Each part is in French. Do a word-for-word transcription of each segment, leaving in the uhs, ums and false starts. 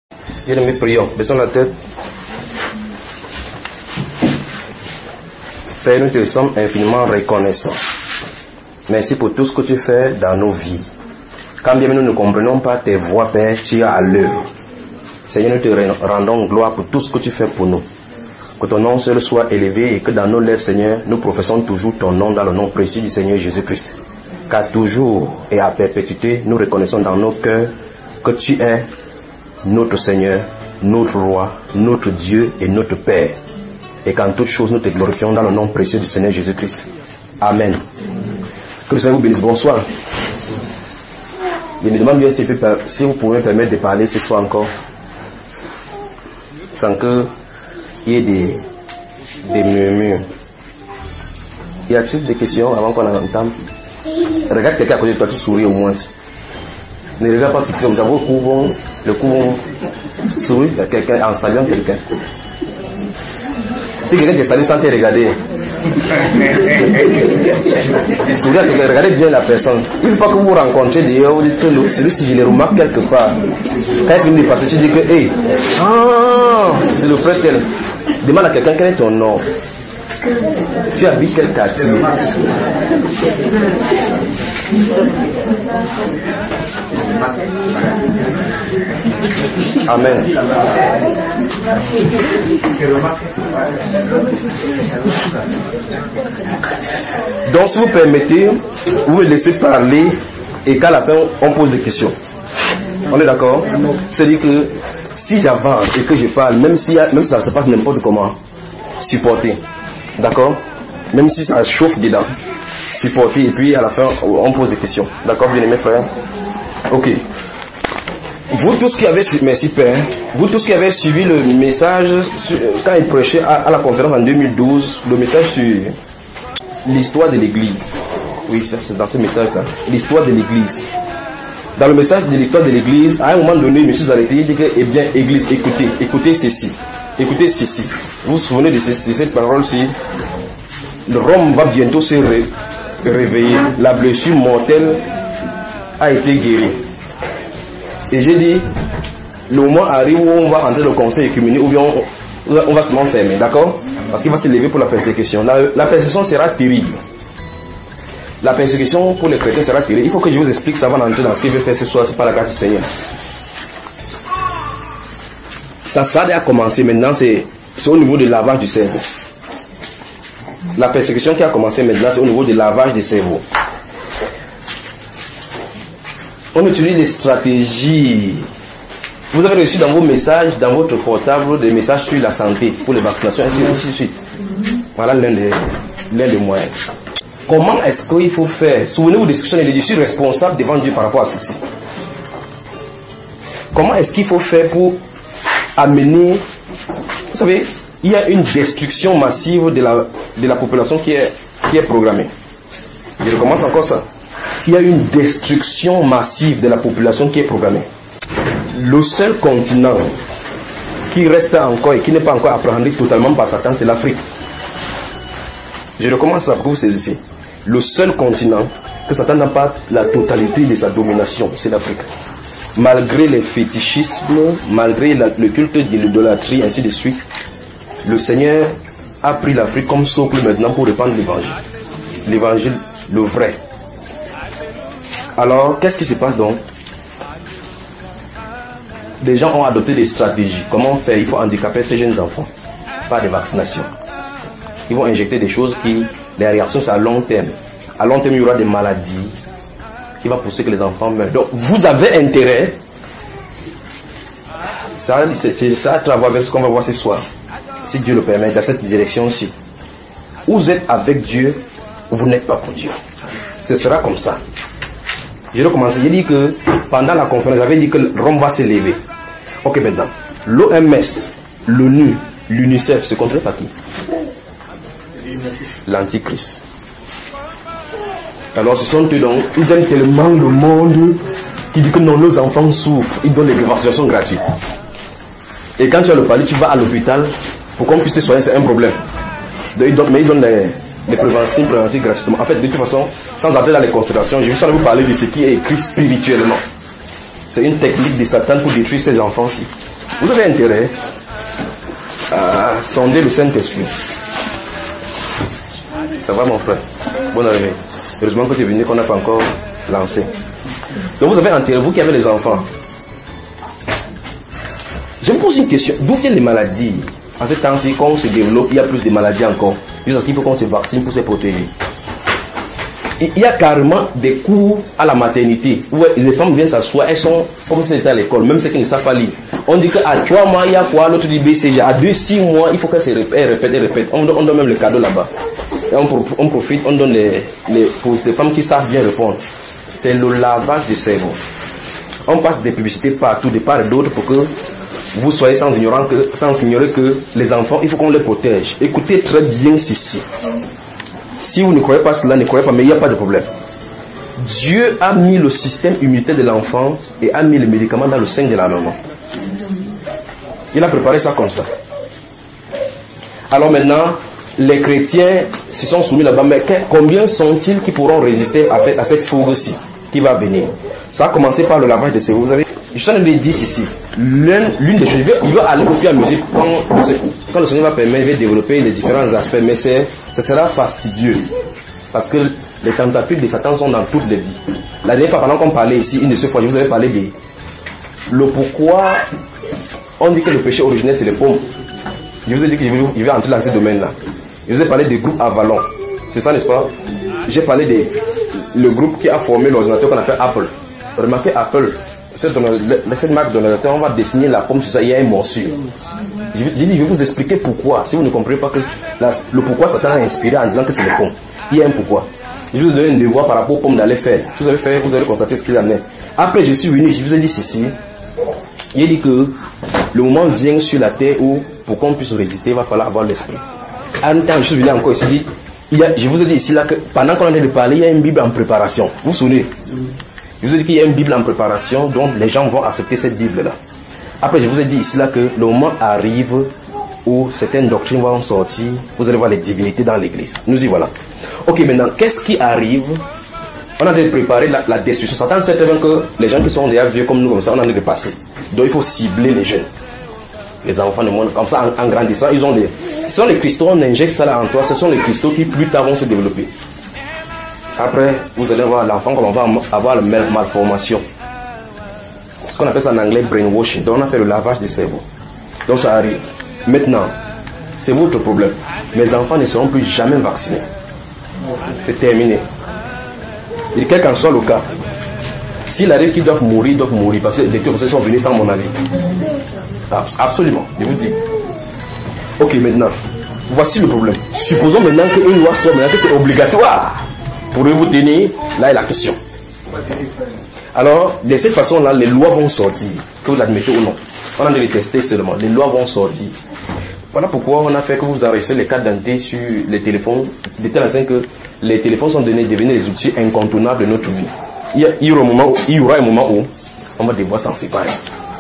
Bien-aimés, prions. Baissons la tête. Père, nous te sommes infiniment reconnaissants. Merci pour tout ce que tu fais dans nos vies. Quand bien nous ne comprenons pas tes voies, Père, tu es à l'œuvre. Seigneur, nous te rendons gloire pour tout ce que tu fais pour nous. Que ton nom seul soit élevé et que dans nos lèvres, Seigneur, nous professons toujours ton nom dans le nom précieux du Seigneur Jésus-Christ. Car toujours et à perpétuité, nous reconnaissons dans nos cœurs que tu es notre Seigneur, notre Roi, notre Dieu et notre Père. Et qu'en toutes choses, nous te glorifions dans le nom précieux du Seigneur Jésus-Christ. Amen. Que le Seigneur vous bénisse. Bonsoir. Je me demande bien si, si vous pouvez me permettre de parler ce soir encore. Sans qu'il y ait des, des murmures. Y a-t-il des questions avant qu'on entame? Regarde quelqu'un à côté de toi, tu souris au moins. Ne regarde pas fixé comme ça. Vos coups vont, le coup vont sourire à quelqu'un en saluant quelqu'un. Si quelqu'un te salue sans te regarder, souriez à quelqu'un, regardez bien la personne. Il ne faut pas que vous rencontrez d'ailleurs, vous dites que celui si je le remarque quelque part. Quand il finit de passer, tu dis que, hé, hey, ah, c'est le frère tel. Demande à quelqu'un quel est ton nom. Tu habites quel quartier? Amen. Donc si vous permettez, vous me laissez parler et qu'à la fin on pose des questions. On est d'accord? C'est-à-dire que si j'avance et que je parle, même si, même si ça se passe n'importe comment, supporter. D'accord? Même si ça chauffe dedans, supporter et puis à la fin on pose des questions. D'accord, bien aimés frères? Ok. Vous tous qui avez, merci Père, vous tous qui avez suivi le message sur, quand il prêchait à, à la conférence en deux mille douze, le message sur l'histoire de l'église. Oui, ça c'est dans ce message-là. L'histoire de l'église. Dans le message de l'histoire de l'église, à un moment donné, M. Zareté dit que, eh bien, église, écoutez, écoutez ceci. Écoutez ceci. Vous vous souvenez de, ce, de cette parole-ci? Rome va bientôt se ré, réveiller. La blessure mortelle a été guérie. Et j'ai dit, le moment arrive où on va entrer le conseil écuménique, ou bien on, on va se m'enfermer, d'accord? Parce qu'il va se lever pour la persécution. La, la persécution sera terrible. La persécution pour les chrétiens sera terrible. Il faut que je vous explique ça avant d'entrer dans ce qu'il veut faire ce soir, c'est par la grâce du Seigneur. Ça, ça a commencé maintenant, c'est au niveau du lavage du cerveau. La persécution qui a commencé maintenant, c'est au niveau du lavage du cerveau. On utilise des stratégies. Vous avez reçu dans vos messages, dans votre portable, des messages sur la santé, pour les vaccinations, ainsi, ainsi de suite. Voilà l'un des, l'un des moyens. Comment est-ce qu'il faut faire? Souvenez-vous de ce que je suis responsable devant Dieu par rapport à ceci. Comment est-ce qu'il faut faire pour amener... Vous savez, il y a une destruction massive de la, de la population qui est, qui est programmée. Je recommence encore ça. Il y a une destruction massive de la population qui est programmée. Le seul continent qui reste encore et qui n'est pas encore appréhendé totalement par Satan, c'est l'Afrique. Je recommence à pour que vous saisissiez. Le seul continent que Satan n'a pas la totalité de sa domination, c'est l'Afrique. Malgré les fétichismes, malgré la, le culte de l'idolâtrie, ainsi de suite, le Seigneur a pris l'Afrique comme socle maintenant pour répandre l'évangile. L'évangile, le vrai. Alors, qu'est-ce qui se passe donc? Les gens ont adopté des stratégies. Comment faire? Il faut handicaper ces jeunes enfants par des vaccinations. Ils vont injecter des choses qui, les réactions c'est à long terme. À long terme, il y aura des maladies qui vont pousser que les enfants meurent. Donc, vous avez intérêt, ça, c'est, c'est ça à travers ce qu'on va voir ce soir, si Dieu le permet, dans cette direction-ci. Vous êtes avec Dieu, vous n'êtes pas pour Dieu. Ce sera comme ça. Je vais commencer. J'ai dit que pendant la conférence, j'avais dit que Rome va se lever. Ok, maintenant, l'O M S, l'ONU, l'UNICEF, se contrôlent par qui? L'Antichrist. Alors ce sont eux donc, ils aiment tellement le monde qui dit que non, nos enfants souffrent, ils donnent des vaccinations gratuites. Et quand tu as le palais, tu vas à l'hôpital pour qu'on puisse te soigner, c'est un problème. Donc, ils donnent, mais ils donnent des, des préventions préventives gratuitement. En fait, de toute façon, sans entrer dans les considérations, je vais juste vous parler de ce qui est écrit spirituellement. C'est une technique de Satan pour détruire ses enfants-ci. Vous avez intérêt à sonder le Saint-Esprit. Ça va mon frère? Bonne arrivée. Heureusement que tu es venu, qu'on n'a pas encore lancé. Donc vous avez intérêt, vous qui avez les enfants. Je me pose une question. D'où viennent les maladies? En ce temps-ci, quand on se développe, il y a plus de maladies encore. Juste parce qu'il faut qu'on se vaccine pour se protéger. Il y a carrément des cours à la maternité où les femmes viennent s'asseoir, elles sont comme si c'était à l'école, même ceux qui ne savent pas lire. On dit qu'à trois mois, il y a quoi? L'autre dit B C G. À deux, six mois, il faut qu'elles se répètent, elles répètent, elles répètent. On, on donne même le cadeau là-bas. Et on, on profite, on donne les, les, pour les femmes qui savent bien répondre. C'est le lavage du cerveau. On passe des publicités partout, de part et d'autre, pour que vous soyez sans, ignorant que, sans ignorer que les enfants, il faut qu'on les protège. Écoutez très bien ceci. Si vous ne croyez pas cela, ne croyez pas, mais il n'y a pas de problème. Dieu a mis le système immunitaire de l'enfant et a mis les médicaments dans le sein de la maman. Il a préparé ça comme ça. Alors maintenant, les chrétiens se sont soumis là-bas, mais combien sont-ils qui pourront résister à, à cette fougue-ci qui va venir? Ça a commencé par le lavage de cerveau. Vous avez, je suis en train de le dire ici. L'une des choses, il va aller au fur et à mesure quand, quand le Seigneur va permettre, il va développer les différents aspects, mais c'est, ce sera fastidieux. Parce que les tentacules de Satan sont dans toutes les vies. La dernière fois, pendant qu'on parlait ici, une de ces fois, je vous avais parlé de le pourquoi on dit que le péché originel c'est les pommes. Je vous ai dit que je vais, je vais entrer dans ce domaine-là. Je vous ai parlé du groupe Avalon. C'est ça, n'est-ce pas? J'ai parlé de le groupe qui a formé l'ordinateur qu'on appelle Apple. Remarquez Apple. Cette, cette marque d'ordinateur, on va dessiner la pomme sur ça, il y a une morsure. Je, je, je vais vous expliquer pourquoi. Si vous ne comprenez pas que la, le pourquoi Satan a inspiré en disant que c'est les pommes. Il y a un pourquoi. Je vais vous donner un devoir par rapport aux pommes d'aller faire. Si vous avez fait, vous allez constater ce qu'il en est. Après, je suis venu, je vous ai dit ceci. Il a dit que le moment vient sur la terre où, pour qu'on puisse résister, il va falloir avoir l'esprit. En même temps, je suis venu encore ici, dit, il y a, je vous ai dit ici là que pendant qu'on est en train de parler, il y a une Bible en préparation. Vous vous souvenez? Je vous ai dit qu'il y a une Bible en préparation, donc les gens vont accepter cette Bible-là. Après, je vous ai dit ici là que le moment arrive où certaines doctrines vont sortir, vous allez voir les divinités dans l'église. Nous y voilà. Ok, maintenant, qu'est-ce qui arrive? On a de préparer la, la destruction. Satan sait très bien que les gens qui sont déjà vieux comme nous, comme ça, on en est de passer. Donc il faut cibler les jeunes. Les enfants du monde, comme ça, en, en grandissant, ils ont les... Ce sont les cristaux, on injecte ça là en toi, ce sont les cristaux qui plus tard vont se développer. Après, vous allez voir l'enfant, comme on va avoir la malformation. Ce qu'on appelle ça en anglais brainwashing. Donc on a fait le lavage des cerveaux. Donc ça arrive. Maintenant, c'est votre problème. Mes enfants ne seront plus jamais vaccinés. C'est terminé. Et quel qu'en soit le cas, s'il arrive qu'ils doivent mourir, ils doivent mourir. Parce que les deux sont venus sans mon avis. Absolument, je vous dis. Ok, maintenant, voici le problème. Supposons maintenant qu'une loi soit maintenant que c'est obligatoire. Pourrez-vous tenir? Là est la question. Alors, de cette façon-là, les lois vont sortir. Que vous l'admettez ou non. On a de les tester seulement. Les lois vont sortir. Voilà pourquoi on a fait que vous enregistrez les cartes d'identité sur les téléphones, de telle façon que les téléphones sont devenus, devenus des outils incontournables de notre vie. Il y, a, il, y aura un moment où, il y aura un moment où on va devoir s'en séparer.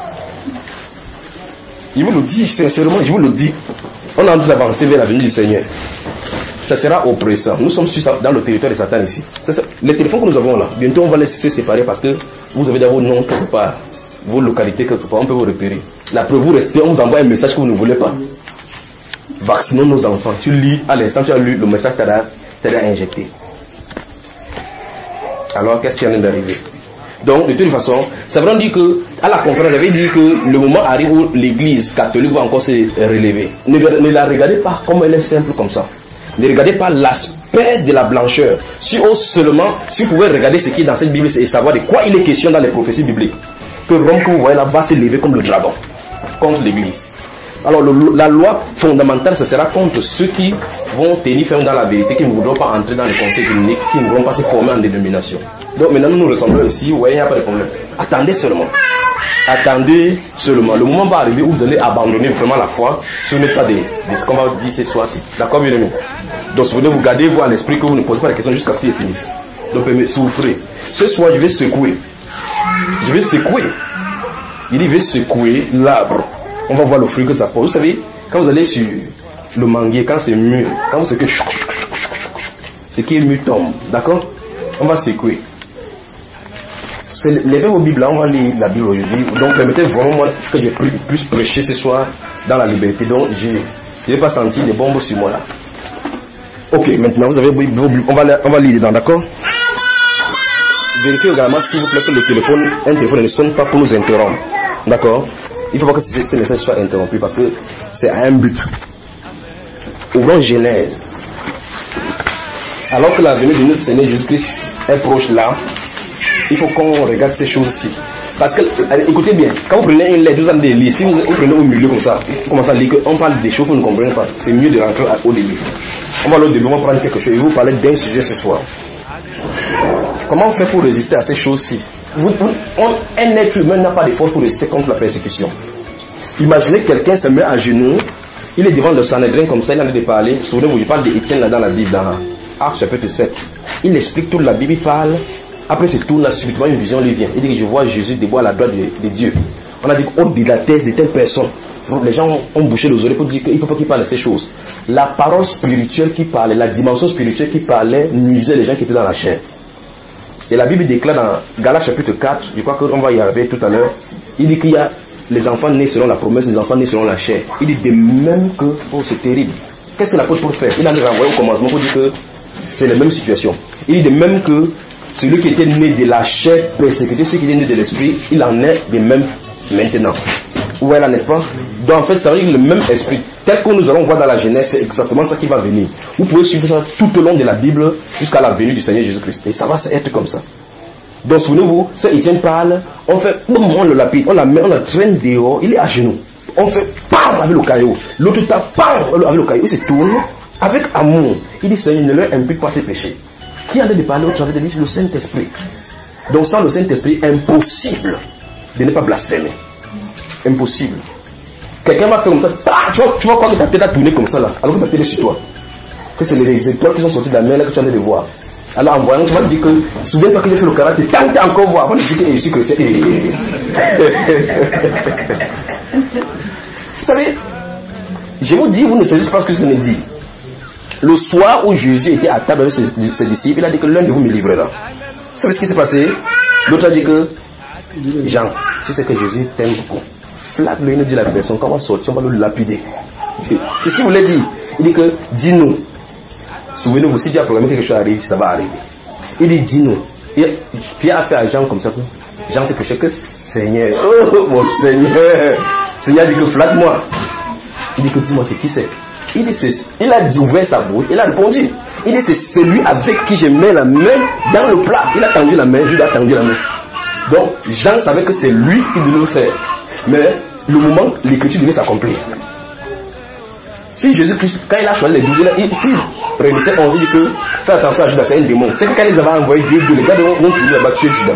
Je vous le dis, sincèrement, je vous le dis. On est en train d'avancer vers la venue du Seigneur. Ça sera oppressant. Nous sommes sur, dans le territoire de Satan ici. Ça, les téléphones que nous avons là, bientôt on va les se séparer parce que vous avez d'abord vos noms quelque part, vos localités quelque part, on peut vous repérer. La preuve, vous restez, on vous envoie un message que vous ne voulez pas. Vaccinons nos enfants. Tu lis, à l'instant, tu as lu le message que tu as injecté. Alors, qu'est-ce qui vient d'arriver? Donc, de toute façon, ça veut dire que, à la conférence, j'avais dit que le moment arrive où l'église catholique va encore se relever. Ne, ne la regardez pas comme elle est simple comme ça. Ne regardez pas l'aspect de la blancheur. Si on seulement, si vous pouvez regarder ce qui est dans cette Bible et savoir de quoi il est question dans les prophéties bibliques, que Rome que vous voyez là va se lever comme le dragon contre l'église. Alors le, la loi fondamentale, ce sera contre ceux qui vont tenir ferme dans la vérité, qui ne voudront pas entrer dans les conseils cliniques, qui ne voudront pas se former en dénomination. Donc maintenant nous nous ressemblons ici, vous voyez, il n'y a pas de problème. Attendez seulement. Attendez seulement. Le moment va arriver où vous allez abandonner vraiment la foi si vous n'êtes pas de, de ce qu'on va dire ce soir-ci. D'accord, bien aimé? Donc si vous voulez vous garder vous à l'esprit que vous ne posez pas la question jusqu'à ce qu'il finisse. Donc souffrez. Ce soir je vais secouer. Je vais secouer. Il dit je vais secouer l'arbre. On va voir le fruit que ça porte. Vous savez, quand vous allez sur le manguier, quand c'est mûr, quand vous secouez, ce qui est mûr tombe. D'accord? On va secouer. levez vos Bibles là, on va lire la Bible aujourd'hui. Donc permettez vraiment moi que je puisse prêcher ce soir dans la liberté. Donc je n'ai pas senti des bombes sur moi là. Ok, maintenant vous avez vos Bibles, on va, on va lire dedans, d'accord? Vérifiez également s'il vous plaît que le téléphone, un téléphone ne sonne pas pour nous interrompre. D'accord? Il ne faut pas que ce, ce message soit interrompu parce que c'est à un but. Ouvrons Genèse. Alors que la venue de notre Seigneur Jésus-Christ est proche là, il faut qu'on regarde ces choses-ci. Parce que, écoutez bien, quand vous prenez une lettre, vous allez lire, si vous, vous prenez au milieu comme ça, vous commencez à lire qu'on parle des choses que vous ne comprenez pas, c'est mieux de rentrer au début. On va au début, on va prendre quelque chose et vous parler d'un sujet ce soir. Comment on fait pour résister à ces choses-ci? Vous, vous, on, un être humain n'a pas de force pour résister contre la persécution. Imaginez quelqu'un se met à genoux, il est devant le Sanhédrin comme ça, il en a de parler. Souvenez-vous, je parle d'Étienne là dans la Bible, dans Actes chapitre sept. Il explique toute la Bible, il parle. Après se tourne là, subitement une vision lui vient. Il dit que je vois Jésus debout à la droite de, de Dieu. On a dit qu'au de la tête de telle personne. Les gens ont, ont bouché les oreilles pour dire qu'il ne faut pas qu'il parle de ces choses. La parole spirituelle qui parlait, la dimension spirituelle qui parlait, nuisait les gens qui étaient dans la chair. Et la Bible déclare dans Galates chapitre quatre, je crois qu'on va y arriver tout à l'heure, il dit qu'il y a les enfants nés selon la promesse, les enfants nés selon la chair. Il dit de même que, oh c'est terrible. Qu'est-ce que l'apôtre pour faire? Il a renvoyé au commencement pour dire que c'est la même situation. Il dit de même que celui qui était né de la chair persécuté, celui qui est né de l'esprit, il en est de même maintenant. Où est là, n'est-ce pas? Donc en fait, ça veut dire que le même esprit, tel que nous allons voir dans la Genèse, c'est exactement ça qui va venir. Vous pouvez suivre ça tout au long de la Bible jusqu'à la venue du Seigneur Jésus-Christ. Et ça va être comme ça. Donc souvenez-vous, ce Étienne parle, on fait, on le lapide, on la met, on la traîne dehors, il est à genoux. On fait, pam, avec le caillou. L'autre tape, pam, avec le caillou. Il se tourne avec amour. Il dit, Seigneur, ne leur impute pas ses péchés. Qui a de parler au travers de lui? Le Saint-Esprit. Donc sans le Saint-Esprit, impossible de ne pas blasphémer. Impossible. Quelqu'un va faire comme ça, ah, tu, vois, tu vois quoi que ta tête a tourné comme ça là, alors que ta tête est sur toi. Que c'est les étoiles qui sont sorties de la mer là que tu as de voir. Alors en voyant, tu vas te dire que, souviens-toi que j'ai fait le karaté, tant que encore voir, avant de dire que je suis chrétien. Vous savez, je vous dis, vous ne savez pas ce que je me dis. Le soir où Jésus était à table avec ses, ses disciples, il a dit que l'un de vous me livrera. Vous savez ce qui s'est passé? L'autre a dit que, Jean, tu sais que Jésus t'aime beaucoup. Flatte-le, il nous dit la personne, quand on va sortir, on va le lapider. Qu'est-ce qu'il voulait dire? Il dit que, dis-nous. Souvenez-vous, si Dieu a programmé quelque chose arrive, ça va arriver. Il dit, dis-nous. Pierre a fait à Jean comme ça. Jean s'est couché que, Seigneur, oh mon Seigneur. Seigneur dit que, flatte-moi. Il dit que, dis-moi, c'est qui c'est? Il dit, c'est, il a ouvert sa bouche, il a répondu. Il dit, c'est celui avec qui je mets la main dans le plat. Il a tendu la main, Judas a tendu la main. Donc, Jean savait que c'est lui qui devait le faire. Mais, le moment, l'écriture devait s'accomplir. Si Jésus-Christ, quand il a choisi les douze, il, si, prédicait, on dit que, fais attention à Judas, c'est un démon. C'est que quand ils avaient envoyé Dieu, les gars ont fini à battre Judas.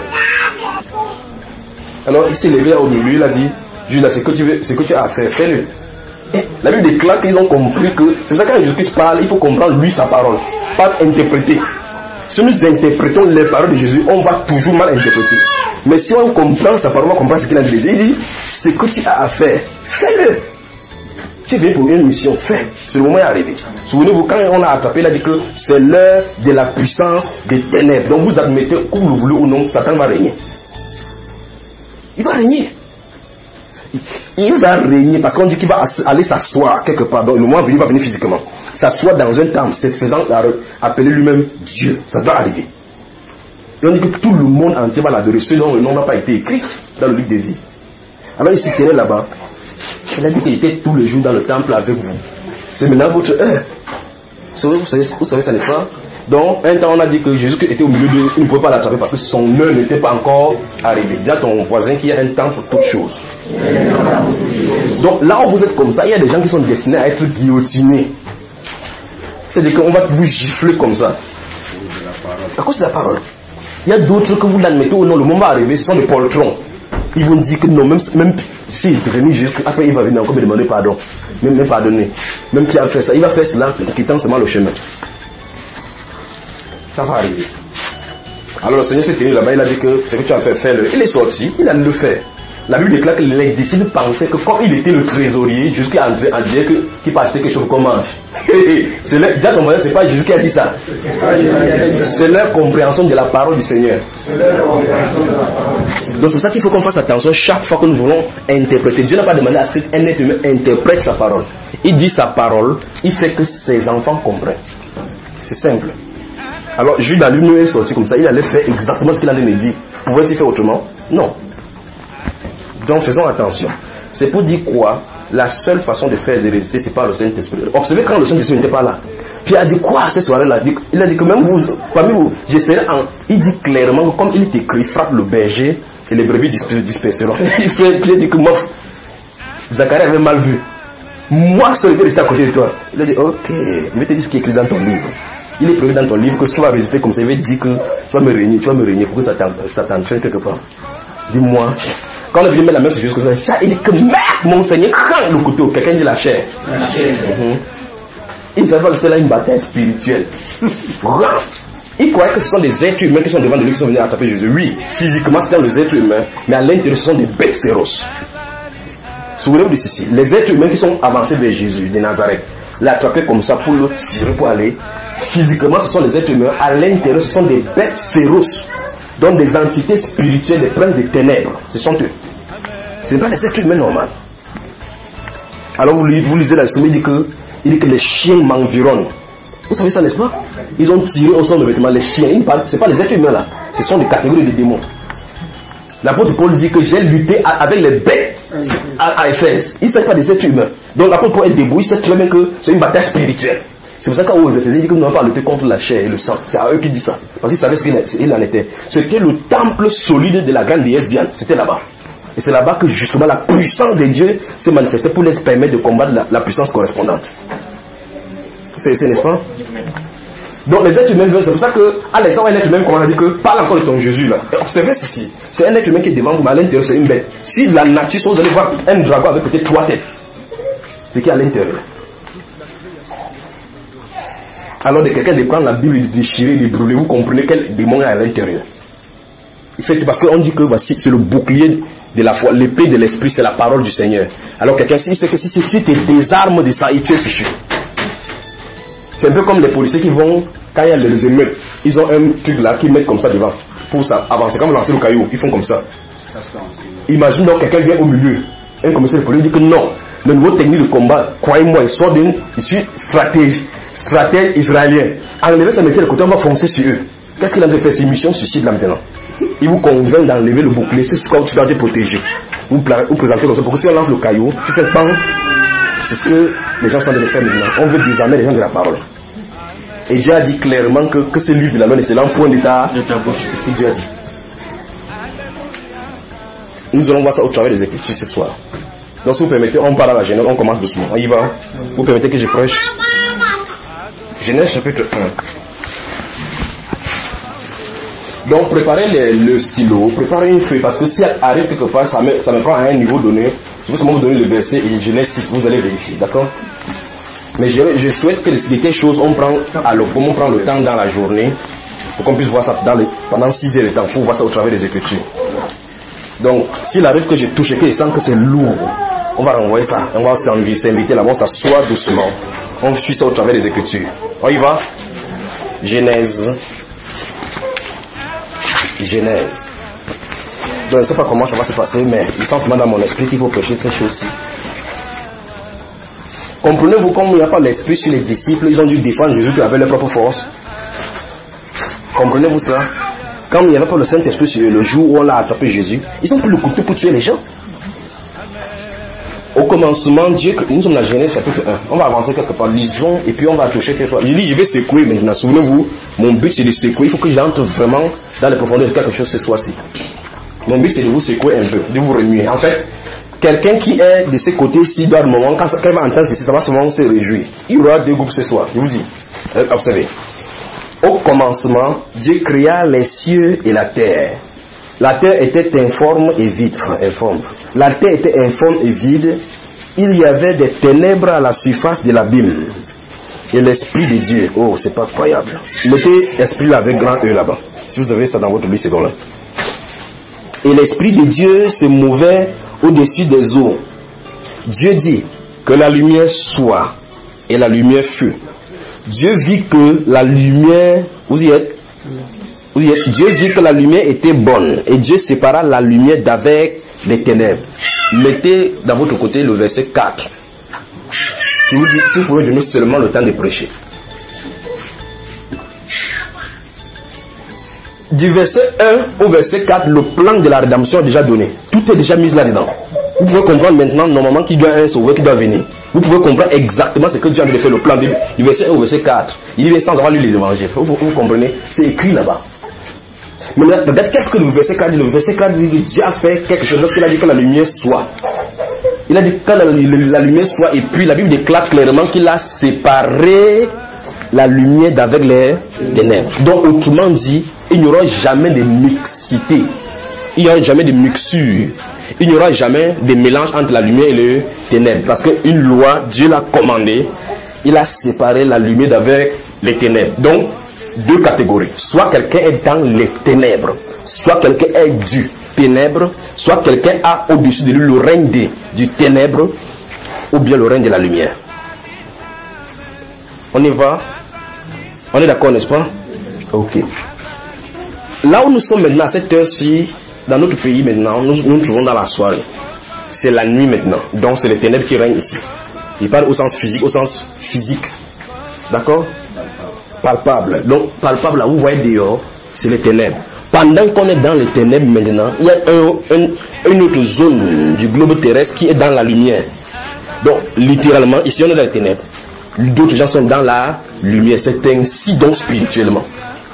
Alors, il s'est levé au milieu, il a dit, Judas, c'est que tu veux, c'est que tu as à faire, fais-le. Et la Bible déclare qu'ils ont compris que, c'est pour ça que quand Jésus-Christ parle, il faut comprendre lui sa parole, pas interpréter. Si nous interprétons les paroles de Jésus, on va toujours mal interpréter. Mais si on comprend sa parole, on comprend ce qu'il a dit. Il dit, ce que tu as à faire, fais-le. Tu viens pour une mission, fais. C'est le moment est arrivé. Souvenez-vous, quand on a attrapé, il a dit que c'est l'heure de la puissance des ténèbres. Donc vous admettez, que vous le voulez ou non, Satan va régner. Il va régner. Il va régner parce qu'on dit qu'il va aller s'asseoir quelque part. Donc le moment venu, il va venir physiquement. S'asseoir dans un temple, c'est faisant appeler lui-même Dieu. Ça doit arriver. Et on dit que tout le monde entier va l'adorer. Sinon, le nom n'a pas été écrit dans le livre de vie. Alors il s'est tiré là-bas. Il a dit qu'il était tout le jour dans le temple avec vous. C'est maintenant votre heure. Vous savez, vous savez ça n'est pas. Donc, un temps, on a dit que Jésus était au milieu de... Il ne pouvait pas l'attraper parce que son heure n'était pas encore arrivée. Dis à ton voisin qu'il y a un temps pour toutes choses. Donc, là où vous êtes comme ça, il y a des gens qui sont destinés à être guillotinés. C'est-à-dire qu'on va vous gifler comme ça. À cause de la parole. Il y a d'autres que vous l'admettez ou non, le moment arrivé, ce sont des poltrons. Ils vont dire que non, même, même s'il est revenu juste, après il va venir encore me demander pardon. Même, même pardonner. Même qui a fait ça, il va faire cela en quittant seulement le chemin. Ça va arriver. Alors le Seigneur s'est tenu là-bas, il a dit que c'est que tu as fait, fais-le. Il est sorti, il allait le faire. La Bible déclare que les disciples pensaient que comme il était le trésorier, Jésus qui a entré en dire que qui peut acheter quelque chose qu'on mange. C'est leur, déjà ton voisin, c'est pas Jésus qui a dit ça. C'est leur compréhension de la parole du Seigneur. Donc c'est pour ça qu'il faut qu'on fasse attention chaque fois que nous voulons interpréter. Dieu n'a pas demandé à ce qu'un être humain interprète sa parole. Il dit sa parole, il fait que ses enfants comprennent. C'est simple. Alors, Jules, la lumière est sortie comme ça, il allait faire exactement ce qu'il allait me dire. Pouvait-il faire autrement? Non. Donc, faisons attention. C'est pour dire quoi? La seule façon de faire de résister, c'est par le Saint-Esprit. Observez quand le Saint-Esprit n'était pas là. Puis il a dit quoi cette soirée-là? Il a dit que même vous, parmi vous, j'essaierai en... Il dit clairement que comme il est écrit, frappe le berger et les brebis disperseront. Il fait, puis il a dit que moi, Zacharie avait mal vu. Moi, je vais rester à côté de toi. Il a dit, ok, je vais te dire ce qui est écrit dans ton livre. Il est prévu dans ton livre que si tu vas résister comme ça, il va te dire que tu vas me régner, tu vas me régner pour que ça t'entraîne quelque part. Dis-moi. Quand on est venu mettre la main sur Jésus comme ça, il dit que merde, mon Seigneur, quand le couteau, quelqu'un dit la chair. La chair. Mm-hmm. Il ne savait pas que c'était là une bataille spirituelle. Il croyait que ce sont des êtres humains qui sont devant de lui qui sont venus attraper Jésus. Oui, physiquement c'était les êtres humains, mais à l'intérieur ce sont des bêtes féroces. Souvenez-vous de ceci, les êtres humains qui sont avancés vers Jésus de Nazareth, l'attraper comme ça pour le tirer pour aller. Physiquement, ce sont les êtres humains. À l'intérieur, ce sont des bêtes féroces. Donc des entités spirituelles, des princes des ténèbres. Ce sont eux. Ce n'est pas les êtres humains normaux. Alors vous, vous lisez la leçon, il dit que, il dit que les chiens m'environnent. Vous savez ça, n'est-ce pas? Ils ont tiré au son de vêtements. Les chiens, ce n'est pas les êtres humains là. Ce sont des catégories de démons. L'apôtre Paul dit que j'ai lutté avec les bêtes à, à Éphèse. Il ne s'agit pas des êtres humains. Donc l'apôtre Paul est debout. Il sait très bien que c'est une bataille spirituelle. C'est pour ça qu'aux Éphésiens, il dit que nous n'avons pas lutté contre la chair et le sang. C'est à eux qui dit ça. Parce qu'ils savaient ce qu'il en était. C'était le temple solide de la grande déesse Diane. C'était là-bas. Et c'est là-bas que justement la puissance de Dieu s'est manifestée pour les permettre de combattre la, la puissance correspondante. C'est, c'est n'est-ce pas? Donc les êtres humains, c'est pour ça que Alexandre, un être humain, comme on a dit que parle encore de ton Jésus là. Et observez ceci. C'est un être humain qui est devant vous, mais à l'intérieur c'est une bête. Si la nature, vous allez voir un dragon avec peut-être trois têtes. C'est qui est à l'intérieur. Alors de quelqu'un de prendre la Bible, de déchirer, de brûler, vous comprenez quel démon est à l'intérieur. Il fait que parce qu'on dit que voici, c'est le bouclier de la foi, l'épée de l'esprit, c'est la parole du Seigneur. Alors quelqu'un sait que si, si, si tu désarmes de ça, il tu es fichu. C'est un peu comme les policiers qui vont, quand il y a les émeutes, ils ont un truc là qu'ils mettent comme ça devant, pour ça avancer, comme lancer le caillou, ils font comme ça. Imagine donc quelqu'un vient au milieu, un commissaire de police dit que non, le nouveau technique de combat, croyez-moi, il sort d'une, je suis stratège, stratège israélien. Enlever sa métier de côté, on va foncer sur eux. Qu'est-ce qu'il a de faire? C'est une mission suicide là maintenant. Il vous convainc d'enlever le bouclier, c'est ce que tu dois te protéger. Vous vous présentez comme ça, pour que si on lance le caillou, tu fais pan. C'est ce que les gens sont en train de faire maintenant. On veut désarmer les gens de la parole. Et Dieu a dit clairement que, que ce livre de la loi, c'est l'empoint de ta bouche. C'est ce que Dieu a dit. Nous allons voir ça au travers des Écritures ce soir. Donc si vous permettez, on part à la Genèse, on commence doucement. On y va. Vous permettez que je prêche. Genèse chapitre un. Donc préparez le, le stylo, préparez une feuille, parce que si elle arrive quelque part, ça me, ça me prend à un niveau donné. Je vais seulement vous donner le verset et je laisse, vous allez vérifier, d'accord? Mais je, je souhaite que les, les telles choses, on prend, alors, comme on prend le temps dans la journée, pour qu'on puisse voir ça dans les, pendant six heures de temps, il faut voir ça au travers des Écritures. Donc, s'il arrive que je touche et que je sens que c'est lourd, on va renvoyer ça, on va s'inviter là-bas, on s'assoit doucement, on suit ça au travers des Écritures. On y va? Genèse. Genèse. Donc, je ne sais pas comment ça va se passer, mais il sent seulement dans mon esprit qu'il faut prêcher ces choses-ci. Comprenez-vous, comme il n'y a pas l'esprit sur les disciples, ils ont dû défendre Jésus avec leur propre force. Comprenez-vous ça? Quand il n'y avait pas le Saint-Esprit sur eux, le jour où on a attrapé Jésus, ils ont pris le couteau pour tuer les gens. Au commencement, Dieu, nous sommes dans la Genèse chapitre un. On va avancer quelque part, lisons, et puis on va toucher quelque chose. Il dit, je vais secouer maintenant. Souvenez-vous, mon but c'est de secouer. Il faut que j'entre vraiment dans les profondeurs de quelque chose ce soir-ci. Mon but c'est de vous secouer un peu, de vous remuer. En fait, quelqu'un qui est de ces côtés-ci doit, le moment, quand, quand il va entendre ceci, ça va seulement se réjouir. Il y aura deux groupes ce soir, je vous dis. Observez. Au commencement, Dieu créa les cieux et la terre. La terre était informe et vide. Enfin, informe. La terre était informe et vide. Il y avait des ténèbres à la surface de l'abîme. Et l'Esprit de Dieu, oh, c'est pas croyable. Mettez Esprit là avec grand E là-bas. Si vous avez ça dans votre Bible, c'est bon là. Et l'Esprit de Dieu se mouvait au-dessus des eaux. Dieu dit que la lumière soit, et la lumière fut. Dieu vit que la lumière, vous y êtes, vous y êtes, Dieu vit que la lumière était bonne, et Dieu sépara la lumière d'avec les ténèbres. Mettez dans votre côté le verset quatre. Si vous, dites, si vous pouvez donner seulement le temps de prêcher. Du verset un au verset quatre, le plan de la rédemption est déjà donné. Tout est déjà mis là-dedans. Vous pouvez comprendre maintenant, normalement, qu'il doit y avoir un sauveur qui doit venir. Vous pouvez comprendre exactement ce que Dieu a envie de faire, le plan du verset un au verset quatre. Il vient sans avoir lu les évangiles. Vous, vous, vous comprenez? C'est écrit là-bas. Mais regarde, qu'est-ce que le verset quatre dit? Le verset quatre dit que Dieu a fait quelque chose lorsqu'il a dit que la lumière soit. Il a dit que la, la, la lumière soit, et puis la Bible déclare clairement qu'il a séparé la lumière d'avec les ténèbres. Donc, autrement dit, il n'y aura jamais de mixité. Il n'y aura jamais de mixture. Il n'y aura jamais de mélange entre la lumière et les ténèbres. Parce qu'une loi, Dieu l'a commandé. Il a séparé la lumière d'avec les ténèbres. Donc, deux catégories. Soit quelqu'un est dans les ténèbres, soit quelqu'un est du ténèbre, soit quelqu'un a au-dessus de lui le règne de, du ténèbre, ou bien le règne de la lumière. On y va? On est d'accord, n'est-ce pas? Ok. Là où nous sommes maintenant, à cette heure-ci, dans notre pays maintenant, nous nous trouvons dans la soirée. C'est la nuit maintenant. Donc c'est les ténèbres qui règnent ici. Il parle au sens physique, au sens physique. D'accord? Palpable. Donc palpable, là, vous voyez dehors, c'est les ténèbres. Pendant qu'on est dans les ténèbres maintenant, il y a un, un, une autre zone du globe terrestre qui est dans la lumière. Donc littéralement, ici on est dans les ténèbres. D'autres gens sont dans la lumière. C'est ainsi donc spirituellement.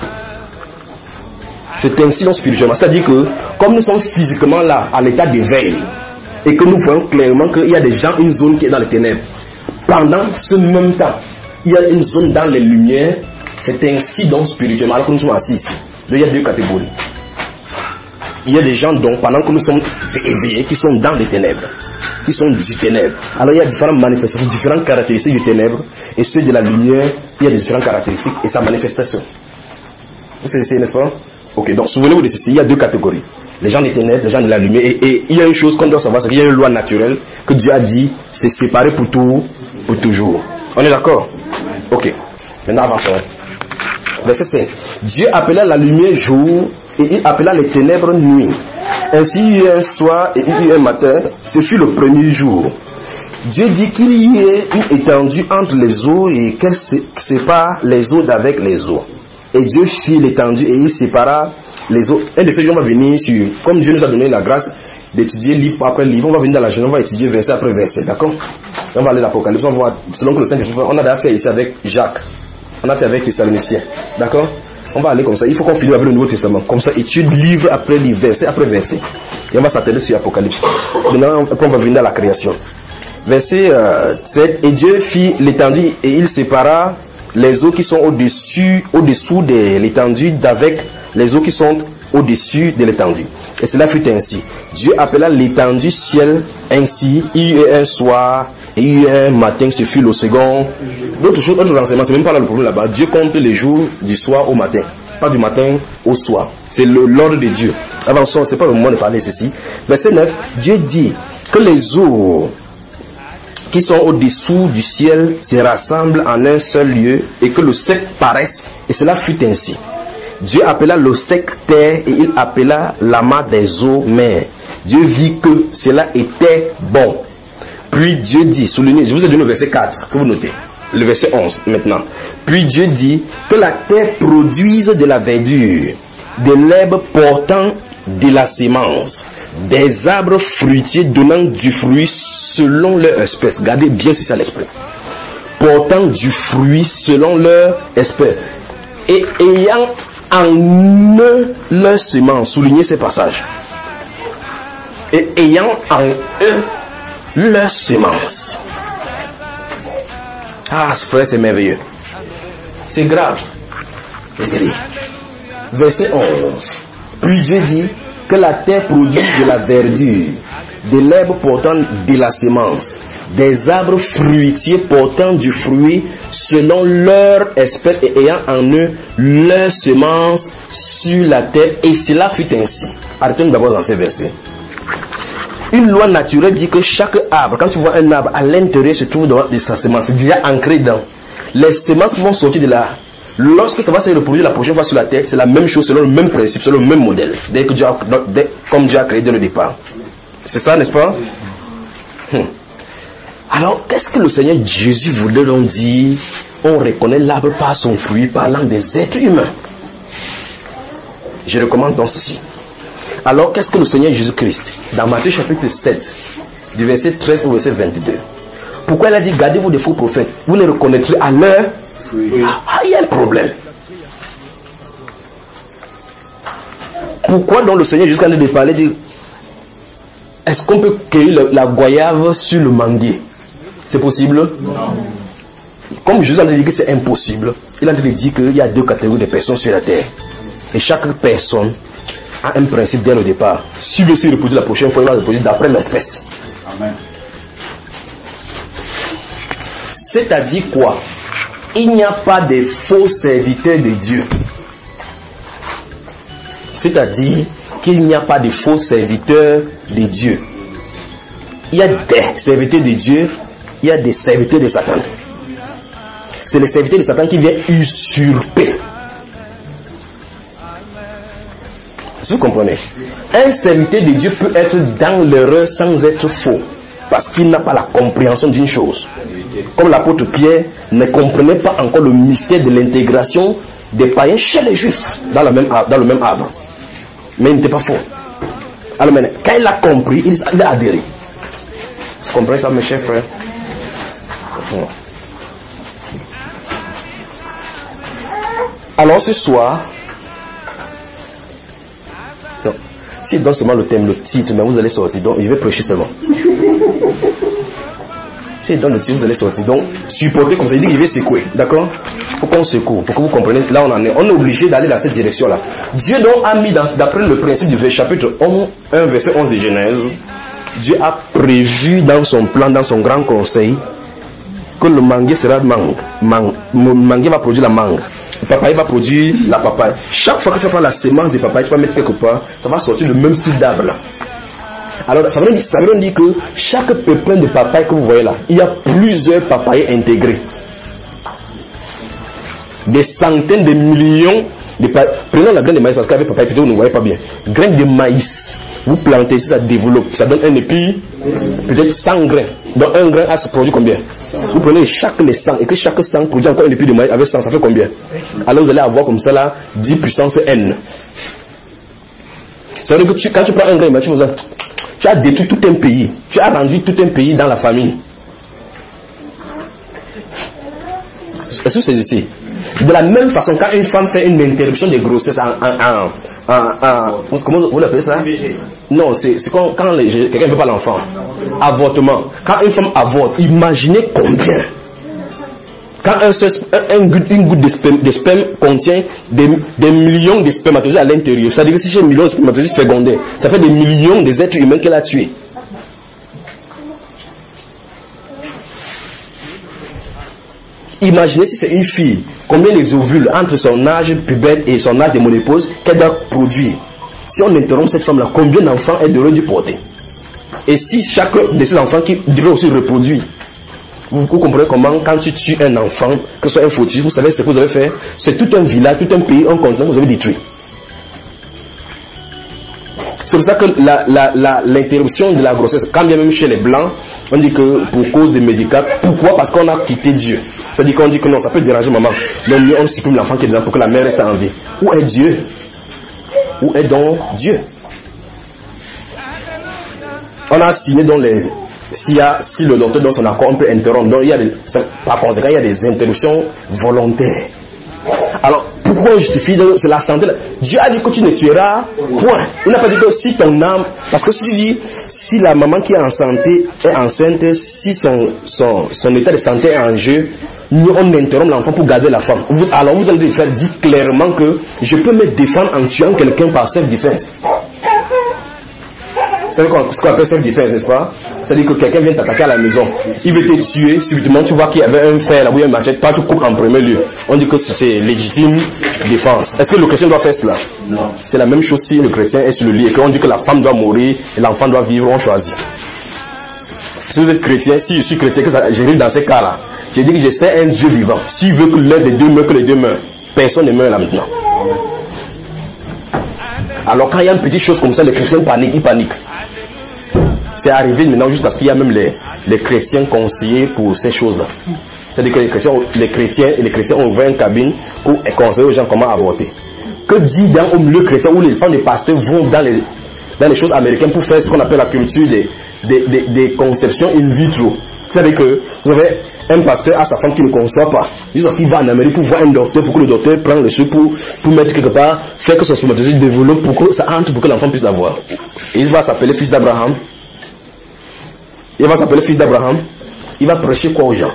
C'est ainsi donc spirituellement. C'est-à-dire que, comme nous sommes physiquement là, à l'état d'éveil, et que nous voyons clairement qu'il y a des gens, une zone qui est dans les ténèbres, pendant ce même temps, il y a une zone dans les lumières, c'est ainsi donc spirituellement, alors que nous sommes assis ici. Donc, il y a deux catégories. Il y a des gens, donc, pendant que nous sommes éveillés, qui sont dans les ténèbres, qui sont du ténèbre. Alors, il y a différentes manifestations, différentes caractéristiques du ténèbre, et ceux de la lumière, il y a des différentes caractéristiques et sa manifestation. Vous savez, n'est-ce pas? Ok, donc souvenez-vous de ceci, il y a deux catégories. Les gens des ténèbres, les gens de la lumière. Et, et il y a une chose qu'on doit savoir, c'est qu'il y a une loi naturelle que Dieu a dit, c'est séparé pour tout, pour toujours. On est d'accord? Ok, maintenant avançons. Verset cinq. Dieu appela la lumière jour et il appela les ténèbres nuit. Ainsi il y eut un soir et il y eut un matin, ce fut le premier jour. Dieu dit qu'il y ait une étendue entre les eaux et qu'elle sépare les eaux d'avec les eaux. Et Dieu fit l'étendue et il sépara les eaux. Un de ces jours va venir sur, comme Dieu nous a donné la grâce d'étudier livre après livre, on va venir dans la journée, on va étudier verset après verset, d'accord? On va aller à l'Apocalypse, on va, selon que le Saint-Esprit, on a déjà fait ici avec Jacques, on a fait avec les Thessaloniciens, d'accord? On va aller comme ça, il faut qu'on finisse avec le Nouveau Testament, comme ça, étude livre après livre, verset après verset, et on va s'atteler sur l'Apocalypse. Maintenant, on va venir à la création. Verset euh, sept, et Dieu fit l'étendue et il sépara les eaux qui sont au-dessus, au-dessous de l'étendue d'avec les eaux qui sont au-dessus de l'étendue. Et cela fut ainsi. Dieu appela l'étendue ciel ainsi. Il y eut un soir et il y eut un matin, ce fut le second. D'autres choses, d'autres renseignements, c'est même pas là le problème là-bas. Dieu compte les jours du soir au matin. Pas du matin au soir. C'est l'ordre de Dieu. Avançons, c'est pas le moment de parler ceci. Verset neuf, Dieu dit que les eaux qui sont au-dessous du ciel se rassemblent en un seul lieu et que le sec paraisse, et cela fut ainsi. Dieu appela le sec terre et il appela l'amas des eaux mer. Dieu vit que cela était bon. Puis Dieu dit, soulignez, je vous ai donné le verset quatre, que vous notez, le verset onze maintenant. Puis Dieu dit que la terre produise de la verdure, de l'herbe portant de la sémence, des arbres fruitiers donnant du fruit selon leur espèce. Gardez bien si ça l'esprit. Portant du fruit selon leur espèce. Et ayant en eux leur semence. Soulignez ces passages. Et ayant en eux leur semence. Ah, frère, c'est merveilleux. C'est grave. Verset onze. Puis Dieu dit que la terre produise de la verdure, de l'herbe portant de la semence, des arbres fruitiers portant du fruit selon leur espèce et ayant en eux leur semence sur la terre. Et cela fut ainsi. Arrêtons d'abord dans ces versets. Une loi naturelle dit que chaque arbre, quand tu vois un arbre, à l'intérieur se trouve dans sa semence, c'est déjà ancré dedans. Les semences qui vont sortir de là, lorsque ça va se reproduire la prochaine fois sur la terre, c'est la même chose, selon le même principe, selon le même modèle, dès que Dieu a, dès, comme Dieu a créé dès le départ. C'est ça, n'est-ce pas? hum. Alors, qu'est-ce que le Seigneur Jésus voulait donc dire? On reconnaît l'arbre par son fruit, parlant des êtres humains. Je recommande donc ceci. Alors, qu'est-ce que le Seigneur Jésus-Christ, dans Matthieu chapitre sept, du verset treize au verset vingt-deux, pourquoi il a dit, gardez-vous des faux prophètes, vous les reconnaîtrez à leur fruit. Ah, il y a un problème. Pourquoi donc le Seigneur Jésus, quand il parlait, dit, est-ce qu'on peut cueillir la, la goyave sur le manguier? C'est possible? Non. Comme Jésus a dit que c'est impossible, il a dit qu'il y a deux catégories de personnes sur la terre. Et chaque personne a un principe dès le départ. Si veut se reproduire la prochaine fois, il va se reproduire d'après l'espèce. Amen. C'est-à-dire quoi? Il n'y a pas de faux serviteurs de Dieu. C'est-à-dire qu'il n'y a pas de faux serviteurs de Dieu. Il y a des serviteurs de Dieu, il y a des serviteurs de Satan. C'est les serviteurs de Satan qui viennent usurper. Est-ce que vous comprenez? Un serviteur de Dieu peut être dans l'erreur sans être faux, parce qu'il n'a pas la compréhension d'une chose. Comme l'apôtre Pierre ne comprenait pas encore le mystère de l'intégration des païens chez les Juifs dans le même arbre. Dans le même arbre. Mais il n'était pas faux. Alors maintenant, quand il a compris, il a adhéré. Vous comprenez ça, mes chers frères? Alors ce soir, non, s'il donne seulement le thème, le titre, mais vous allez sortir, donc je vais prêcher seulement. S'il donne le titre, vous allez sortir, donc supportez comme ça, il dit qu'il va secouer, d'accord? Il faut qu'on secoue, pour que vous compreniez, là on en est, on est obligé d'aller dans cette direction-là. Dieu donc a mis, dans, d'après le principe du chapitre un, verset onze de Genèse, Dieu a prévu dans son plan, dans son grand conseil, que le manguier sera mangue, mangue, le manguier va produire la mangue. Le papaye va produire la papaye. Chaque fois que tu vas prendre la semence de papaye, tu vas mettre quelque part, ça va sortir le même style d'arbre là. Alors ça veut dire, ça veut dire que chaque pépin de papaye que vous voyez là, il y a plusieurs papayes intégrés. Des centaines de millions de papayes. Prenons la graine de maïs parce qu'avec papaye, peut-être vous ne voyez pas bien. Graine de maïs, vous plantez, ça développe, ça donne un épi, peut-être cent grains. Donc un grain a se produit combien? Vous prenez chaque les cent et que chaque cent produit encore un épi de maïs avec cent, ça fait combien? Alors vous allez avoir comme ça là dix puissance n. Ça veut dire que tu, quand tu prends un grain de maïs, tu, tu as détruit tout un pays. Tu as rendu tout un pays dans la famille. Est-ce que c'est ici? De la même façon, quand une femme fait une interruption de grossesse en, en, en, en, en comment vous l'appelez ça? Non, c'est, c'est quand, quand les, quelqu'un ne veut pas l'enfant. Avortement. Quand une femme avorte, imaginez combien. Quand un, un, un, une goutte de sperme, de sperme contient des, des millions de spermatozoïdes à l'intérieur. Ça veut dire que si j'ai un million de spermatozoïdes fécondaires, ça fait des millions des êtres humains qu'elle a tués. Imaginez si c'est une fille, combien les ovules entre son âge pubère et son âge de ménopause qu'elle doit produire. Si on interrompt cette femme-là, combien d'enfants elle devrait dû porter? Et si chacun de ces enfants qui devrait aussi reproduire, vous, vous comprenez comment quand tu tues un enfant, que ce soit un fautif, vous savez ce que vous avez fait? C'est tout un village, tout un pays, un continent que vous avez détruit. C'est pour ça que la, la, la, l'interruption de la grossesse, quand bien même chez les blancs, on dit que pour cause des médicaments, pourquoi? Parce qu'on a quitté Dieu. C'est-à-dire qu'on dit que non, ça peut déranger maman. Mais mieux on supprime l'enfant qui est dedans pour que la mère reste en vie. Où est Dieu? Où est donc Dieu? On a signé dans les... Si, y a, si le docteur donne son accord, on peut interrompre. Donc il y a des, par conséquent, il y a des interruptions volontaires. Alors, pourquoi on justifie? C'est la santé. Dieu a dit que tu ne tueras point. Il n'a pas dit que si ton âme... Parce que si tu dis, si la maman qui est en santé est enceinte, si son, son, son état de santé est en jeu, nous on interrompt l'enfant pour garder la femme. Alors vous allez faire dire clairement que je peux me défendre en tuant quelqu'un par self-défense. Vous savez ce qu'on appelle self-défense, n'est-ce pas? C'est-à-dire que quelqu'un vient t'attaquer à la maison, il veut te tuer, subitement tu vois qu'il y avait un fer là, où il y a une machette, toi tu coupes en premier lieu. On dit que c'est légitime défense. Est-ce que le chrétien doit faire cela? Non. C'est la même chose si le chrétien est sur le lit et qu'on dit que la femme doit mourir et l'enfant doit vivre, on choisit. Si vous êtes chrétien, si je suis chrétien, que ça, j'arrive dans ces cas-là, j'ai dit que j'essaie un Dieu vivant. S'il veut que l'un des deux meure, que les deux meurent, personne ne meurt là maintenant. Alors quand il y a une petite chose comme ça, les chrétiens paniquent, ils paniquent. C'est arrivé maintenant jusqu'à ce qu'il y a même les, les chrétiens conseillers pour ces choses-là. C'est-à-dire que les chrétiens, les chrétiens et les chrétiens ont ouvert une cabine où ils conseillent aux gens comment avorter. Que dit dans au milieu chrétien où les femmes des pasteurs vont dans les, dans les choses américaines pour faire ce qu'on appelle la culture des, des, des, des conceptions in vitro. C'est-à-dire que vous avez un pasteur à sa femme qui ne conçoit pas. Jusqu'à ce qu'il va en Amérique pour voir un docteur, pour que le docteur prenne le cheveu pour, pour mettre quelque part, faire que son spermatozoïde développe pour que ça entre, pour que l'enfant puisse avoir. Et il va s'appeler fils d'Abraham. Il va s'appeler fils d'Abraham. Il va prêcher quoi aux gens?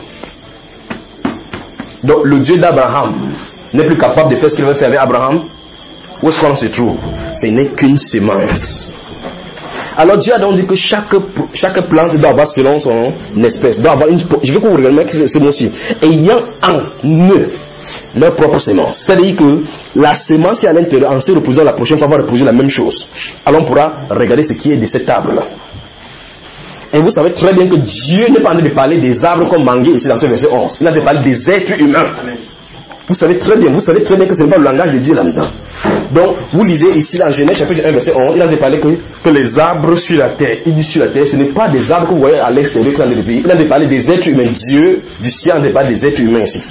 Donc le Dieu d'Abraham n'est plus capable de faire ce qu'il veut faire avec Abraham. Où est-ce qu'on se trouve? Ce n'est qu'une semence. Alors Dieu a donc dit que chaque, chaque plante doit avoir selon son espèce, doit avoir une, je veux que vous regardiez ce mot-ci, ayant en eux leur propre semence. C'est-à-dire que la semence qui est à l'intérieur, en se reposant la prochaine fois, va reposer la même chose. Alors on pourra regarder ce qui est de cette table-là. Et vous savez très bien que Dieu n'est pas en train de parler des arbres comme mangué ici dans ce verset onze. Il a de parler des êtres humains. Vous savez très bien, vous savez très bien que ce n'est pas le langage de Dieu là-dedans. Donc, vous lisez ici dans Genèse chapitre un, verset onze, il a de parler que, que les arbres sur la terre, il dit sur la terre, ce n'est pas des arbres que vous voyez à l'extérieur qu'il a de vie. Il a de parler des êtres humains. Dieu, du ciel, il a de parler des êtres humains aussi.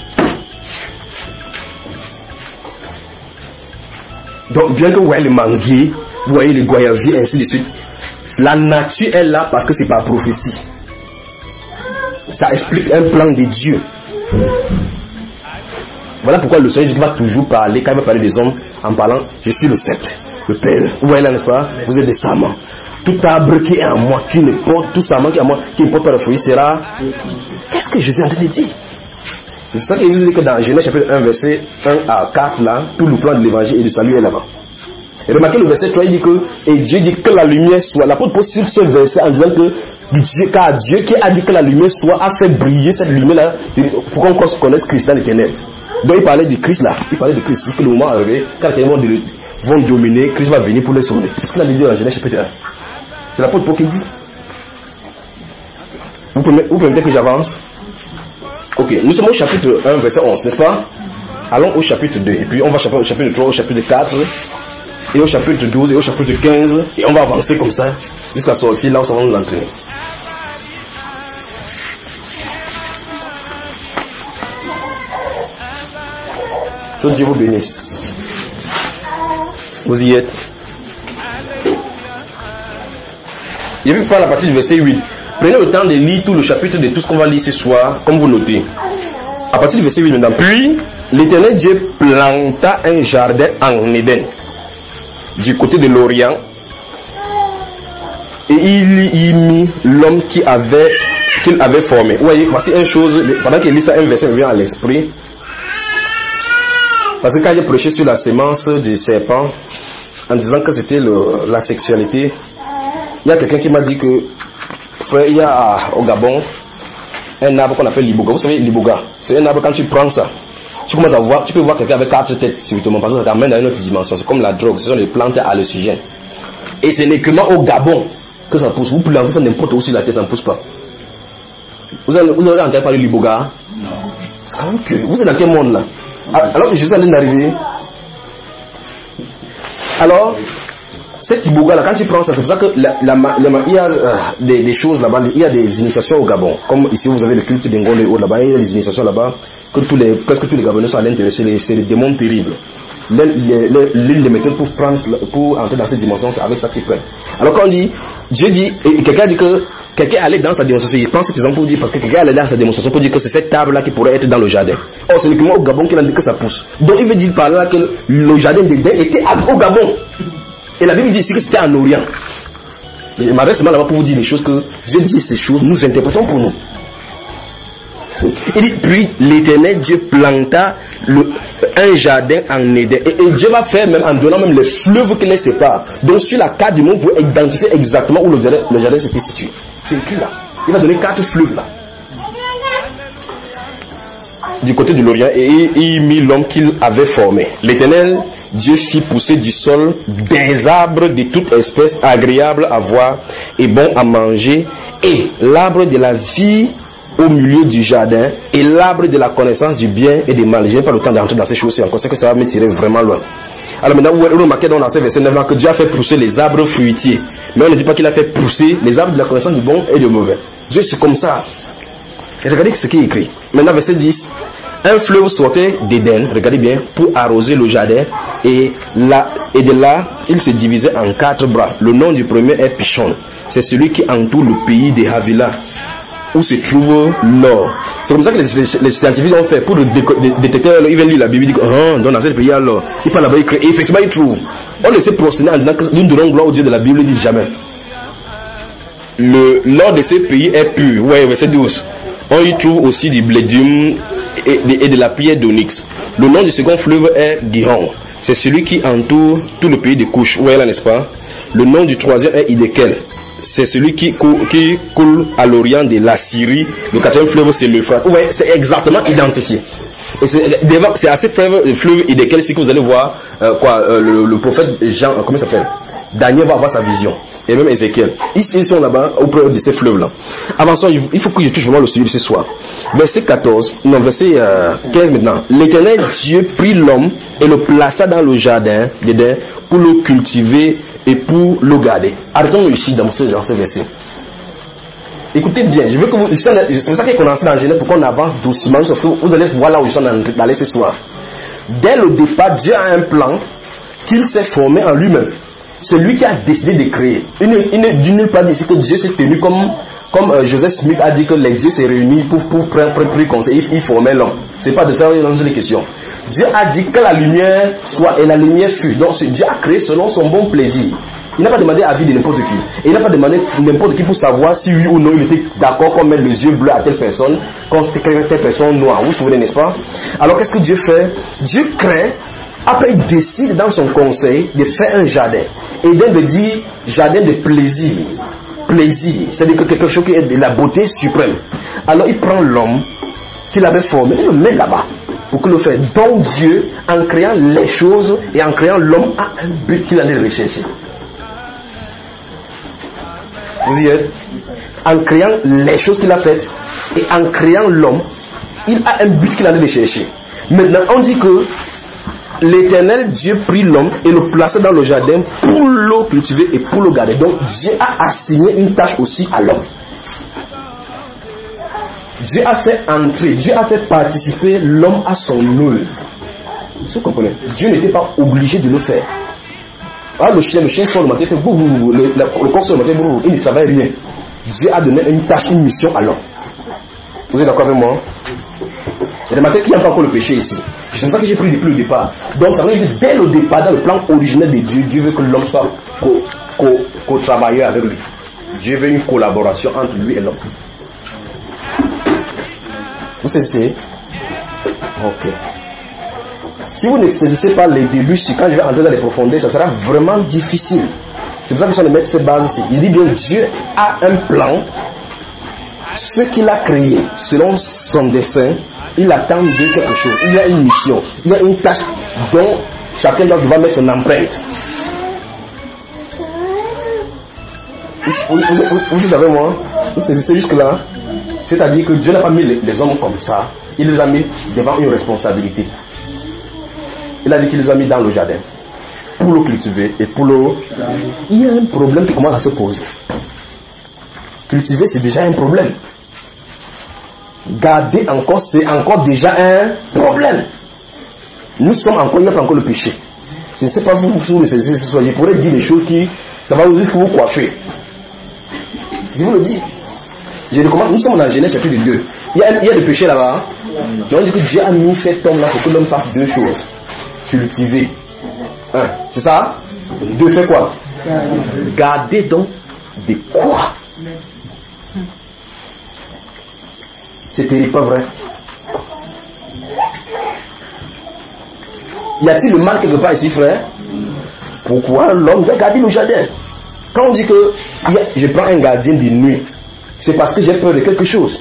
Donc, bien que vous voyez les manguiers, vous voyez les goyaviers, ainsi de suite, la nature est là parce que c'est par prophétie. Ça explique un plan de Dieu. Voilà pourquoi le Seigneur va toujours parler, quand il va parler des hommes, en parlant, je suis le sceptre, le père. Vous voyez là, n'est-ce pas? Vous êtes des sarments. Tout arbre qui est en moi, qui ne porte, tout sarment qui est en moi, qui ne porte pas de fruits, sera... Qu'est-ce que Jésus est en train de dire? C'est ça qu'il vous dit que dans Genèse chapitre un, verset un à quatre, là, tout le plan de l'évangile et du salut est là-bas. Et remarquez le verset trois, il dit que, et Dieu dit que la lumière soit. L'apôtre pose sur ce verset en disant que, Dieu, car Dieu qui a dit que la lumière soit, a fait briller cette lumière-là, pour qu'on connaisse Christ dans les ténèbres. Donc il parlait de Christ là, il parlait de Christ, c'est que le moment est arrivé, quand les ténèbres vont dominer, Christ va venir pour les sauver. C'est ce qu'il a dit dans Genèse chapitre un. C'est l'apôtre Paul qui dit. Vous permettez, vous permettez que j'avance? Ok, nous sommes au chapitre un, verset onze, n'est-ce pas? Allons au chapitre deux, et puis on va au chapitre trois, au chapitre quatre, et au chapitre douze, et au chapitre quinze, et on va avancer comme ça, jusqu'à sortir là où ça va nous entraîner. Que Dieu vous bénisse. Vous y êtes. Je vais vous parler à partir du verset huit. Prenez le temps de lire tout le chapitre de tout ce qu'on va lire ce soir, comme vous notez. À partir du verset huit maintenant. Puis, l'Éternel Dieu planta un jardin en Éden, du côté de l'Orient, et il y mit l'homme qui avait, qu'il avait formé. Vous voyez, voici une chose, pendant qu'il lit ça, un verset me vient à l'esprit. Parce que quand j'ai prêché sur la sémence du serpent, en disant que c'était la sexualité, il y a quelqu'un qui m'a dit que, frère, il y a au Gabon un arbre qu'on appelle l'iboga. Vous savez, l'iboga, c'est un arbre, quand tu prends ça, tu commences à voir, tu peux voir quelqu'un avec quatre têtes subitement, parce que ça t'amène à une autre dimension. C'est comme la drogue, ce sont les plantes hallucinogènes. Et ce n'est que au Gabon que ça pousse. Vous plantez ça n'importe où sur la tête, ça ne pousse pas. Vous avez, vous avez entendu parler de l'iboga? Non. C'est quand même curieux. Vous êtes dans quel monde là? Alors que Jésus est en train d'arriver. Alors, cet iboga là, quand tu prends ça, c'est pour ça que la, la, la, il y a euh, des, des choses là-bas, il y a des initiations au Gabon. Comme ici vous avez le culte d'Engol et autres là-bas, il y a des initiations là-bas, que tous les, presque tous les Gabonais sont à l'intérieur, c'est les, c'est les démons terribles. L'une des méthodes pour prendre, pour entrer dans cette dimension, c'est avec ça qu'ils prennent. Alors quand on dit, Dieu dit, et quelqu'un dit que quelqu'un allait dans sa démonstration, il prend cet exemple pour dire, parce que quelqu'un allait dans sa démonstration pour dire que c'est cette table-là qui pourrait être dans le jardin. Or, c'est uniquement au Gabon qu'il a dit que ça pousse. Donc, il veut dire par là que le jardin d'Éden était au Gabon. Et la Bible dit ici que c'était en Orient. Je m'adresse seulement là-bas pour vous dire les choses que Dieu dit ces choses, nous interprétons pour nous. Il dit, puis l'Éternel Dieu planta le, un jardin en Éden. Et, et Dieu va faire même en donnant même les fleuves qui les séparent. Donc sur la carte du monde, vous pouvez identifier exactement où le jardin, le jardin s'était situé. C'est écrit là. Il va donner quatre fleuves là. Du côté de l'Orient, et il mit l'homme qu'il avait formé. L'Éternel Dieu fit pousser du sol des arbres de toute espèce agréables à voir et bons à manger, et l'arbre de la vie au milieu du jardin, et l'arbre de la connaissance du bien et du mal. Je n'ai pas le temps d'entrer dans ces choses, c'est encore ça que ça va me tirer vraiment loin. Alors maintenant, vous remarquez dans ce verset neuf que Dieu a fait pousser les arbres fruitiers. Mais on ne dit pas qu'il a fait pousser les arbres de la connaissance du bon et du mauvais. Dieu, c'est comme ça. Et regardez ce qui est écrit. Maintenant, verset dix. Un fleuve sortait d'Éden, regardez bien, pour arroser le jardin. Et, là, et de là, il se divisait en quatre bras. Le nom du premier est Pishon. C'est celui qui entoure le pays de Havila, où se trouve l'or. C'est comme ça que les, les, les scientifiques ont fait pour le détecter. Ils viennent lire la Bible, ils disent, oh, dans ce pays, alors, ils parlent là-bas, ils créent. Et effectivement, ils trouvent. On les sait prosterner en disant que nous donnons gloire au Dieu de la Bible, ils disent jamais. Le, l'or de ces pays est pur. Ouais, verset douze. On y trouve aussi du blédium et de, et de la pierre d'onyx. Le nom du second fleuve est Gihon. C'est celui qui entoure tout le pays de Couche. Ouais, là, n'est-ce pas? Le nom du troisième est Hidekel. C'est celui qui coule, qui coule à l'orient de la Syrie. Le quatrième fleuve, c'est l'Euphrate. Ouais, c'est exactement identifié. Et c'est, c'est assez fleuve, le fleuve Hidekel, ici que vous allez voir, euh, quoi, euh, le, le prophète Jean, euh, comment il s'appelle? Daniel va avoir sa vision. Et même Ézéchiel. Ici, ils sont là-bas, auprès de ces fleuves-là. Avançons, il faut que je touche vraiment le sujet de ce soir. Verset quatorze, non, verset euh, quinze maintenant. L'Éternel Dieu prit l'homme et le plaça dans le jardin d'Éden pour le cultiver et pour le garder. Arrêtons-nous ici dans ce, dans ce verset. Écoutez bien, je veux que vous... C'est pour ça qu'il est commencé dans Genèse, pour qu'on avance doucement, sauf que vous allez voir là où ils sont allés ce soir. Dès le départ, Dieu a un plan qu'il s'est formé en lui-même. C'est lui qui a décidé de créer. Il n'est d'une nulle part ici que Dieu s'est tenu comme, comme euh, Joseph Smith a dit que les dieux s'est réunis pour, pour prendre pris conseil. Il, il formait l'homme. C'est pas de ça qu'il y a les questions. Dieu a dit que la lumière soit et la lumière fut. Donc Dieu a créé selon son bon plaisir. Il n'a pas demandé l'avis de n'importe qui. Et il n'a pas demandé n'importe qui pour savoir si oui ou non il était d'accord qu'on mette les yeux bleus à telle personne, qu'on crée telle personne noire. Vous vous souvenez, n'est-ce pas? Alors qu'est-ce que Dieu fait? Dieu crée. Après, il décide dans son conseil de faire un jardin. Éden veut dire jardin de plaisir. Plaisir. C'est-à-dire que quelque chose qui est de la beauté suprême. Alors, il prend l'homme qu'il avait formé et le met là-bas pour qu'il le fasse. Donc, Dieu, en créant les choses et en créant l'homme, a un but qu'il allait rechercher. Vous y êtes? En créant les choses qu'il a faites et en créant l'homme, il a un but qu'il allait rechercher. Maintenant, on dit que l'Éternel Dieu prit l'homme et le plaça dans le jardin pour le cultiver et pour le garder. Donc Dieu a assigné une tâche aussi à l'homme. Dieu a fait entrer, Dieu a fait participer l'homme à son œuvre. Vous comprenez? Dieu n'était pas obligé de le faire. Ah, le chien, le chien sort le matin, fait bou, bou, bou, le, le, le corps sort le matin, bou, bou, il ne travaille rien. Dieu a donné une tâche, une mission à l'homme. Vous êtes d'accord avec moi? Il y a des matins qui n'ont pas encore le péché ici. C'est ça que j'ai pris depuis le départ. Donc ça veut dire que dès le départ, dans le plan originel de Dieu, Dieu veut que l'homme soit co-travailleur avec lui. Dieu veut une collaboration entre lui et l'homme. Vous saisissez? Ok. Si vous ne saisissez pas les débuts, quand je vais entrer dans les profondeurs, ça sera vraiment difficile. C'est pour ça que je vais mettre cette base ici. Il dit bien, Dieu a un plan. Ce qu'il a créé, selon son dessein, il attend de quelque chose. Il y a une mission. Il y a une tâche dont chacun doit mettre son empreinte. Vous, vous, vous, vous savez moi, vous saisissez jusque là. C'est-à-dire que Dieu n'a pas mis les, les hommes comme ça. Il les a mis devant une responsabilité. Il a dit qu'il les a mis dans le jardin pour le cultiver et pour le... Il y a un problème qui commence à se poser. Cultiver, c'est déjà un problème. Garder encore, c'est encore déjà un problème. Nous sommes encore, il n'y a pas encore le péché. Je ne sais pas vous, vous me saisissez ce soir, je pourrais dire des choses qui, ça va vous dire que vous coiffez. Je vous le dis. Je recommence, nous sommes dans Genèse chapitre deux. Il y a, il y a le péché là-bas. Hein? Donc on dit que Dieu a mis cet homme-là pour que l'homme fasse deux choses. Cultiver. Un, c'est ça? Deux, fait quoi? Garder donc de quoi? C'est terrible, pas vrai? Y a-t-il le mal quelque part ici, frère? Pourquoi l'homme doit garder le jardin? Quand on dit que a, je prends un gardien de nuit c'est parce que j'ai peur de quelque chose.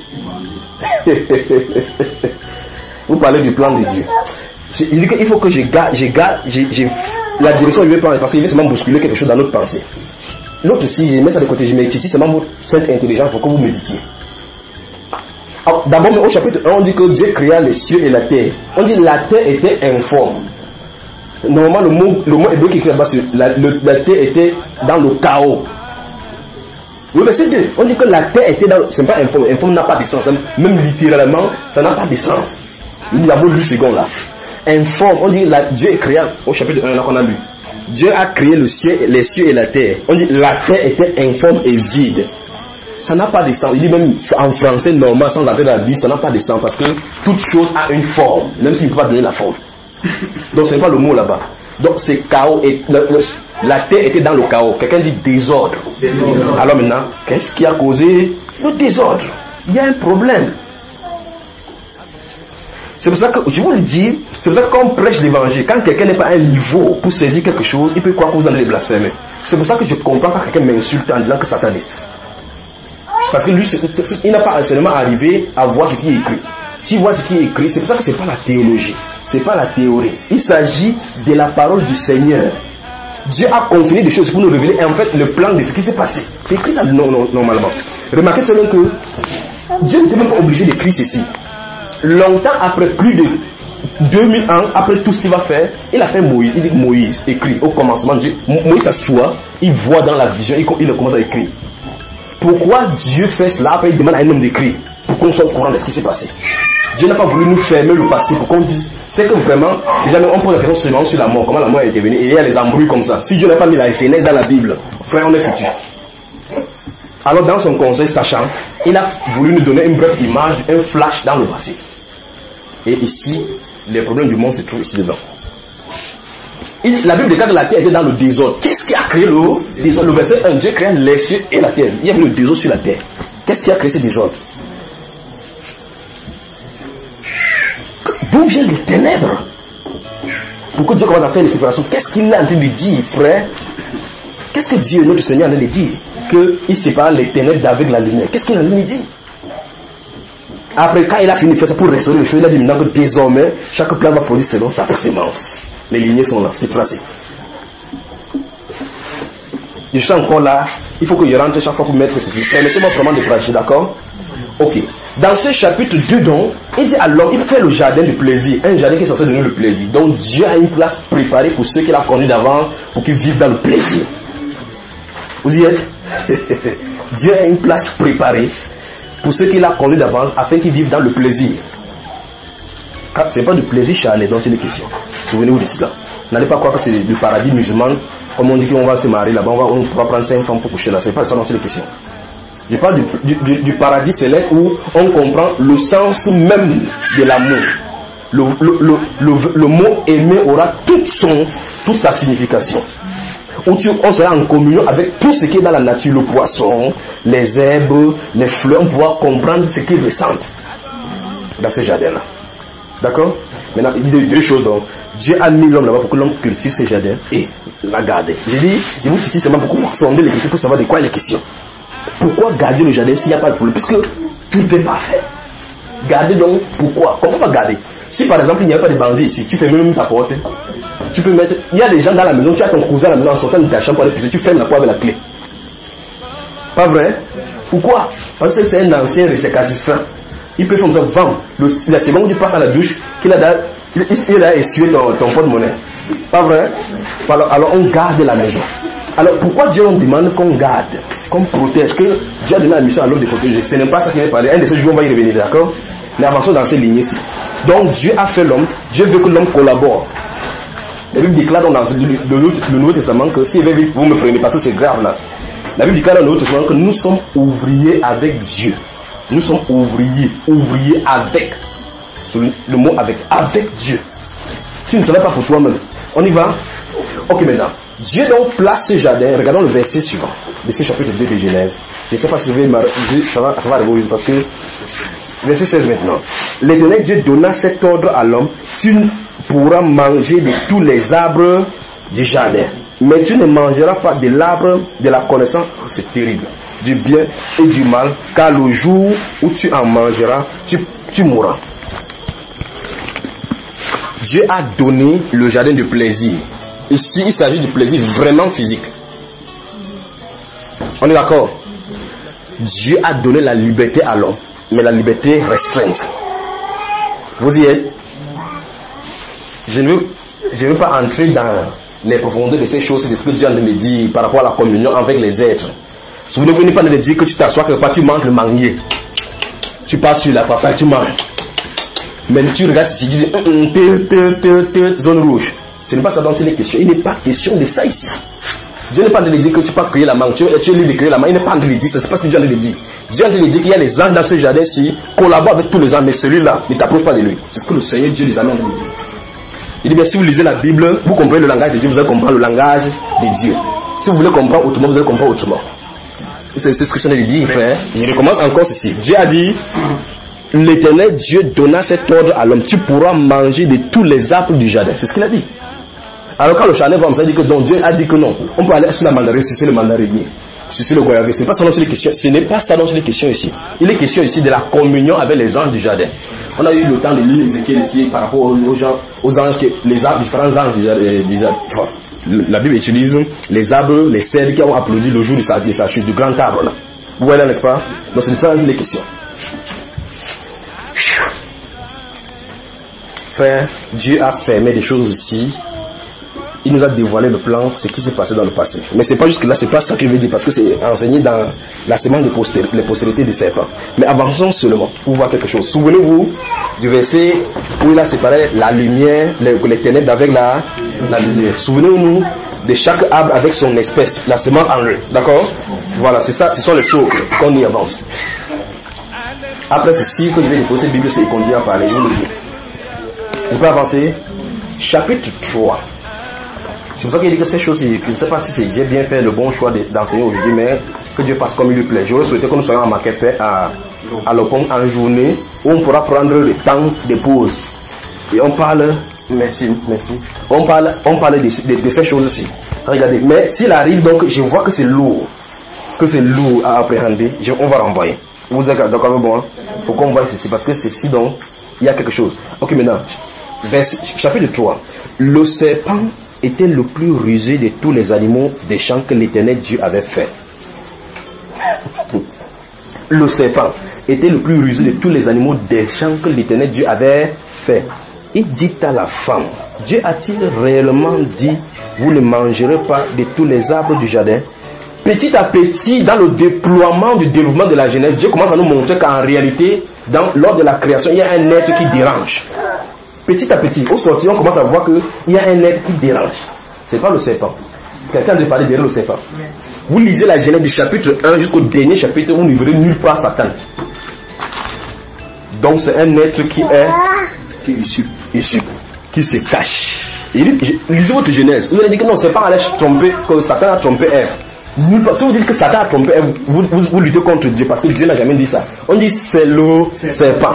Vous parlez du plan de Dieu. Il dit qu'il faut que je garde, je garde, je, je, la direction du plan, parce qu'il veut seulement bousculer quelque chose dans notre pensée. L'autre aussi, je mets ça de côté, je médite seulement votre sainte intelligence pour que vous méditiez. D'abord, au chapitre un, on dit que Dieu créa les cieux et la terre. On dit que la terre était informe. Normalement, le mot, le mot hébreu qui est écrit là-bas, la, le, la terre était dans le chaos. Le verset deux, on dit que la terre était dans le... C'est pas informe, informe n'a pas de sens. Même littéralement, ça n'a pas de sens. Il y a lu second là. Informe, on dit que Dieu créa, au chapitre un là qu'on a lu. Dieu a créé le ciel, les cieux et la terre. On dit la terre était informe et vide. Ça n'a pas de sens. Il dit même en français normal, sans entrer dans la Bible, ça n'a pas de sens parce que toute chose a une forme, même s'il ne peut pas donner la forme. Donc ce n'est pas le mot là-bas. Donc c'est chaos. Et le, le, la terre était dans le chaos. Quelqu'un dit désordre. désordre. Alors maintenant, qu'est-ce qui a causé le désordre? Il y a un problème. C'est pour ça que je vous le dis, c'est pour ça que quand on prêche l'évangile, quand quelqu'un n'est pas à un niveau pour saisir quelque chose, il peut croire que vous allez blasphémer. C'est pour ça que je comprends quand quelqu'un m'insulte en disant que sataniste. Parce que lui, il n'a pas seulement arrivé à voir ce qui est écrit. S'il voit ce qui est écrit, c'est pour ça que ce n'est pas la théologie, ce n'est pas la théorie. Il s'agit de la parole du Seigneur. Dieu a confirmé des choses pour nous révéler en fait le plan de ce qui s'est passé. C'est écrit là, non, non, normalement. Remarquez seulement que Dieu n'était même pas obligé d'écrire ceci. Longtemps après, plus de deux mille ans après tout ce qu'il va faire, il a fait Moïse. Il dit Moïse écrit au commencement. Dieu, Moïse s'assoit, il voit dans la vision, il, il commence à écrire. Pourquoi Dieu fait cela? Après il demande à un homme d'écrire pour qu'on soit au courant de ce qui s'est passé. Dieu n'a pas voulu nous fermer le passé pour qu'on dise, c'est que vraiment, déjà on pose la question seulement sur la mort, comment la mort est devenue, et il y a les embrouilles comme ça. Si Dieu n'a pas mis la genèse dans la Bible, frère, on est foutu. Alors dans son conseil sachant, il a voulu nous donner une brève image, un flash dans le passé. Et ici, les problèmes du monde se trouvent ici dedans. Il, la Bible déclare que la terre était dans le désordre. Qu'est-ce qui a créé le désordre? Le verset un, Dieu créa les cieux et la terre. Il y avait le désordre sur la terre. Qu'est-ce qui a créé ce désordre? D'où viennent les ténèbres? Pourquoi Dieu commence à faire les séparations? Qu'est-ce qu'il est en train de dire, frère? Qu'est-ce que Dieu, notre Seigneur, est en train de dire? Qu'il sépare les ténèbres d'avec la lumière. Qu'est-ce qu'il est en train de dire? Après, quand il a fini de faire ça pour restaurer le feu, il a dit maintenant que désormais, chaque plant va produire selon sa sémence. Les lignées sont là, c'est tracé. Je suis encore là, il faut que je rentre chaque fois pour mettre ceci. Permettez-moi vraiment de prêcher, d'accord? Ok. Dans ce chapitre deux, donc, il dit à l'homme, il fait le jardin du plaisir. Un jardin qui est censé donner le plaisir. Donc Dieu a une place préparée pour ceux qu'il a conduits d'avant, pour qu'ils vivent dans le plaisir. Vous y êtes? Dieu a une place préparée pour ceux qu'il a conduits d'avance, afin qu'ils vivent dans le plaisir. Ce n'est pas du plaisir charnel dont il est question. Souvenez-vous de cela. N'allez pas croire que c'est du paradis musulman, comme on dit qu'on va se marier là-bas, on va, on va prendre cinq femmes pour coucher là. Ce n'est pas ça dont il est question. Je parle du, du, du, du paradis céleste où on comprend le sens même de l'amour. Le, le, le, le, le mot aimer aura toute, son, toute sa signification. Où tu, on sera en communion avec tout ce qui est dans la nature, le poisson, les herbes, les fleurs, on pourra comprendre ce qu'ils ressentent dans ce jardin-là. D'accord? Maintenant, il dit deux choses donc. Dieu a mis l'homme là-bas pour que l'homme cultive ce jardin et la garde. J'ai dit, je vous cite seulement pour pouvoir sonder les questions pour savoir de quoi il est question. Pourquoi garder le jardin s'il n'y a pas de problème? Puisque tout est parfait. Garder donc, pourquoi? Comment on va garder? Si par exemple il n'y a pas de bandits ici, tu fermes même ta porte. Tu peux mettre, il y a des gens dans la maison, tu as ton cousin à la maison en sortant de ta chambre pour aller pisser, tu fermes la porte avec la clé. Pas vrai? Pourquoi? Parce que c'est un ancien récécassistant. Il peut faire ça, vendre. La seconde où tu passes à la douche, qu'il a da, il, il a essuyer ton, ton porte-monnaie. Pas vrai? Alors, alors on garde la maison. Alors pourquoi Dieu nous demande qu'on garde, qu'on protège, que Dieu a donné la mission à l'homme de protéger? Ce n'est pas ça qu'il va parler. Un de ces jours on va y revenir, d'accord? Mais avançons dans ces lignées-ci. Donc Dieu a fait l'homme, Dieu veut que l'homme collabore. La Bible déclare dans le, le, le Nouveau Testament que si vous me freinez, parce que c'est grave là. La Bible déclare dans le Nouveau Testament que nous sommes ouvriers avec Dieu. Nous sommes ouvriers, ouvriers avec. Le, le mot avec, avec Dieu. Tu ne savais pas pour toi-même. On y va? Ok, maintenant. Dieu donc place ce jardin. Regardons le verset suivant. Verset chapitre deux de Genèse. Je ne sais pas si ça va, ça va arriver parce que. Verset seize maintenant. L'Éternel Dieu donna cet ordre à l'homme. Tu pourras manger de tous les arbres du jardin. Mais tu ne mangeras pas de l'arbre de la connaissance. C'est terrible. du bien et du mal, car le jour où tu en mangeras, tu, tu mourras. Dieu a donné le jardin de plaisir. Ici, il s'agit de plaisir vraiment physique. On est d'accord? Dieu a donné la liberté à l'homme, mais la liberté restreinte. Vous y êtes? Je ne veux, je ne veux pas entrer dans les profondeurs de ces choses, de ce que Dieu a me dit par rapport à la communion avec les êtres. Souvenez-vous, il n'est pas de dire que tu t'assois quelque part, tu manges le manguier. Tu passes sur la papaye, tu manges. Mais tu regardes ici, tu dis, zone rouge. Ce n'est pas ça dont il est question. Il n'est pas question de ça ici. Dieu n'est pas en train de dire que tu peux cueillir la mangue. Tu, tu es libre de cueillir la mangue. Il n'est pas en train de dire ça. C'est pas ce que Dieu est en train de dire. Dieu est en train de dire qu'il y a les anges dans ce jardin-ci, collaborent avec tous les anges, mais celui-là ne t'approche pas de lui. C'est ce que le Seigneur Dieu les a mis en train de dire. Il dit bien, si vous lisez la Bible, vous comprenez le langage de Dieu, vous allez comprendre le langage de Dieu. Si vous voulez comprendre autrement, vous allez comprendre autrement. C'est ce que je suis en train de dire, frère. Je recommence encore ceci. Dieu a dit, l'Éternel Dieu donna cet ordre à l'homme, tu pourras manger de tous les arbres du jardin. C'est ce qu'il a dit. Alors quand le jardin va, ça dit que donc, Dieu a dit que non. On peut aller sur la mandarine, sucer le mandarinier, sucer le goyavier. Ce n'est pas ça dont il est question. Ce n'est pas ça dont il est question ici. Il est question ici de la communion avec les anges du jardin. On a eu le temps de lire Ézéchiel ici par rapport aux gens, aux anges, les arbres, différents anges du jardin. Enfin, la Bible utilise les arbres, les cèdres qui ont applaudi le jour de sa, de sa chute, du grand arbre là. Vous voyez là, n'est-ce pas? Donc c'est de ça qu'il est question. Frère, Dieu a fermé des choses ici. Il nous a dévoilé le plan, ce qui s'est passé dans le passé. Mais c'est pas jusque là, c'est pas ça qu'il veut dire, parce que c'est enseigné dans la semence de postér les postérités des serpents. Mais avançons seulement pour voir quelque chose. Souvenez-vous du verset où il a séparé la lumière, les, les ténèbres avec la, la lumière. Souvenez-nous de chaque arbre avec son espèce, la semence en lui. D'accord? Voilà, c'est ça, ce sont les choses qu'on y avance. Après ceci, que je vais déposer cette Bible, c'est qu'on dit à parler, je vous le dis. On peut avancer. Chapitre trois. C'est pour ça qu'il dit que ces choses, je ne sais pas si c'est j'ai bien fait le bon choix d'enseigner aujourd'hui, mais que Dieu fasse comme il lui plaît. J'aurais souhaité que nous soyons en maquette à, à l'Opom en journée où on pourra prendre le temps de pause. Et on parle, merci, merci. On parle, on parle de, de, de ces choses-ci. Regardez, mais s'il arrive donc, je vois que c'est lourd, que c'est lourd à appréhender, je, on va renvoyer. Vous êtes d'accord avec moi? Pourquoi on voit ceci? Parce que c'est si donc, il y a quelque chose. Ok, maintenant, verset, chapitre trois. Le serpent était le plus rusé de tous les animaux des champs que l'Éternel Dieu avait fait. Le serpent était le plus rusé de tous les animaux des champs que l'Éternel Dieu avait fait. Il dit à la femme, Dieu a-t-il réellement dit, vous ne mangerez pas de tous les arbres du jardin? Petit à petit, dans le déploiement du développement de la Genèse, Dieu commence à nous montrer qu'en réalité, dans, lors de la création, il y a un être qui dérange. Petit à petit, au sortir, on commence à voir qu'il y a un être qui dérange. Ce n'est pas le serpent. Quelqu'un de parler derrière le serpent. Vous lisez la Genèse du chapitre un jusqu'au dernier chapitre, vous ne verrez nulle part Satan. Donc c'est un être qui est, qui est issu, issu, qui se cache. Et lisez votre Genèse. Vous allez dire que non, Serpent allait tromper, que Satan a trompé Ève. Si vous dites que Satan a trompé Ève, vous, vous, vous luttez contre Dieu parce que Dieu n'a jamais dit ça. On dit c'est le serpent.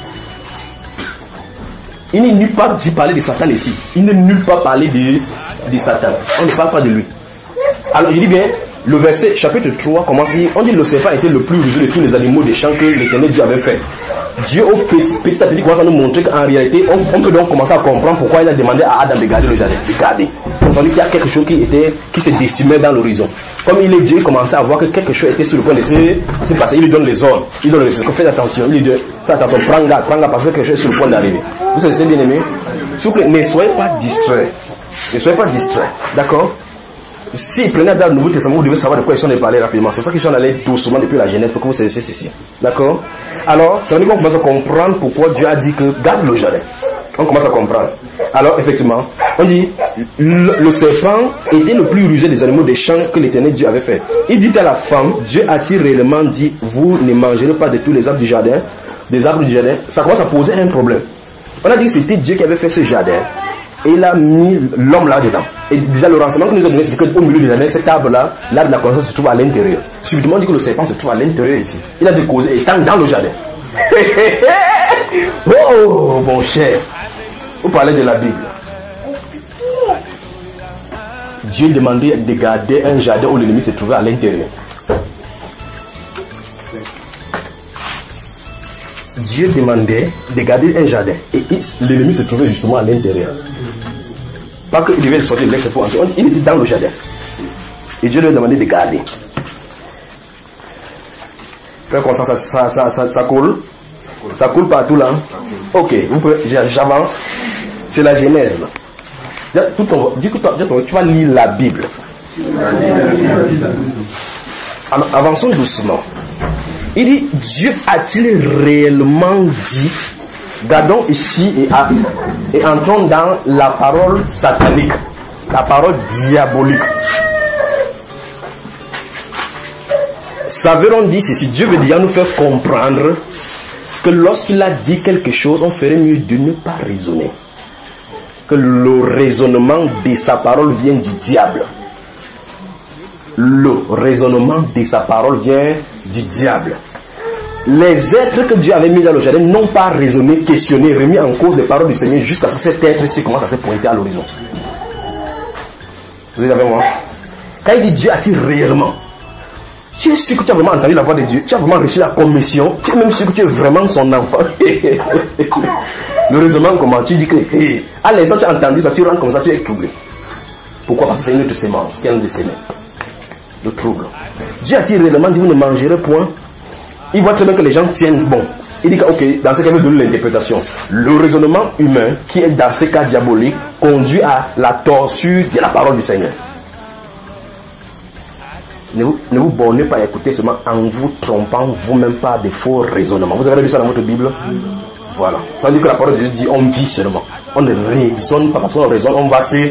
Il n'est nulle part dit parler de Satan ici. Il n'est nulle part parler de, de Satan. On ne parle pas de lui. Alors il dit bien, le verset chapitre trois commence, on dit le serpent était le plus rusé de tous les animaux des champs que l'Éternel Dieu avait fait. Dieu au petit, petit à petit commence à nous montrer qu'en réalité, on, on peut donc commencer à comprendre pourquoi il a demandé à Adam de garder le jardin. De garder. On dit qu'il y a quelque chose qui était, qui se décimait dans l'horizon. Comme il est Dieu, il commençait à voir que quelque chose était sur le point de se, se passer. Il lui donne les ordres. Il donne les ordres. Faites attention. Il lui dit, faites attention, prends garde, prends garde parce que quelque chose est sur le point d'arriver. Vous savez, bien aimé. S'il vous plaît, ne soyez pas distraits. Ne soyez pas distraits. D'accord? Si prenez dans le Nouveau Testament, vous devez savoir de quoi ils sont allés parler rapidement. C'est pour ça qu'ils sont allés doucement depuis la Genèse pour que vous sachiez ceci. D'accord? Alors, ça veut dire qu'on commence à comprendre pourquoi Dieu a dit que garde le jardin. On commence à comprendre. Alors, effectivement, on dit le, le serpent était le plus rusé des animaux des champs que l'Éternel Dieu avait fait. Il dit à la femme, Dieu a-t-il réellement dit, vous ne mangerez pas de tous les arbres du jardin, des arbres du jardin? Ça commence à poser un problème. On a dit que c'était Dieu qui avait fait ce jardin. Et il a mis l'homme là-dedans. Et déjà, le renseignement que nous a donné, c'est qu'au milieu du jardin, cet arbre-là, l'arbre de la connaissance se trouve à l'intérieur. Subitement, on dit que le serpent se trouve à l'intérieur ici. Il a des causes, étant dans le jardin. Oh, mon cher. Vous parlez de la Bible. Dieu demandait de garder un jardin où l'ennemi se trouvait à l'intérieur. Dieu demandait de garder un jardin. Et l'ennemi se trouvait justement à l'intérieur. Pas qu'il devait sortir de l'extérieur. Il était dans le jardin. Et Dieu lui a demandé de garder. Frère Constant, ça, ça, ça, ça, ça coule. Ça coule partout là. Ok, vous pouvez, j'avance. C'est la Genèse là. Tout ton, dis que tu vas lire la Bible. Alors, avançons doucement. Il dit, Dieu a-t-il réellement dit? Gardons ici et, à, et entrons dans la parole satanique, la parole diabolique. Saverons dit ceci, Dieu veut déjà nous faire comprendre que lorsqu'il a dit quelque chose, on ferait mieux de ne pas raisonner. Que le raisonnement de sa parole vient du diable. Le raisonnement de sa parole vient du diable. Les êtres que Dieu avait mis dans le jardin n'ont pas raisonné, questionné, remis en cause les paroles du Seigneur jusqu'à ce que cet être-ci commence à se pointer à l'horizon. Vous êtes avec moi? Quand il dit Dieu a-t-il réellement, tu es sûr que tu as vraiment entendu la voix de Dieu, tu as vraiment reçu la commission, tu es même sûr que tu es vraiment son enfant. Le raisonnement, comment tu dis que, hey, à l'instant tu as entendu ça, tu rentres comme ça, tu es troublé. Pourquoi? Parce que c'est une autre sémence qui est un de sémence. Le trouble. Dieu a-t-il réellement dit vous ne mangerez point? Il voit très bien que les gens tiennent bon. Il dit que, ok, dans ce cas, il veut donner l'interprétation. Le raisonnement humain, qui est dans ces cas diaboliques, conduit à la torture de la parole du Seigneur. Ne vous, ne vous bornez pas à écouter seulement en vous trompant vous-même par des faux raisonnements. Vous avez lu ça dans votre Bible? Voilà. Ça veut dire que la parole de Dieu dit on vit seulement. On ne raisonne pas parce qu'on raisonne, on va se...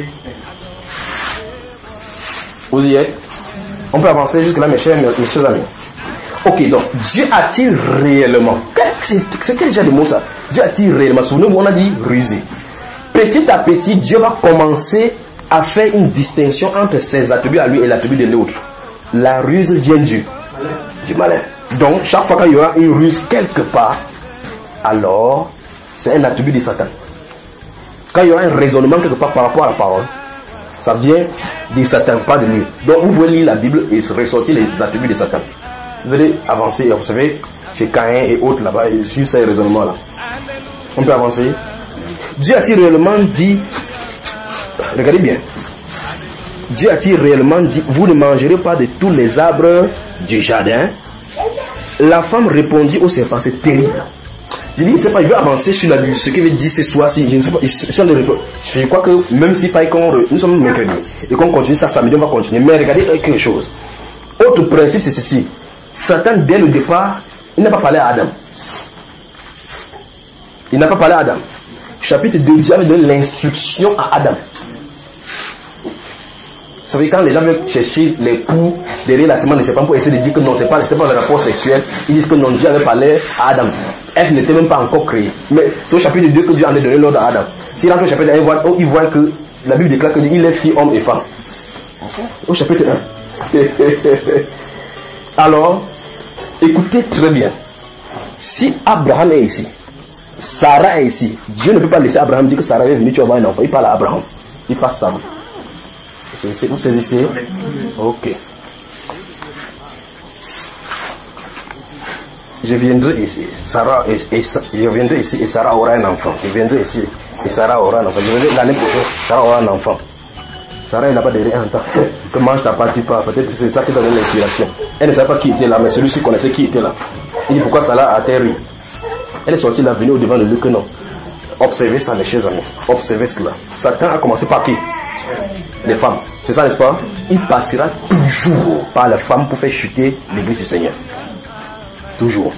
Vous y êtes? On peut avancer jusque là, mes chers, mes chers amis. Ok, donc, Dieu a-t-il réellement, c'est quel genre de mot ça? Dieu a-t-il réellement, souvenez-vous, on a dit rusé. Petit à petit, Dieu va commencer à faire une distinction entre ses attributs à lui et l'attribut de l'autre. La ruse vient du, du malin. Donc, chaque fois qu'il y aura une ruse quelque part, alors, c'est un attribut de Satan. Quand il y aura un raisonnement quelque part par rapport à la parole, ça vient de Satan, pas de lui. Donc, vous pouvez lire la Bible et ressortir les attributs de Satan. Vous allez avancer, vous savez, chez Caïn et autres là-bas, ils suivent ces raisonnements-là. On peut avancer. Dieu a-t-il réellement dit, regardez bien, Dieu a-t-il réellement dit, vous ne mangerez pas de tous les arbres du jardin? La femme répondit au serpent, c'est terrible. Je dis, il ne sait pas, il veut avancer sur la, ce qu'il veut dire ce soir-ci. Je ne sais pas, je, je crois que même si pas qu'on, nous sommes mercredi, et qu'on continue ça samedi, on va continuer. Mais regardez quelque chose. Autre principe, c'est ceci. Satan, dès le départ, il n'a pas parlé à Adam. Il n'a pas parlé à Adam. Chapitre deux, Dieu avait donné l'instruction à Adam. Vous savez, quand les gens veulent chercher les coups derrière la semence de serpent pour essayer de dire que non, ce n'est pas, pas le rapport sexuel, ils disent que non, Dieu avait parlé à Adam. Ève n'était même pas encore créée. Mais c'est au chapitre deux que Dieu en a donné l'ordre à Adam. S'il rentre au chapitre un, il voit, il voit que la Bible déclare qu'il est fille, homme et femme. Au chapitre un. Alors, écoutez très bien. Si Abraham est ici, Sarah est ici, Dieu ne peut pas laisser Abraham dire que Sarah est venue, tu vas avoir un enfant. Il parle à Abraham. Il passe ça. Vous saisissez? Ok. Je viendrai ici, Sarah et, et, je viendrai ici et Sarah aura un enfant. Je viendrai ici et Sarah aura un enfant. Je viendrai l'année prochaine, Sarah aura un enfant. Sarah elle n'a pas de rien en temps. Que mange ta partie pas. Peut-être que c'est ça qui donne l'inspiration. Elle ne savait pas qui était là, mais celui-ci connaissait qui était là. Il dit pourquoi Sarah a atterri. Elle est sortie là, venue au devant de lui que non. Observez ça, mes chers amis. Observez cela. Satan a commencé par qui? Les femmes. C'est ça, n'est-ce pas? Il passera toujours par les femmes pour faire chuter l'église du Seigneur. Toujours.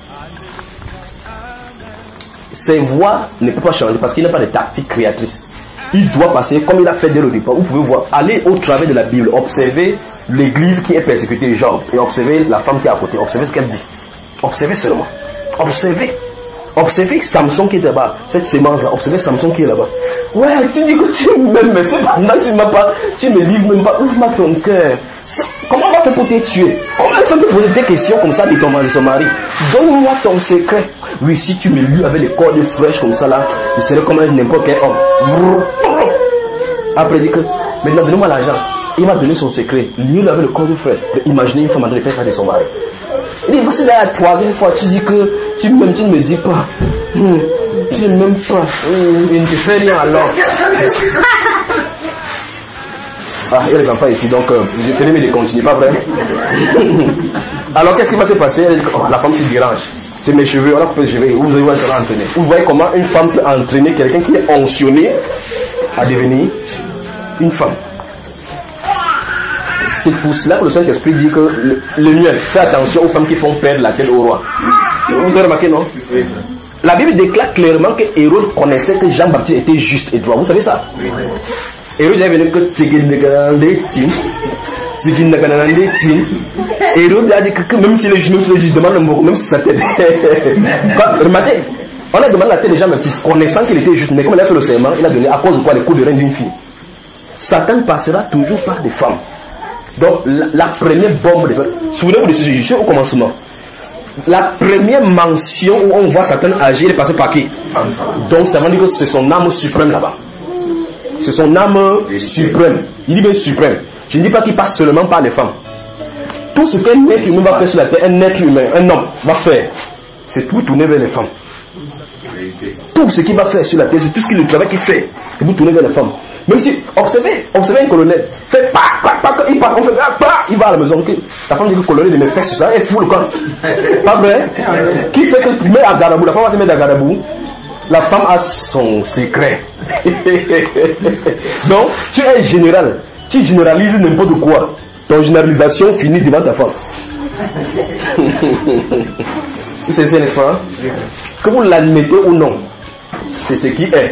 Ses voix ne peuvent pas changer parce qu'il n'a pas de tactique créatrice. Il doit passer comme il a fait dès le départ. Vous pouvez voir, aller au travers de la Bible, observer l'église qui est persécutée, Job, et observer la femme qui est à côté, observer ce qu'elle dit. Observez seulement. Observez. Observez Samson qui est là-bas, cette sémence-là. Observez Samson qui est là-bas. Ouais, tu dis que tu m'aimes, mais c'est pas tu m'as pas, tu me livres même pas. Ouvre-moi ton cœur. Comment on va faire pour te tuer? Comment on peut poser des questions comme ça de ton mari, son mari? Donne-moi ton secret. Oui, si tu me lis avec les cordes fraîches comme ça là, il serait comme n'importe quel homme. Après, il dit que, maintenant, donne-moi l'argent. Il m'a donné son secret. Lis-le avec le corps fraîche. Imaginez une femme en train de faire ça de son mari. Il dit, voici la troisième fois, tu dis que Tu m'aimes, tu ne me dis pas. Hum, tu ne m'aimes pas. Hum, il ne te fait rien alors. Ah, il y a les enfants ici, donc euh, je vais mais de continuer, pas vrai? Alors qu'est-ce qui va se passer? Oh, la femme se dérange. C'est mes cheveux, on a coupé les cheveux. Vous voyez, ça entraîner. Vous voyez comment une femme peut entraîner quelqu'un qui est onctionné à devenir une femme. C'est pour cela que le Saint-Esprit dit que le, le mieux, fais attention aux femmes qui font perdre la tête au roi. Vous avez remarqué, non? La Bible déclare clairement que Hérode connaissait que Jean-Baptiste était juste et droit. Vous savez ça? Hérode avait venu que Hérode a dit que même si les genoux se demandent, même si sa tête. Remarquez, on a demandé la tête de Jean-Baptiste, connaissant qu'il était juste, mais comme il a fait le serment, il a donné à cause de quoi les coups de reine d'une fille. Satan passera toujours par des femmes. Donc la, la première bombe, souvenez-vous de ce sujet au commencement. La première mention où on voit Satan agir, il est passé par qui? Donc ça veut dire que c'est son âme suprême là-bas. C'est son âme suprême. Il dit bien suprême. Je ne dis pas qu'il passe seulement par les femmes. Tout ce qu'un être humain va faire sur la terre, un être humain, un homme va faire, c'est tout tourner vers les femmes. Tout ce qu'il va faire sur la terre, c'est tout ce qu'il le travail qu'il fait, c'est pour tourner vers les femmes. Même si, observez, observez un colonel, fait pas, pas, pas, il part, on fait pas, pas, il va à la maison. La femme dit que le colonel me fait ça, elle fout le camp. Pas vrai? Qui fait que tu mets à Garabou, la femme va se mettre à Garabou. La femme a son secret. Donc, tu es général. Tu généralises n'importe quoi. Ton généralisation finit devant ta femme. C'est ça, n'est-ce pas? Que vous l'admettez ou non, c'est ce qui est.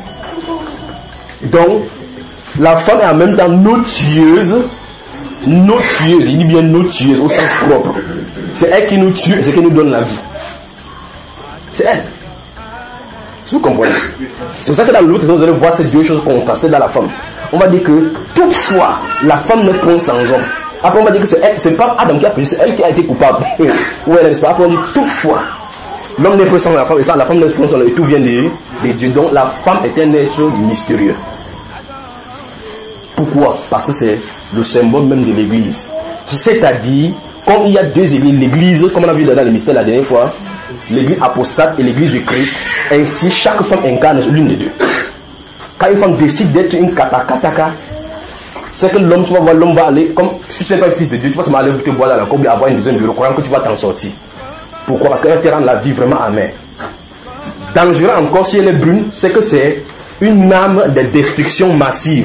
Donc, la femme est en même temps nos tueuse. Nos tueuse, il dit bien nos tueuse au sens propre. C'est elle qui nous tue, c'est elle qui nous donne la vie. C'est elle. Si vous comprenez. C'est pour ça que dans le Nouveau Testament, vous allez voir ces deux choses contrastées dans la femme. On va dire que toutefois, la femme ne prend sans homme. Après, on va dire que c'est elle, c'est pas Adam qui a péché, c'est elle qui a été coupable. Ouais, n'est-ce pas? Après, on dit toutefois, l'homme n'est pas sans la femme, et ça, la femme n'est pas sans l'homme, et tout vient de, de Dieu. Donc, la femme est un être mystérieux. Pourquoi? Parce que c'est le symbole même de l'église. C'est-à-dire, comme il y a deux églises, l'église, comme on a vu dans le mystère la dernière fois, l'église apostate et l'église du Christ, ainsi chaque femme incarne l'une des deux. Quand une femme décide d'être une katakataka, c'est que l'homme, tu vas voir, l'homme va aller, comme si tu n'es pas le fils de Dieu, tu vas se aller te boire dans la cour et avoir une deuxième bureau, croyant que tu vas t'en sortir. Pourquoi? Parce qu'elle te rend la vie vraiment amère. Dangereux encore, si elle est brune, c'est que c'est une âme de destruction massive.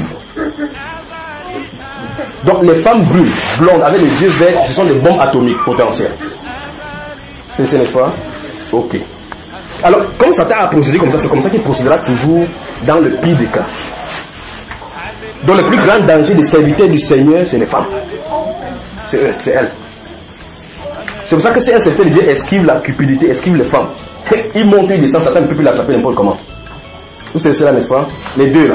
Donc les femmes brunes, blondes, avec les yeux verts, ce sont des bombes atomiques potentielles. C'est ce n'est-ce pas? Ok. Alors, comme Satan a procédé comme ça, c'est comme ça qu'il procédera toujours dans le pire des cas. Donc le plus grand danger des serviteurs du Seigneur, c'est les femmes. C'est eux, c'est elles. C'est pour ça que si un serviteur de Dieu esquive la cupidité, esquive les femmes, il monte, il descend, Satan ne peut plus l'attraper n'importe comment. Vous savez cela, n'est-ce pas? Les deux là.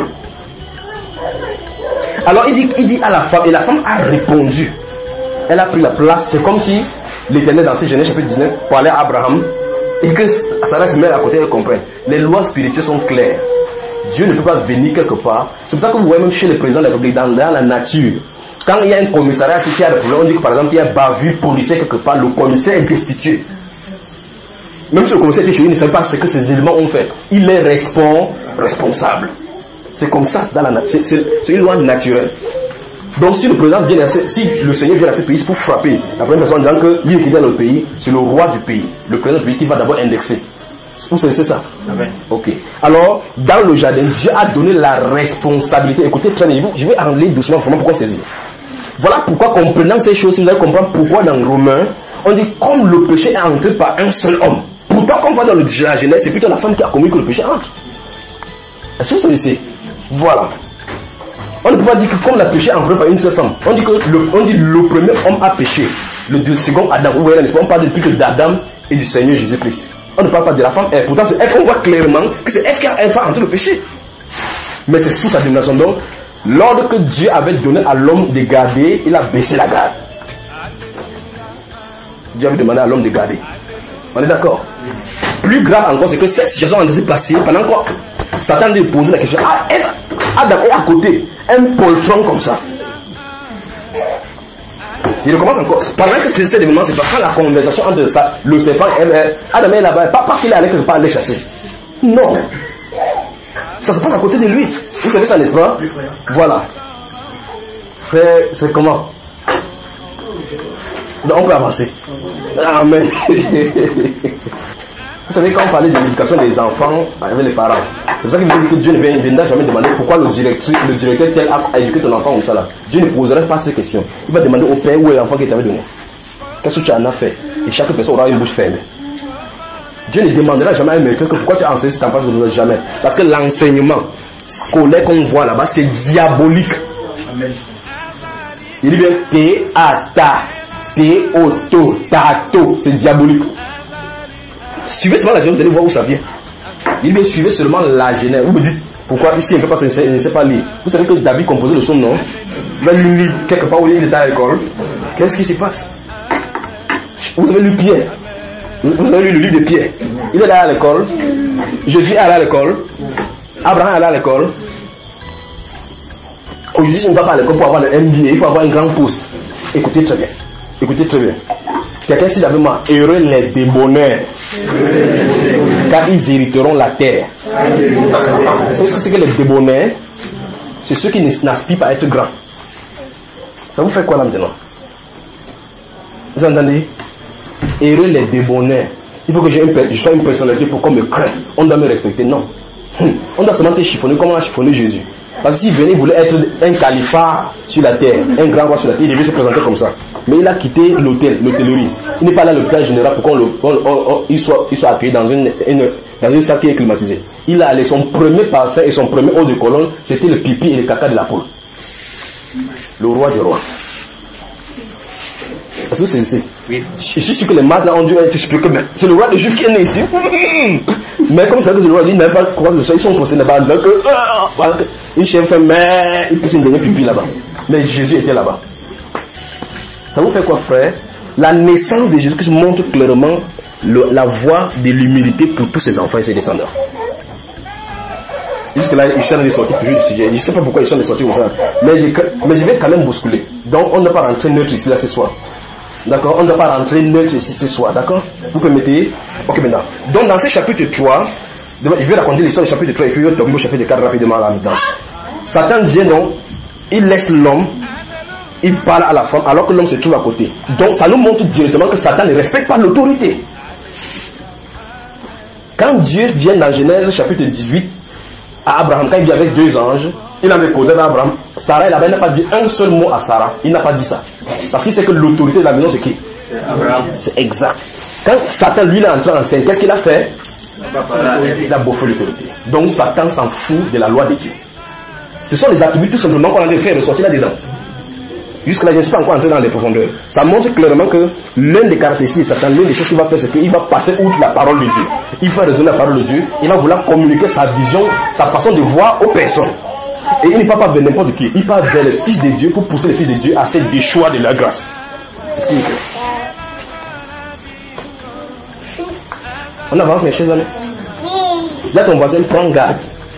Alors il dit, il dit à la femme, et la femme a répondu. Elle a pris la place. C'est comme si l'Éternel dans Genèse chapitre dix-neuf parlait à Abraham et que Sarah se met à côté et comprend. Les lois spirituelles sont claires. Dieu ne peut pas venir quelque part. C'est pour ça que vous voyez même chez le président de la République, dans, dans la nature, quand il y a un commissariat qui a des problèmes, on dit que par exemple il y a un bavure policier quelque part, le commissaire est destitué. Même si le commissaire était chez lui, il ne savait pas ce que ces éléments ont fait. Il est respons, responsable. C'est comme ça dans la nature. C'est une loi naturelle. Donc si le président vient, si le Seigneur vient dans ce pays, c'est pour frapper la première personne en disant que l'île qui est dans le pays, c'est le roi du pays. Le président du pays qui va d'abord indexer. Vous savez, c'est ça? Amen. Ok. Alors, dans le jardin, Dieu a donné la responsabilité. Écoutez, très bien, je vais en lire doucement vraiment pour qu'on saisisse. Voilà pourquoi, comprenant ces choses, vous allez comprendre pourquoi dans Romains, on dit comme le péché est entré par un seul homme. Pourtant, quand on va dans le, la Genèse, c'est plutôt la femme qui a commis que le péché entre. Est-ce que vous savez? Voilà. On ne peut pas dire que comme le péché est entré par une seule femme. On dit que le, on dit le premier homme a péché. Le deux, second Adam. Vous voyez, on parle plutôt d'Adam et du Seigneur Jésus-Christ. On ne parle pas de la femme Ève. Pourtant, c'est Ève. On voit clairement que c'est Ève qui a inventé le péché. Mais c'est sous sa domination. Donc, l'ordre que Dieu avait donné à l'homme de garder, il a baissé la garde. Dieu avait demandé à l'homme de garder. On est d'accord? Plus grave encore, c'est que cette situation a été passée pendant quoi Satan lui posait la question. Ah, Ève, Adam est à côté. Un poltron comme ça. Il recommence encore. Pendant que c'est cet événement, c'est pas la conversation entre ça, le serpent et Adam est là-bas, pas parce qu'il est allé quelque part aller chasser. Non. Ça se passe à côté de lui. Vous savez ça, n'est-ce pas? Voilà. Frère, c'est comment? Donc on peut avancer. Amen. Vous savez, quand on parlait de l'éducation des enfants avec les parents, c'est pour ça qu'il vous dit que Dieu ne viendra jamais demander pourquoi le directeur, le directeur tel a éduqué ton enfant comme ça là. Dieu ne poserait pas ces questions. Il va demander au père où est l'enfant qui t'avait donné. Qu'est-ce que tu en as fait? Et chaque personne aura une bouche fermée. Dieu ne demandera jamais à un maître que pourquoi tu as enseigné cet enfant, jamais. Parce que l'enseignement scolaire qu'on voit là-bas, c'est diabolique. Amen. Il dit bien T-A-T-A, T-O-T-O, T-A-T-O, c'est diabolique. Suivez seulement la genèse, vous allez voir où ça vient. Il dit bien suivez seulement la genèse. Vous me dites pourquoi ici il ne peut pas se ne sait pas lire. Vous savez que David composait le psaume, non? Il va lire quelque part où il était à l'école. Qu'est-ce qui se passe? Vous avez lu Pierre. Vous avez lu le livre de Pierre. Il est là à l'école. Jésus est allé à l'école. Abraham est allé à l'école. Aujourd'hui, si on ne va pas à l'école pour avoir le M B A, il faut avoir un grand poste. Écoutez très bien. Écoutez très bien. Quelqu'un s'il avait mal, heureux les débonneurs, car ils hériteront la terre. Vous savez ce que c'est que les débonneurs? C'est ceux qui n'aspirent pas à être grands. Ça vous fait quoi là maintenant? Vous entendez? Heureux les débonneurs. Il faut que j'ai une, je sois une personnalité pour qu'on me craigne. On doit me respecter. Non. On doit seulement te chiffonner comme on a chiffonné Jésus. Parce que s'il venait, il voulait être un califat sur la terre, un grand roi sur la terre, il devait se présenter comme ça. Mais il a quitté l'hôtel, l'hôtellerie. Il n'est pas là à l'hôpital général pour qu'il soit, soit accueilli dans une, une, dans une salle qui est climatisée. Il a allé, son premier parfum et son premier eau de colonne, c'était le pipi et le caca de la poule. Le roi des rois. Est-ce que c'est ici? Oui. Je suis sûr que les maths là ont dû être expliqués, mais c'est le roi des Juifs qui est né ici. Mais comme c'est que le roi dit, il n'a pas quoi que ce soit, ils sont postés là-bas. Donc, euh, une chèvre fait, mais il pousse une dernière pipi là-bas. Mais Jésus était là-bas. Ça vous fait quoi, frère? La naissance de Jésus montre clairement le, la voie de l'humilité pour tous ses enfants et ses descendants. Jusque là, ils sont sortis toujours du sujet. Je ne sais pas pourquoi ils sont sortis comme ça. Mais je, mais je vais quand même bousculer. Donc, on ne va pas rentrer neutre ici là ce soir. D'accord? On ne doit pas rentrer neutre ici ce soir. D'accord? Vous permettez? Ok, maintenant. Donc, dans ce chapitre trois, je vais raconter l'histoire du chapitre trois et puis je vais tomber au chapitre quatre rapidement là-dedans. Satan vient donc, il laisse l'homme, il parle à la femme alors que l'homme se trouve à côté. Donc, ça nous montre directement que Satan ne respecte pas l'autorité. Quand Dieu vient dans Genèse chapitre dix-huit, à Abraham, quand il vient avec deux anges, il avait causé à Abraham. Sarah, il n'a pas dit un seul mot à Sarah. Il n'a pas dit ça. Parce qu'il sait que l'autorité de la maison, c'est qui? C'est Abraham. C'est exact. Quand Satan, lui, est entré en scène, qu'est-ce qu'il a fait? Il a bouffé l'autorité. Donc, Satan s'en fout de la loi de Dieu. Ce sont les attributs tout simplement qu'on a fait ressortir là-dedans. Jusque-là, je ne suis pas encore entré dans les profondeurs. Ça montre clairement que l'une des caractéristiques de Satan, l'une des choses qu'il va faire, c'est qu'il va passer outre la parole de Dieu. Il va raisonner la parole de Dieu. Il va vouloir communiquer sa vision, sa façon de voir aux personnes. Et il ne parle pas vers n'importe qui. Il parle vers le Fils de Dieu pour pousser le Fils de Dieu à se déchoir de la grâce. C'est ce qu'il fait. On avance, mes chers amis. Dis à ton voisin, prends garde.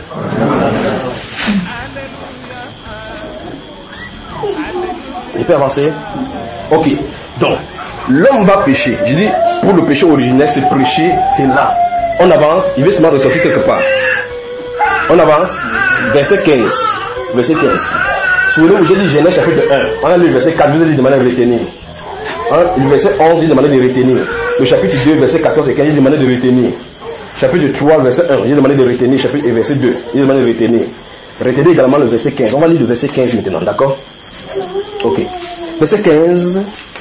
Il peut avancer. Ok. Donc, l'homme va pécher. Je dis, pour le péché originel, c'est péché, c'est là. On avance, il veut se mettre ressortir quelque part. On avance. Verset quinze. Verset quinze. Souvenez-vous, j'ai dit Genèse chapitre un. On a lu le verset quatre, vous avez dit de manière de retenir. Hein? Le verset onze, il demandait de retenir. Le chapitre deux, verset quatorze et quinze, il demandait de retenir. Chapitre trois, verset un, il demandait de retenir. Chapitre et verset deux, il demandait de retenir. Retenez également le verset quinze. On va lire le verset quinze maintenant, d'accord? Ok. Verset quinze.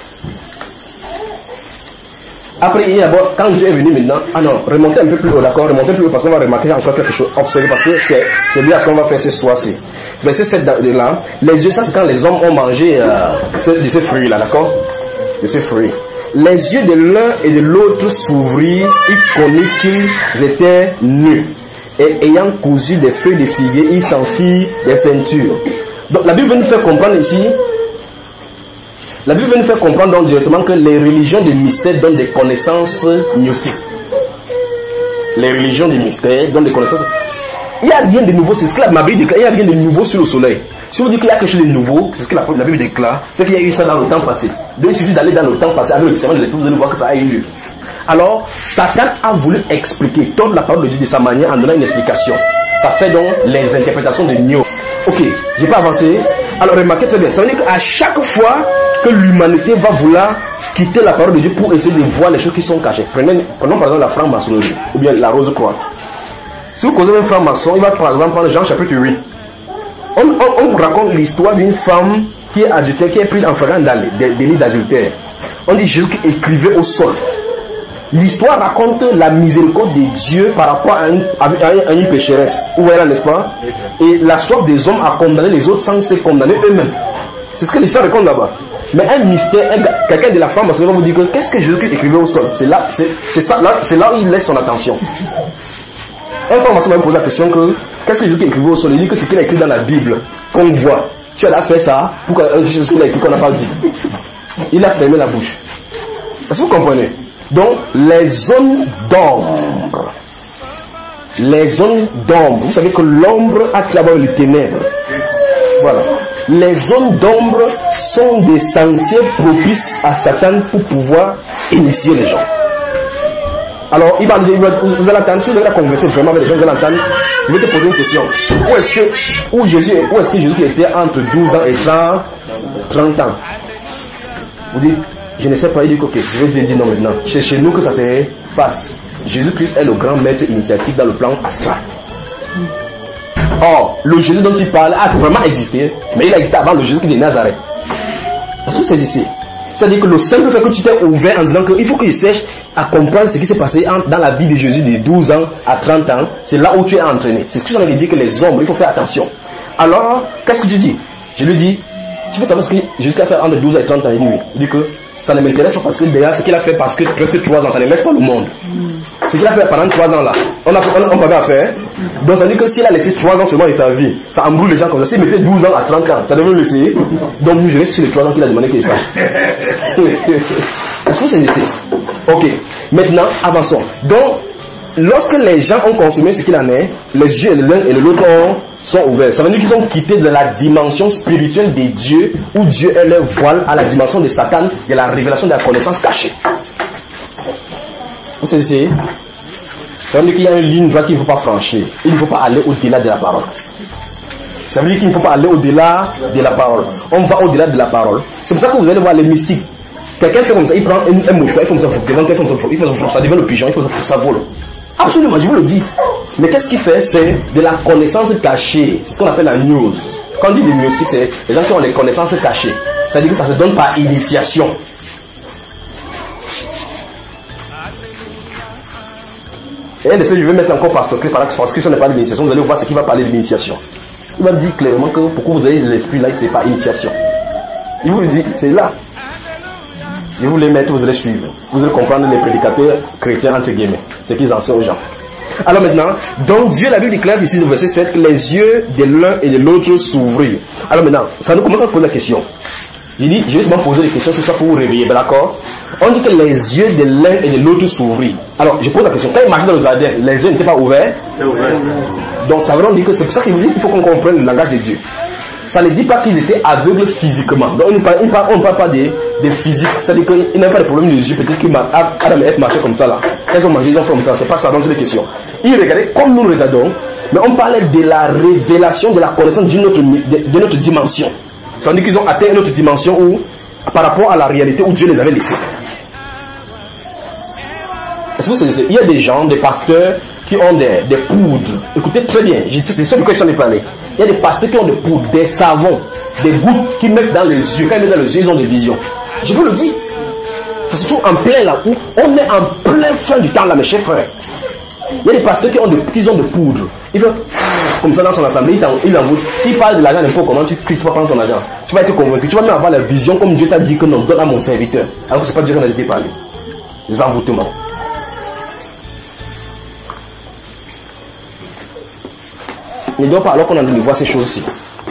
Après, il y a quand Dieu est venu maintenant, ah non, remontez un peu plus haut, d'accord, remontez plus haut parce qu'on va remarquer encore quelque chose, observez parce que c'est, c'est lui à ce qu'on va faire ce soir-ci. Verset sept de là, les yeux, ça c'est quand les hommes ont mangé euh, de ces fruits-là, d'accord, de ces fruits. Les yeux de l'un et de l'autre s'ouvrirent, ils connurent qu'ils étaient nus. Et ayant cousu des feuilles de figuier, ils s'en firent des ceintures. Donc la Bible veut nous faire comprendre ici, la Bible veut nous faire comprendre donc directement que les religions des mystères donnent des connaissances gnostiques. Les religions des mystères donnent des connaissances. Il n'y a rien de nouveau, c'est ce que ma Bible dit, il n'y a rien de nouveau sur le soleil. Si on dit qu'il y a quelque chose de nouveau, c'est ce que la, la Bible déclare, c'est qu'il y a eu ça dans le temps passé. Donc il suffit d'aller dans le temps passé avec le serment de l'Esprit, vous allez voir que ça a eu lieu. Alors, Satan a voulu expliquer toute la parole de Dieu de sa manière en donnant une explication. Ça fait donc les interprétations de Nio. Ok, j'ai pas avancé. Alors remarquez très bien, ça veut dire qu'à chaque fois que l'humanité va vouloir quitter la parole de Dieu pour essayer de voir les choses qui sont cachées. Prenez, prenons par exemple la franc-maçonnerie, ou bien la Rose-Croix. Si vous causez un franc-maçon, il va par exemple prendre Jean chapitre huit. On, on, on vous raconte l'histoire d'une femme qui est adultère, qui est prise en flagrant délit d'adultère. On dit Jésus qui écrivait au sol. L'histoire raconte la miséricorde de Dieu par rapport à, un, à, à une pécheresse. Où elle est, n'est-ce pas? Et la soif des hommes à condamner les autres sans se condamner eux-mêmes. C'est ce que l'histoire raconte là-bas. Mais un mystère, quelqu'un de la femme va vous dire que qu'est-ce que Jésus écrivait au sol? C'est là, c'est, c'est ça, là, c'est là où il laisse son attention. Un femme va me poser la question que qu'est-ce que Jésus écrivait au sol? Il dit que c'est qu'il a écrit dans la Bible qu'on voit. Tu as fait ça pour que euh, ce qu'il a écrit qu'on n'a pas dit. Il a fermé la bouche. Est-ce que vous comprenez? Donc, les zones d'ombre. Les zones d'ombre. Vous savez que l'ombre a d'abord les ténèbres. Voilà. Les zones d'ombre sont des sentiers propices à Satan pour pouvoir initier les gens. Alors, il va dire, vous allez entendre, si vous allez converser vraiment avec les gens, vous allez entendre, je vais te poser une question. Où est-ce que, où Jésus, où est-ce que Jésus était entre douze ans et trente ans? Vous dites, je ne sais pas, il dit, ok, je vais te dire non maintenant. C'est chez nous que ça se passe. Jésus-Christ est le grand maître initiatique dans le plan astral. Or, le Jésus dont il parle a vraiment existé, mais il a existé avant le Jésus de Nazareth. Est-ce que c'est ici? C'est-à-dire que le simple fait que tu t'es ouvert en disant qu'il faut que je sache à comprendre ce qui s'est passé dans la vie de Jésus de douze ans à trente ans, c'est là où tu es entraîné. C'est ce que j'en ai dit que les ombres, il faut faire attention. Alors, qu'est-ce que tu dis? Je lui dis, tu veux savoir ce que Jésus a fait entre douze ans et trente ans? Il dit oui. Il dit que ça ne m'intéresse pas parce que déjà, ce qu'il a fait parce que presque trois ans, ça ne laisse pas le monde. Ce qu'il a fait pendant trois ans là, on a on, on pas faire. Donc ça veut dire que s'il a laissé trois ans seulement de ta vie, ça embrouille les gens comme ça. S'il mettait douze ans à trente ans, ça devait le laisser. Donc nous, je reste sur les trois ans qu'il a demandé qu'il sache. Est-ce que c'est ici? Ok. Maintenant, avançons. Donc, lorsque les gens ont consommé ce qu'il en est, les yeux de l'un et de l'autre sont ouverts. Ça veut dire qu'ils ont quitté de la dimension spirituelle des dieux, où Dieu est leur voile, à la dimension de Satan, de la révélation de la connaissance cachée. Vous savez, ça veut dire qu'il y a une ligne droite qu'il ne faut pas franchir. Il ne faut pas aller au-delà de la parole. Ça veut dire qu'il ne faut pas aller au-delà de la parole. On va au-delà de la parole. C'est pour ça que vous allez voir les mystiques. Quelqu'un fait comme ça, il prend un, un mouchoir, il fait comme ça, devant quelqu'un, il fait comme ça, ça devient le pigeon, il fait comme ça, ça vole. Absolument, je vous le dis. Mais qu'est-ce qu'il fait? C'est de la connaissance cachée. C'est ce qu'on appelle la news. Quand on dit des mystiques, c'est les gens qui ont des connaissances cachées. Ça veut dire que ça se donne par initiation. Et un de ces, je vais mettre encore par secret, parce que si on n'est pas de l'initiation, vous allez voir ce qui va parler de l'initiation. Il va dire clairement que pourquoi vous avez l'esprit là, c'est pas initiation. Il vous le dit, c'est là. Je vous les mettre, vous allez suivre. Vous allez comprendre les prédicateurs chrétiens, entre guillemets, ce qu'ils enseignent aux gens. Alors maintenant, donc Dieu, la Bible déclare ici, au verset sept, que les yeux de l'un et de l'autre s'ouvrirent. Alors maintenant, ça nous commence à poser la question. Il dit, je vais seulement poser des questions, c'est ça pour vous réveiller, d'accord? On dit que les yeux de l'un et de l'autre s'ouvrirent. Alors, je pose la question, quand il marchait dans le jardin, les yeux n'étaient pas ouverts? Ouvert. Donc ça veut dire que c'est pour ça qu'il vous dit qu'il faut qu'on comprenne le langage de Dieu. Ça ne dit pas qu'ils étaient aveugles physiquement. Donc on ne parle, on parle pas de, de physique. C'est-à-dire qu'ils n'avaient pas de problème de yeux. Peut-être qu'Adam et Ève marchaient comme ça là. Quand ils ont mangé, ils ont fait comme ça. C'est pas ça, donc c'est des questions. Ils regardaient comme nous regardons, mais on parlait de la révélation de la connaissance d'une autre, de, de notre dimension. Ça veut dire qu'ils ont atteint une autre dimension où, par rapport à la réalité où Dieu les avait laissés. Est-ce que c'est, il y a des gens, des pasteurs qui ont des, des poudres. Écoutez très bien, c'est ça que j'en ai parlé. Il y a des pasteurs qui ont des poudres, des savons, des gouttes qu'ils mettent dans les yeux. Quand ils mettent dans les yeux, ils ont des visions. Je vous le dis. Ça se trouve en plein là où on est en plein fin du temps là, mes chers frères. Il y a des pasteurs qui ont de, qui ont de poudre. Ils font comme ça dans son assemblée, il envoie. S'il parle de l'argent n'importe comment, tu ne vas pas prendre son argent. Tu vas être convaincu. Tu vas même avoir la vision comme Dieu t'a dit que non, donne à mon serviteur. Alors que ce n'est pas Dieu qui en a été parlé. Les envoûtements. Mais donc, alors qu'on a envie de voir ces choses-ci.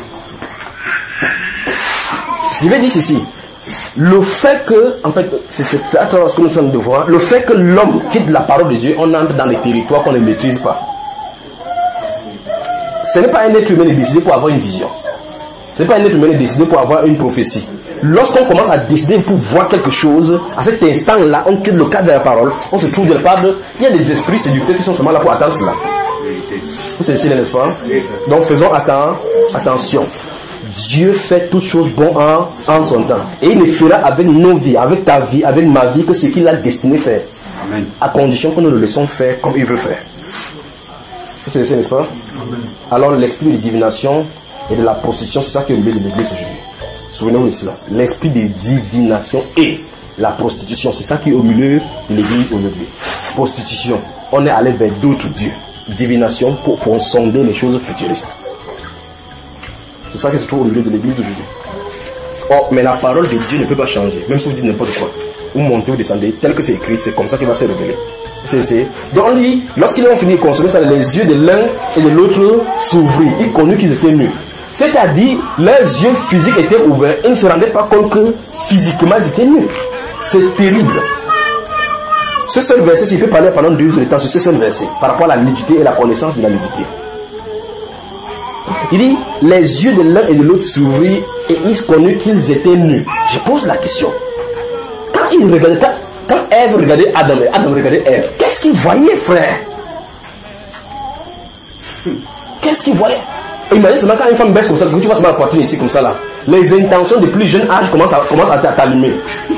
Je vais dire ceci. Le fait que, en fait, c'est, c'est, c'est à travers ce que nous sommes de voir, le fait que l'homme quitte la parole de Dieu, on entre dans les territoires qu'on ne maîtrise pas. Ce n'est pas un être humain de décider pour avoir une vision. Ce n'est pas un être humain décidé pour avoir une prophétie. Lorsqu'on commence à décider pour voir quelque chose, à cet instant-là, on quitte le cadre de la parole, on se trouve dans le cadre, il y a des esprits séducteurs qui sont seulement là pour attendre cela. Vous savez, n'est-ce pas? Donc faisons atten- attention. Dieu fait toutes choses bonnes en, en son temps. Et il le fera avec nos vies, avec ta vie, avec ma vie, que ce qu'il a destiné faire. Amen. À condition que nous le laissons faire comme il veut faire. Vous savez, n'est-ce pas? Amen. Alors l'esprit de divination et de la prostitution, c'est ça qui est au milieu de l'église aujourd'hui. Souvenez-vous de cela. L'esprit de divination et la prostitution, c'est ça qui est au milieu de l'église aujourd'hui. Prostitution, on est allé vers d'autres dieux. Divination pour, pour sonder les choses futuristes. C'est ça qui se trouve au milieu de l'église aujourd'hui. Oh, mais la parole de Dieu ne peut pas changer, même si vous dites n'importe quoi. Vous montez ou descendez, tel que c'est écrit, c'est comme ça qu'il va se révéler. C'est, c'est. Donc on dit, lorsqu'ils ont fini de consommer ça, les yeux de l'un et de l'autre s'ouvrirent. Ils connurent qu'ils étaient nus. C'est-à-dire, leurs yeux physiques étaient ouverts. Ils ne se rendaient pas compte que physiquement ils étaient nus. C'est terrible. Ce seul verset, s'il peut parler pendant deux heures de temps sur ce seul verset, par rapport à la nudité et la connaissance de la nudité. Il dit, les yeux de l'un et de l'autre s'ouvrirent et ils connurent qu'ils étaient nus. Je pose la question. Quand ils regardaient, quand, quand Ève regardait Adam et Adam regardait Ève, qu'est-ce qu'ils voyaient, frère? Qu'est-ce qu'ils voyaient? Imagine seulement quand une femme baisse comme ça, que tu vois seulement la poitrine ici comme ça là. Les intentions de plus jeune âge commencent à, commencent à t'allumer.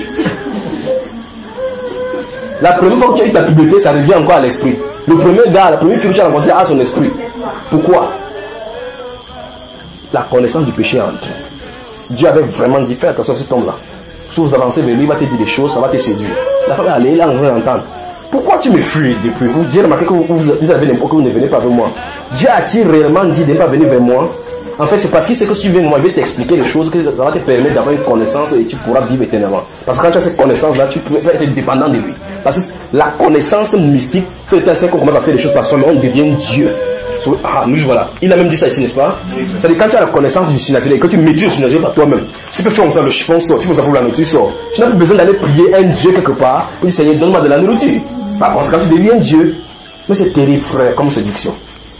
La première fois que tu as eu ta puberté, ça revient encore à l'esprit. Le premier gars, la première fille que tu as rencontrée a son esprit. Pourquoi? La connaissance du péché est entrée. Dieu avait vraiment dit, fais attention à cet homme-là. Si vous avancez vers lui, il va te dire des choses, ça va te séduire. La femme est allée, il a envie d'entendre. Pourquoi tu me fuis depuis? Vous Dieu remarqué que vous, vous, vous avez n'importe que vous ne venez pas vers moi. Dieu a-t-il réellement dit de ne pas venir vers moi? En fait, c'est parce qu'il sait que si tu viens vers moi, il va t'expliquer les choses, que ça va te permettre d'avoir une connaissance et tu pourras vivre éternellement. Parce que quand tu as cette connaissance-là, tu peux être dépendant de lui. Parce que la connaissance mystique, peut être qu'on commence à faire des choses par soi, mais on devient Dieu. So, ah, nous voilà. Il a même dit ça ici, n'est-ce pas? C'est-à-dire quand tu as la connaissance du surnaturel et que tu maîtrises le surnaturel par toi-même, tu peux faire comme ça, le chiffon sort, tu peux savoir où la nourriture sort. Tu n'as plus besoin d'aller prier un Dieu quelque part pour dire Seigneur, donne-moi de la nourriture. Par contre, quand tu deviens Dieu, mais c'est terrible, frère, comme séduction.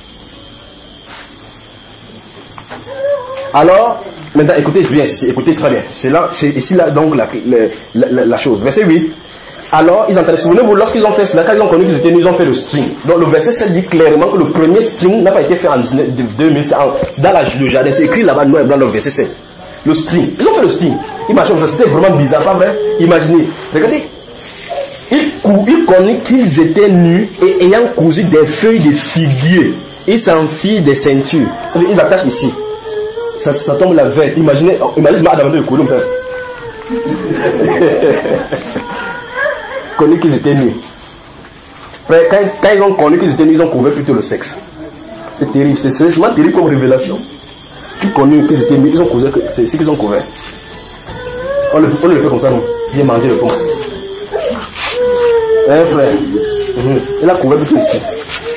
Alors, maintenant, écoutez bien, écoutez très bien. C'est là, c'est ici là, donc, la, la, la, la chose. Verset huit. Alors, ils entendaient, souvenez-vous, lorsqu'ils ont fait cela, quand ils ont connu qu'ils étaient nus, ils ont fait le string. Donc, le verset sept dit clairement que le premier string n'a pas été fait en deux mille, c'est dans la, le jardin. C'est écrit là-bas, noir et blanc, dans le verset sept. Le string. Ils ont fait le string. Imaginez, ça c'était vraiment bizarre, pas vrai? Imaginez. Regardez. Ils, ils connaissent qu'ils étaient nus et ayant cousu des feuilles de figuier. Ils s'enfilent des ceintures. Ça veut dire, ils attachent ici. Ça, ça tombe la veille. Imaginez, imaginez Adam de Koulou. Connu qu'ils étaient nus. Quand, quand ils ont connu qu'ils étaient nus, ils ont couvert plutôt le sexe. C'est terrible, c'est vraiment terrible comme révélation. Ils ont connu qu'ils étaient nus, ils ont couvert, c'est ce qu'ils ont couvert. On le, on le fait comme ça, non? Viens manger le pont. Hein, frère? Mmh. Il a couvert plutôt ici.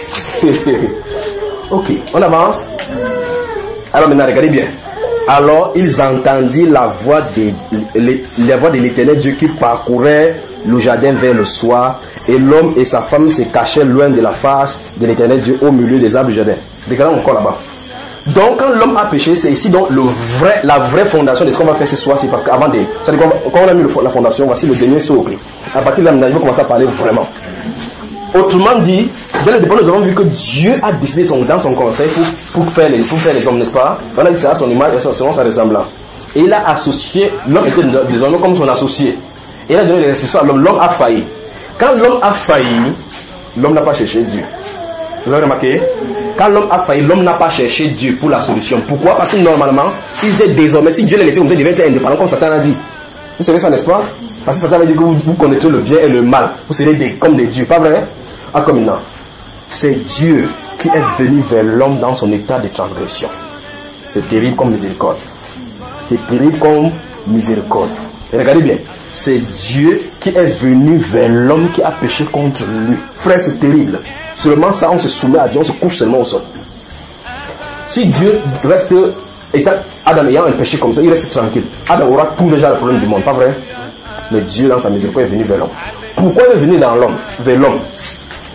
Ok, on avance. Alors maintenant, regardez bien. Alors, ils entendirent la voix de, la voix de l'Éternel Dieu qui parcourait le jardin vers le soir, et l'homme et sa femme se cachaient loin de la face de l'Éternel Dieu au milieu des arbres du jardin. Regardons encore là-bas. Donc, quand l'homme a péché, c'est ici donc le vrai, la vraie fondation de ce qu'on va faire ce soir, c'est parce qu'avant de, c'est-à-dire quand on a mis le, la fondation, voici le dernier socle. À partir de là, maintenant, il faut commencer à parler vraiment. Autrement dit, dès le départ, nous avons vu que Dieu a décidé son, dans son conseil pour, pour, faire les, pour faire les hommes, n'est-ce pas? On a dit ça à son image et selon sa ressemblance. Et il a associé, l'homme était désormais comme son associé. Et il a donné les restrictions à l'homme. L'homme a failli. Quand l'homme a failli, l'homme n'a pas cherché Dieu. Vous avez remarqué? Quand l'homme a failli, l'homme n'a pas cherché Dieu pour la solution. Pourquoi? Parce que normalement, il est désormais, si Dieu l'a laissé comme ça, il devait être indépendant, comme Satan a dit. Vous savez ça, n'est-ce pas? Parce que Satan a dit que vous, vous connaîtrez le bien et le mal. Vous serez des, comme des dieux. Pas vrai? Ah, comme maintenant. C'est Dieu qui est venu vers l'homme dans son état de transgression. C'est terrible comme miséricorde. C'est terrible comme miséricorde. Et regardez bien. C'est Dieu qui est venu vers l'homme qui a péché contre lui. Frère, c'est terrible. Seulement ça, on se soumet à Dieu, on se couche seulement au sol. Si Dieu reste, étant, Adam ayant un péché comme ça, il reste tranquille. Adam aura tout déjà le problème du monde, pas vrai? Mais Dieu, dans sa miséricorde, est venu vers l'homme. Pourquoi il est venu dans l'homme, vers l'homme?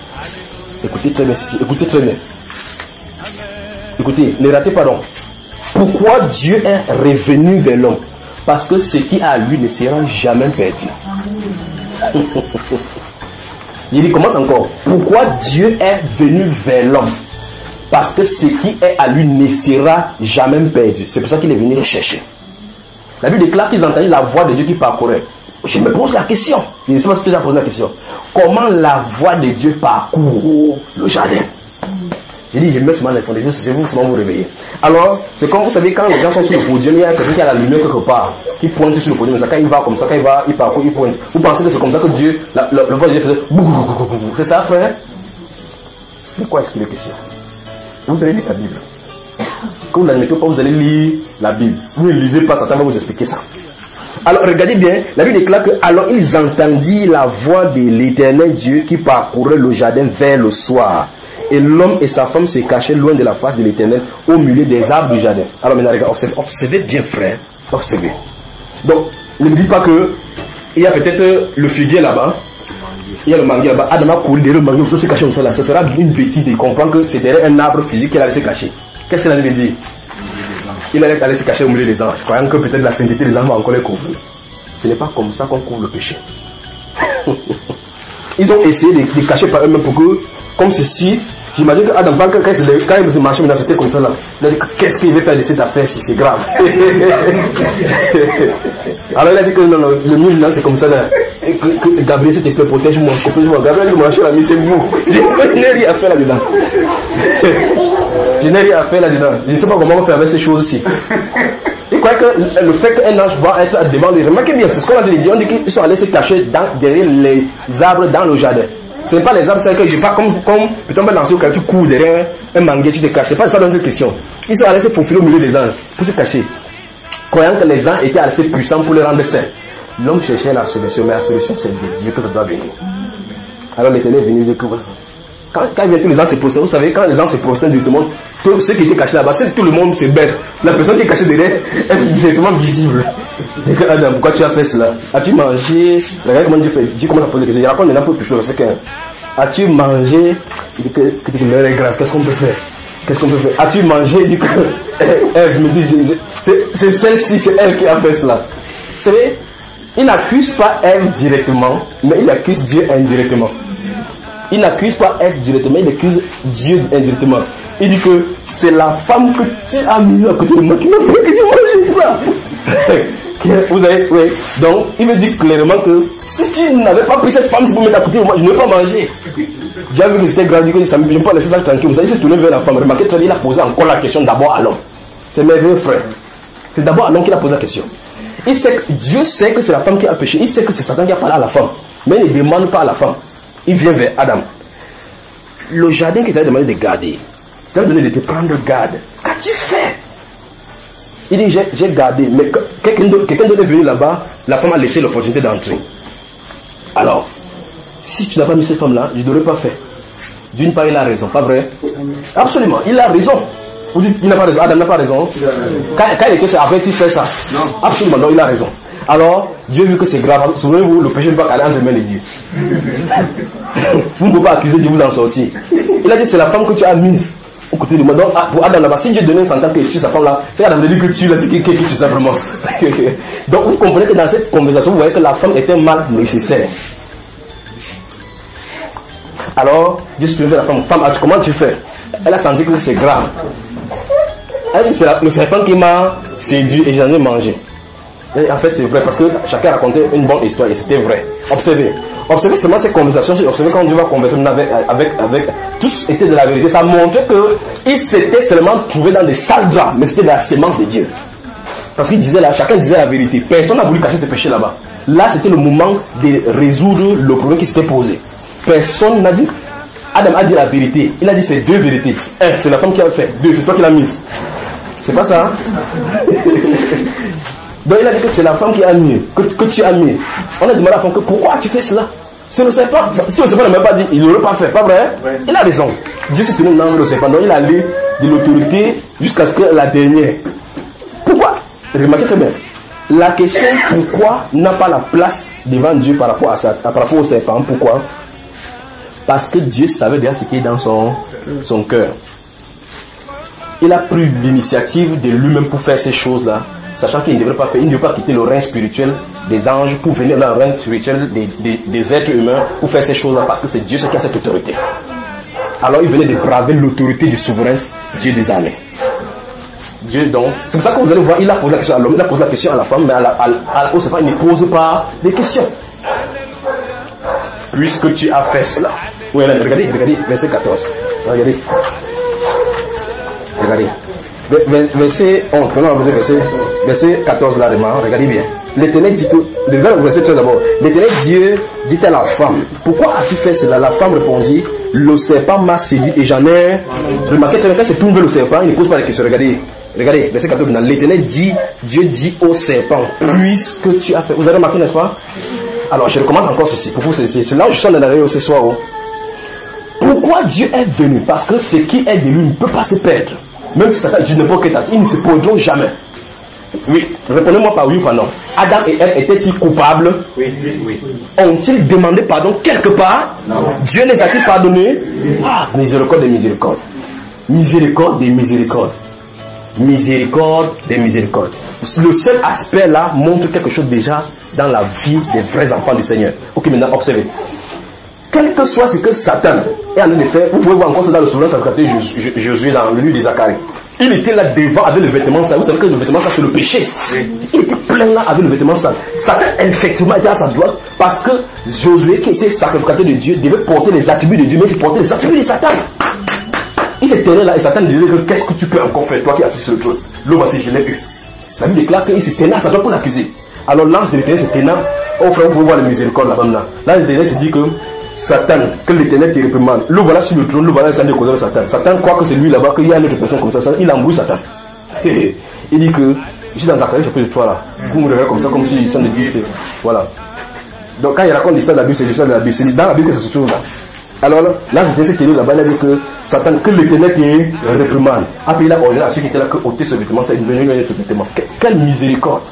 Écoutez très bien, écoutez très bien. Écoutez, ne ratez pas donc. Pourquoi Dieu est revenu vers l'homme? Parce que ce qui est à lui ne sera jamais perdu. Il dit, commence encore. Pourquoi Dieu est venu vers l'homme? Parce que ce qui est à lui ne sera jamais perdu. C'est pour ça qu'il est venu le chercher. La Bible déclare qu'ils entendaient la voix de Dieu qui parcourait. Je me pose la question. Je ne sais pas si tu as posé la question. Comment la voix de Dieu parcourt le jardin? J'ai dit, je me mets sur ma téléphone, je vais vous, vous réveiller. Alors, c'est comme vous savez, quand les gens sont sur le podium, il y a quelqu'un qui a la lumière quelque part, qui pointe sur le podium. Quand il va comme ça, quand il va, il parcourt, il pointe. Vous pensez que c'est comme ça que Dieu, la, la, la voix de Dieu faisait c'est ça, frère? De quoi est-ce qu'il est question? Vous allez lire la Bible. Quand vous n'admettez pas, vous allez lire la Bible. Vous ne lisez pas, Satan va vous expliquer ça. Alors, regardez bien, la Bible déclare que, alors ils entendirent la voix de l'Éternel Dieu qui parcourait le jardin vers le soir. Et l'homme et sa femme se cachaient loin de la face de l'Éternel, au milieu des arbres du jardin. Alors maintenant, regardez, observez, observez bien, frère. Observez. Donc, ne me dites pas que il y a peut-être le figuier là-bas, il y a le manguier là-bas. Adam a couru derrière le manguier, vous se cacher comme ça là. Ce sera une bêtise de comprendre que c'est derrière un arbre physique qu'il allait se cacher. Qu'est-ce qu'il allait dire? Il allait aller se cacher au milieu des anges, croyant que peut-être la sainteté des anges va encore les couvrir. Ce n'est pas comme ça qu'on couvre le péché. Ils ont essayé de, de cacher par eux-mêmes pour que, comme ceci, j'imagine que Adam, quand, quand, quand il marchait, maintenant c'était comme ça là. Il a dit, qu'est-ce qu'il veut faire de cette affaire si c'est grave? Alors il a dit que non, non, le mieux maintenant c'est comme ça là. Que, que Gabriel s'il te plaît, protège-moi, protège-moi. Gabriel dit, mon cher ami, c'est vous. Je n'ai rien à faire là-dedans. Je n'ai rien à faire là-dedans. Je ne sais pas comment on fait avec ces choses-ci. Il croit que le fait qu'un ange va être devant lui, remarquez bien, c'est ce qu'on a dit. On dit qu'ils sont allés se cacher dans, derrière les arbres dans le jardin. Ce n'est pas les arbres, c'est que je pas comme, comme peut-être dans ce cas, tu cours derrière un manguier, tu te caches. C'est pas ça dans cette question. Ils sont allés se faufiler au milieu des anges pour se cacher, croyant que les anges étaient assez puissants pour les rendre saints. L'homme cherchait la solution, mais la solution c'est de Dieu que ça doit venir. Alors l'Éternel est venu dire que quand, quand vient tous les gens se prosternent, vous savez, quand les gens se prosternent directement, tous ceux qui étaient cachés là-bas, c'est tout le monde se baisse. La personne qui est cachée derrière est directement visible. Et que Adam, pourquoi tu as fait cela? As-tu mangé? Regarde comment Dieu fait. Dieu commence à poser des questions. Il raconte maintenant pour toucher le verset quinze. As-tu mangé? Il dit que, que, que l'heure est grave. Qu'est-ce qu'on peut faire? Qu'est-ce qu'on peut faire? As-tu mangé? Il dit que Ève me dit, c'est celle-ci, c'est elle qui a fait cela. Vous savez, il n'accuse pas Ève directement, mais il accuse Dieu indirectement. Il n'accuse pas Ève directement, il accuse Dieu indirectement. Il dit que c'est la femme que tu as mise à côté de moi qui m'a fait que je mange ça. Vous avez, oui. Donc, il me dit clairement que si tu n'avais pas pris cette femme, c'est pour mettre à côté de moi, je ne vais pas manger. J'ai vu que c'était grave, il dit que ça ne peut pas laisser ça tranquille. Vous savez, il s'est tourné vers la femme. Remarquez, il a posé encore la question d'abord à l'homme. C'est mes vrais frères. C'est d'abord à l'homme qui a posé la question. Il sait que, Dieu sait que c'est la femme qui a péché. Il sait que c'est Satan qui a parlé à la femme. Mais il ne demande pas à la femme. Il vient vers Adam. Le jardin qui t'a demandé de garder, il t'a donné de te prendre garde. Qu'as-tu fait? Il dit, j'ai gardé. Mais quelqu'un d'autre quelqu'un est venu là-bas, la femme a laissé l'opportunité d'entrer. Alors, si tu n'as pas mis cette femme-là, je ne l'aurais pas fait. D'une part, il a raison, pas vrai? Absolument, il a raison. Vous dites, il n'a pas raison. Adam n'a pas raison. Quand, quand il était averti, il fait ça. Non. Absolument, donc il a raison. Alors, Dieu vu que c'est grave. Souvenez-vous, le péché ne va pas aller entre les mains de Dieu. Vous ne pouvez pas accuser Dieu de vous en sortir. Il a dit, c'est la femme que tu as mise au côté de moi. Donc, pour Adam là-bas, si Dieu donnait un sentence que tu sa femme là, c'est Adam de dire que tu l'as dit que tu sais vraiment. Donc, vous comprenez que dans cette conversation, vous voyez que la femme était un mal nécessaire. Alors, Dieu se tourne vers la femme. Femme, comment tu fais? Elle a senti que c'est grave. Elle dit, c'est le serpent qui m'a séduit et j'en ai mangé. Et en fait, c'est vrai parce que chacun racontait une bonne histoire et c'était vrai. Observez. Observez seulement ces conversations. Observez quand Dieu va converser avec, avec, avec. Tous étaient de la vérité. Ça montrait qu'ils s'étaient seulement trouvés dans des sales draps, mais c'était de la sémence de Dieu. Parce qu'il disait là, chacun disait la vérité. Personne n'a voulu cacher ses péchés là-bas. Là, c'était le moment de résoudre le problème qui s'était posé. Personne n'a dit. Adam a dit la vérité. Il a dit c'est deux vérités. Un, c'est la femme qui a fait. Deux, c'est toi qui l'as mise. C'est pas ça, hein? Donc il a dit que c'est la femme qui a mis, que, que tu as mis. On a demandé à la femme que pourquoi tu fais cela? Si le serpent, si le serpent ne m'a pas dit, il ne l'aurait pas fait, pas vrai? Ouais. Il a raison. Dieu s'est tenu dans le serpent, donc il a allé de l'autorité jusqu'à ce que la dernière. Pourquoi? Remarquez très bien. La question pourquoi n'a pas la place devant Dieu par rapport à ça, par rapport au serpent. Pourquoi? Parce que Dieu savait déjà ce qui est dans son, son cœur. il a pris l'initiative de lui-même pour faire ces choses-là, sachant qu'il ne devrait pas faire, il ne devrait pas quitter le règne spirituel des anges pour venir dans le règne spirituel des, des, des êtres humains pour faire ces choses-là, parce que c'est Dieu qui a cette autorité. Alors il venait de braver l'autorité du souverain Dieu des armées. Dieu donc, c'est pour ça que vous allez voir, il a posé la question à l'homme, il a posé la question à la femme, mais à la, à, à, au Seigneur, il ne pose pas des questions. Puisque tu as fait cela. Oui, regardez, regardez, verset quatorze. Regardez. Regardez. Verset onze, prenons le verset, verset quatorze là, regardez bien. L'Éternel dit, le verset treize d'abord. L'Éternel Dieu dit à la femme, pourquoi as-tu fait cela? La femme répondit, le serpent m'a séduit et j'en ai remarqué. Quand c'est tourné le serpent, il ne pose pas de questions. Regardez, regardez, verset quatorze. L'Éternel dit, Dieu dit au serpent, puisque tu as fait. Vous avez remarqué, n'est-ce pas? Alors, je recommence encore ceci. Pour vous, c'est, c'est là où je suis en arrière ce soir. Oh. Pourquoi Dieu est venu? Parce que ce qui est de lui ne peut pas se perdre. Même si Satan dit n'importe quel ils ne se perdront jamais. Oui, répondez-moi par oui ou par non. Adam et Ève étaient-ils coupables? Oui, oui, oui. Ont-ils demandé pardon quelque part? Non. Dieu les a-t-il pardonnés? Ah, miséricorde des miséricordes. Miséricorde des miséricordes. Miséricorde des miséricordes. Le seul aspect là montre quelque chose déjà dans la vie des vrais enfants du Seigneur. Ok, maintenant observez. Quel que soit ce que Satan est en train de faire, vous pouvez voir encore ça dans le souverain sacrificateur Josué dans le livre de Zacharie. Il était là devant avec le vêtement sale. Vous savez que le vêtement sale c'est le péché. Il était plein là avec le vêtement sale. Satan effectivement était à sa droite parce que Josué qui était sacrificateur de Dieu devait porter les attributs de Dieu, mais il portait les attributs de Satan. Il s'est tenu là et Satan disait que qu'est-ce que tu peux encore faire, toi qui as assis sur le trône. L'eau voici, je l'ai eu. La Bible déclare qu'il s'est tenu à sa droite pour l'accuser. Alors l'ange de l'Éternel s'est tenu. Oh frère, vous pouvez voir la miséricorde là-bas là. L'ange de l'Éternel s'est dit que Satan, que l'Éternel te réprimande. Le voilà sur le trône, le voilà en train de causer avec Satan. Satan croit que c'est lui là-bas, qu'il y a une autre personne comme ça. Il embrouille Satan. Il dit que, je suis dans Zacharie chapitre trois là. Vous me regardez comme ça, comme si sont des dix. Voilà. Donc quand il raconte l'histoire de la Bible, c'est l'histoire de la Bible. C'est dans la Bible que ça se trouve là. Alors là, j'étais ce qui est là-bas, il a dit que Satan, que l'Éternel te réprimande. Après, il a ordonné à ceux qui étaient là que ôter ce vêtement, ça est devenu un autre vêtement. Quelle miséricorde!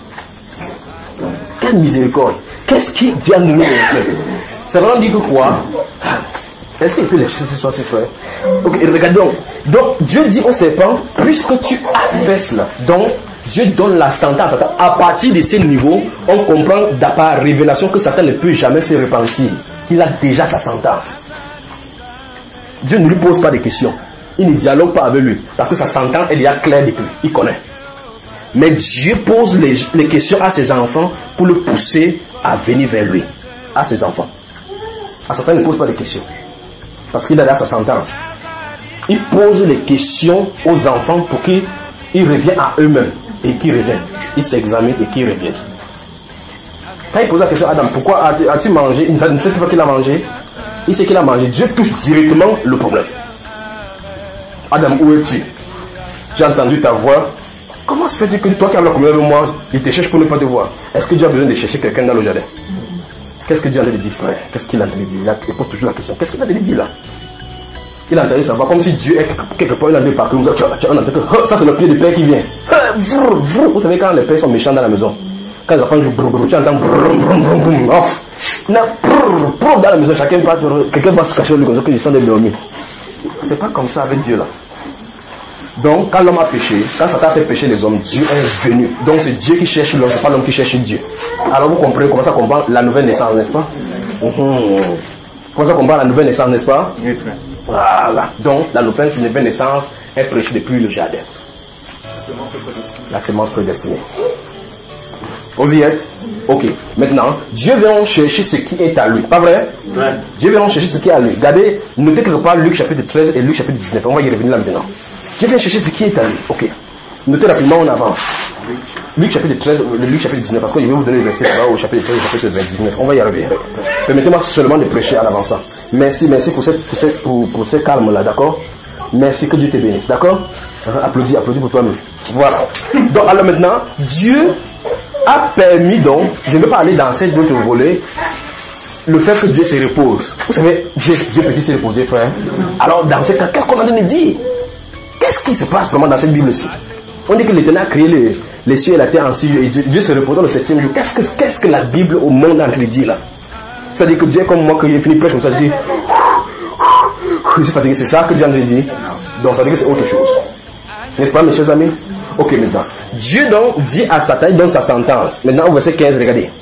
Quelle miséricorde! Qu'est-ce qui Dieu a nous fait? C'est vraiment dit que quoi? Est-ce qu'il peut les chercher ce soir, ses frères? Ok, regardons. Donc, Dieu dit au serpent, puisque tu as fait cela, donc, Dieu donne la sentence à Satan. À partir de ce niveau, on comprend par révélation que Satan ne peut jamais se repentir, qu'il a déjà sa sentence. Dieu ne lui pose pas de questions. Il ne dialogue pas avec lui, parce que sa sentence, elle est déjà claire depuis. Il connaît. Mais Dieu pose les, les questions à ses enfants pour le pousser à venir vers lui, à ses enfants. À Satan ne pose pas de questions. Parce qu'il a déjà sa sentence. Il pose les questions aux enfants pour qu'ils reviennent à eux-mêmes. Et qu'ils reviennent. Ils s'examinent et qu'ils reviennent. Quand il pose la question à Adam, pourquoi as-tu, as-tu mangé? Il ne sait pas qu'il a mangé. Il sait qu'il a mangé. Dieu touche directement le problème. Adam, où es-tu? J'ai entendu ta voix. Comment se fait-il que toi qui as la communion avec moi, il te cherche pour ne pas te voir? Est-ce que Dieu a besoin de chercher quelqu'un dans le jardin? Qu'est-ce que Dieu a entendu dire, frère? Qu'est-ce qu'il a entendu dire? Il pose toujours la question. Qu'est-ce qu'il a entendu dire là? Il a entendu savoir comme si Dieu est quelque part, il a entendu partout. Tu as entendu que ça c'est le pied du père qui vient. Vous savez quand les pères sont méchants dans la maison, quand les enfants jouent, tu entends off. Dans la maison, chacun va, quelqu'un va se cacher le comme ça que je sens de dormir. C'est pas comme ça avec Dieu là. Donc, quand l'homme a péché, quand Satan a fait pécher les hommes, Dieu est venu. Donc, c'est Dieu qui cherche l'homme, c'est pas l'homme qui cherche Dieu. Alors, vous comprenez comment ça comprend la nouvelle naissance, n'est-ce pas? Mmh. Comment ça comprend la nouvelle naissance, n'est-ce pas? Oui, frère. Voilà. Donc, la nouvelle, nouvelle naissance est prêchée depuis le jardin. La semence prédestinée. Vous y êtes? Ok. Maintenant, Dieu vient chercher ce qui est à lui. Pas vrai? Ouais. Dieu vient chercher ce qui est à lui. Regardez, notez quelque part Luc chapitre treize et Luc chapitre dix-neuf. On va y revenir là maintenant. Dieu vient chercher ce qui est à lui. Ok. Notez rapidement, on avance. Luc chapitre treize, le Luc chapitre dix-neuf, parce que je vais vous donner le verset là-bas au chapitre treize, au chapitre dix-neuf. On va y arriver. Permettez-moi seulement de prêcher en avançant. Merci, merci pour, cette, pour, cette, pour, pour ce calme-là, d'accord? Merci, que Dieu te bénisse, d'accord? Applaudis, applaudis pour toi-même. Voilà. Donc, alors maintenant, Dieu a permis donc, je ne vais pas aller dans cet autre volet, le fait que Dieu se repose. Vous savez, Dieu, Dieu peut-il se reposer, frère? Alors, dans ce cas, qu'est-ce qu'on a de dire? Qu'est-ce qui se passe vraiment dans cette Bible-ci? On dit que l'Éternel a créé les, les cieux et la terre en six jours et Dieu, Dieu se repose dans le septième jour. Qu'est-ce que, qu'est-ce que la Bible au monde a dit là? C'est-à-dire que Dieu est comme moi, que j'ai fini prêche comme ça, je dis, je suis fatigué, c'est ça que Dieu a dit? Donc ça veut dire que c'est autre chose. N'est-ce pas, mes chers amis? Ok, maintenant. Dieu donc dit à Satan, il donne sa sentence. Maintenant, au verset quinze, regardez.